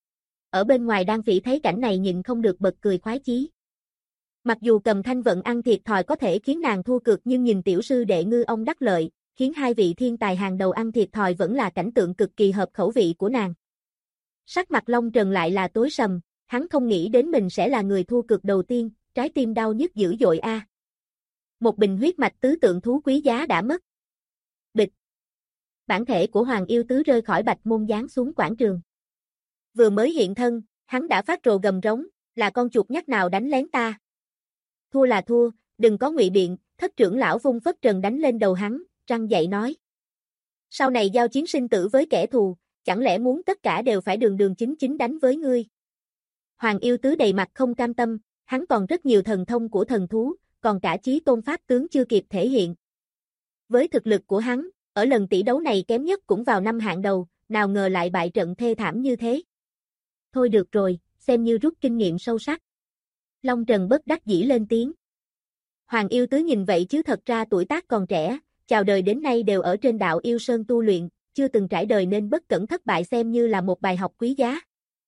Ở bên ngoài Đan Phỉ thấy cảnh này nhìn không được bật cười khoái chí. Mặc dù Cầm Thanh Vận ăn thiệt thòi có thể khiến nàng thua cược, nhưng nhìn tiểu sư đệ ngư ông đắc lợi, khiến hai vị thiên tài hàng đầu ăn thiệt thòi vẫn là cảnh tượng cực kỳ hợp khẩu vị của nàng. Sắc mặt Long Trần lại là tối sầm, hắn không nghĩ đến mình sẽ là người thua cược đầu tiên, trái tim đau nhức dữ dội a. Một bình huyết mạch tứ tượng thú quý giá đã mất. Bịch. Bản thể của Hoàng Yêu Tứ rơi khỏi Bạch Môn giáng xuống quảng trường. Vừa mới hiện thân, hắn đã phát rồ gầm rống, là con chuột nhắt nào đánh lén ta. Thua là thua, đừng có ngụy biện, Thất trưởng lão vung phất trần đánh lên đầu hắn, răng dậy nói. Sau này giao chiến sinh tử với kẻ thù, chẳng lẽ muốn tất cả đều phải đường đường chính chính đánh với ngươi. Hoàng Yêu Tứ đầy mặt không cam tâm, hắn còn rất nhiều thần thông của thần thú, còn cả chí tôn pháp tướng chưa kịp thể hiện. Với thực lực của hắn, ở lần tỷ đấu này kém nhất cũng vào năm hạng đầu, nào ngờ lại bại trận thê thảm như thế. Thôi được rồi, xem như rút kinh nghiệm sâu sắc. Long Trần bất đắc dĩ lên tiếng. Hoàng Yêu Tứ nhìn vậy chứ thật ra tuổi tác còn trẻ, chào đời đến nay đều ở trên Đạo Yêu Sơn tu luyện, chưa từng trải đời nên bất cẩn thất bại xem như là một bài học quý giá.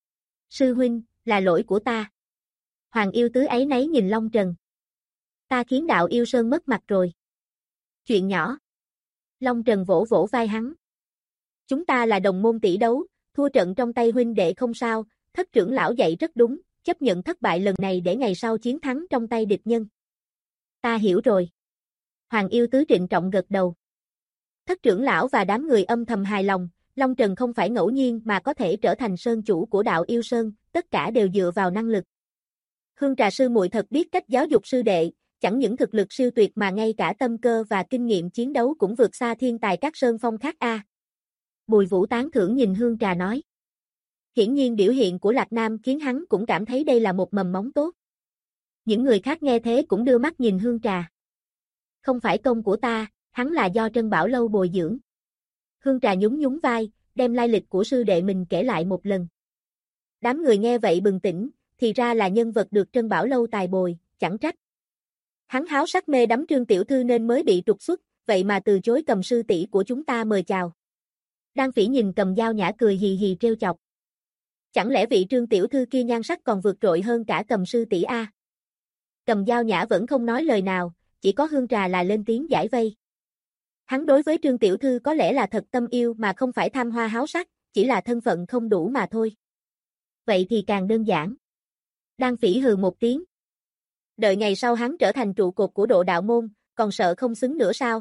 Sư huynh, là lỗi của ta. Hoàng Yêu Tứ ấy nấy nhìn Long Trần. Ta khiến Đạo Yêu Sơn mất mặt rồi. Chuyện nhỏ. Long Trần vỗ vỗ vai hắn. Chúng ta là đồng môn tỷ đấu, thua trận trong tay huynh đệ không sao, Thất trưởng lão dạy rất đúng, chấp nhận thất bại lần này để ngày sau chiến thắng trong tay địch nhân. Ta hiểu rồi. Hoàng Yêu Tứ trịnh trọng gật đầu. Thất trưởng lão và đám người âm thầm hài lòng, Long Trần không phải ngẫu nhiên mà có thể trở thành sơn chủ của Đạo Yêu Sơn, tất cả đều dựa vào năng lực. Hương Trà sư muội thật biết cách giáo dục sư đệ, chẳng những thực lực siêu tuyệt mà ngay cả tâm cơ và kinh nghiệm chiến đấu cũng vượt xa thiên tài các sơn phong khác a. Bùi Vũ tán thưởng nhìn Hương Trà nói. Hiển nhiên biểu hiện của Lạc Nam khiến hắn cũng cảm thấy đây là một mầm móng tốt. Những người khác nghe thế cũng đưa mắt nhìn Hương Trà. Không phải công của ta, hắn là do Trân Bảo Lâu bồi dưỡng. Hương Trà nhún nhún vai, đem lai lịch của sư đệ mình kể lại một lần. Đám người nghe vậy bừng tỉnh, thì ra là nhân vật được Trân Bảo Lâu tài bồi, chẳng trách. Hắn háo sắc mê đắm Trương tiểu thư nên mới bị trục xuất, vậy mà từ chối Cầm sư tỷ của chúng ta mời chào. Đan Phỉ nhìn Cầm Dao Nhã cười hì hì trêu chọc. Chẳng lẽ vị Trương tiểu thư kia nhan sắc còn vượt trội hơn cả Cầm sư tỷ a? Cầm Dao Nhã vẫn không nói lời nào, chỉ có Hương Trà là lên tiếng giải vây. Hắn đối với Trương tiểu thư có lẽ là thật tâm yêu mà không phải tham hoa háo sắc, chỉ là thân phận không đủ mà thôi. Vậy thì càng đơn giản. Đan Phỉ hừ một tiếng. Đợi ngày sau hắn trở thành trụ cột của Độ Đạo môn, còn sợ không xứng nữa sao?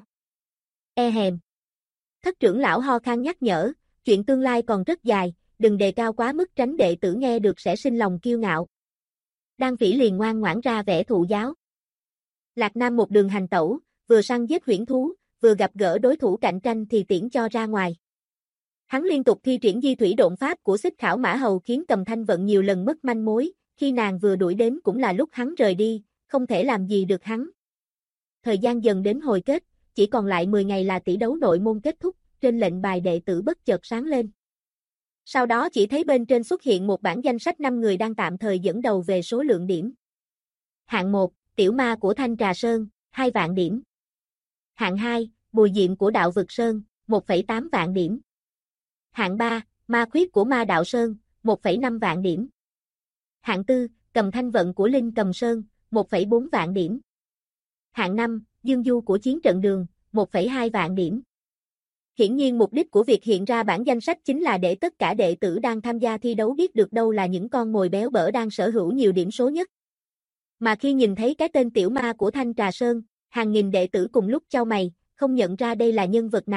E hèm. Thất trưởng lão ho khan nhắc nhở, chuyện tương lai còn rất dài, đừng đề cao quá mức tránh đệ tử nghe được sẽ sinh lòng kiêu ngạo. Đan Phỉ liền ngoan ngoãn ra vẻ thụ giáo. Lạc Nam một đường hành tẩu, vừa săn giết huyễn thú, vừa gặp gỡ đối thủ cạnh tranh thì tiễn cho ra ngoài. Hắn liên tục thi triển di thủy độn pháp của Xích Khảo Mã Hầu khiến Cầm Thanh Vận nhiều lần mất manh mối, khi nàng vừa đuổi đến cũng là lúc hắn rời đi, không thể làm gì được hắn. Thời gian dần đến hồi kết, chỉ còn lại 10 ngày là tỷ đấu nội môn kết thúc, trên lệnh bài đệ tử bất chợt sáng lên. Sau đó chỉ thấy bên trên xuất hiện một bảng danh sách 5 người đang tạm thời dẫn đầu về số lượng điểm. Hạng 1, Tiểu Ma của Thanh Trà Sơn, 2 vạn điểm. Hạng 2, Bùi Diệm của Đạo Vực Sơn, 1,8 vạn điểm. Hạng 3, Ma Khuyết của Ma Đạo Sơn, 1,5 vạn điểm. Hạng 4, Cầm Thanh Vận của Linh Cầm Sơn, 1,4 vạn điểm. Hạng 5, Dương Du của Chiến Trận Đường, 1,2 vạn điểm. Hiển nhiên mục đích của việc hiện ra bảng danh sách chính là để tất cả đệ tử đang tham gia thi đấu biết được đâu là những con mồi béo bở đang sở hữu nhiều điểm số nhất. Mà khi nhìn thấy cái tên Tiểu Ma của Thanh Trà Sơn, hàng nghìn đệ tử cùng lúc chau mày, không nhận ra đây là nhân vật nào,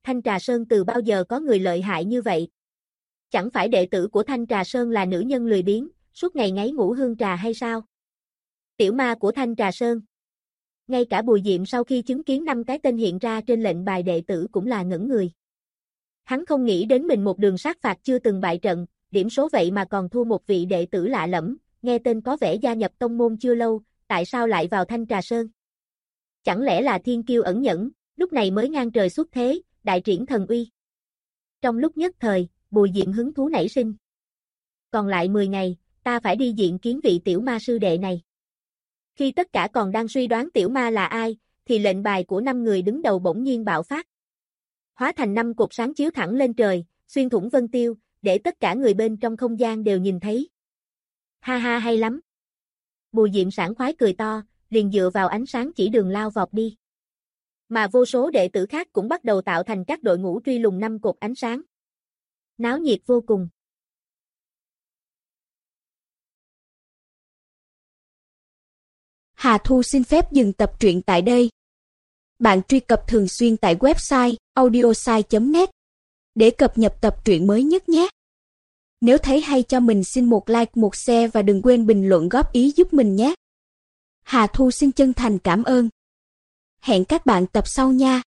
Thanh Trà Sơn từ bao giờ có người lợi hại như vậy? Chẳng phải đệ tử của Thanh Trà Sơn là nữ nhân lười biếng, suốt ngày ngáy ngủ hương trà hay sao? Tiểu ma của Thanh Trà Sơn. Ngay cả Bùi Diệm sau khi chứng kiến 5 cái tên hiện ra trên lệnh bài đệ tử cũng là ngẩn người. Hắn không nghĩ đến mình một đường sát phạt chưa từng bại trận, điểm số vậy mà còn thua một vị đệ tử lạ lẫm, nghe tên có vẻ gia nhập tông môn chưa lâu, tại sao lại vào Thanh Trà Sơn? Chẳng lẽ là thiên kiêu ẩn nhẫn, lúc này mới ngang trời xuất thế, đại triển thần uy? Trong lúc nhất thời, Bùi Diệm hứng thú nảy sinh. Còn lại 10 ngày, ta phải đi diện kiến vị tiểu ma sư đệ này. Khi tất cả còn đang suy đoán tiểu ma là ai, thì lệnh bài của 5 người đứng đầu bỗng nhiên bạo phát. Hóa thành 5 cột sáng chiếu thẳng lên trời, xuyên thủng vân tiêu, để tất cả người bên trong không gian đều nhìn thấy. Ha ha hay lắm. Bùi Diệm sảng khoái cười to, liền dựa vào ánh sáng chỉ đường lao vọt đi. Mà vô số đệ tử khác cũng bắt đầu tạo thành các đội ngũ truy lùng 5 cột ánh sáng. Náo nhiệt vô cùng. Hà Thu xin phép dừng tập truyện tại đây. Bạn truy cập thường xuyên tại website audiosai.net để cập nhật tập truyện mới nhất nhé. Nếu thấy hay cho mình xin một like, một share và đừng quên bình luận góp ý giúp mình nhé. Hà Thu xin chân thành cảm ơn. Hẹn các bạn tập sau nha.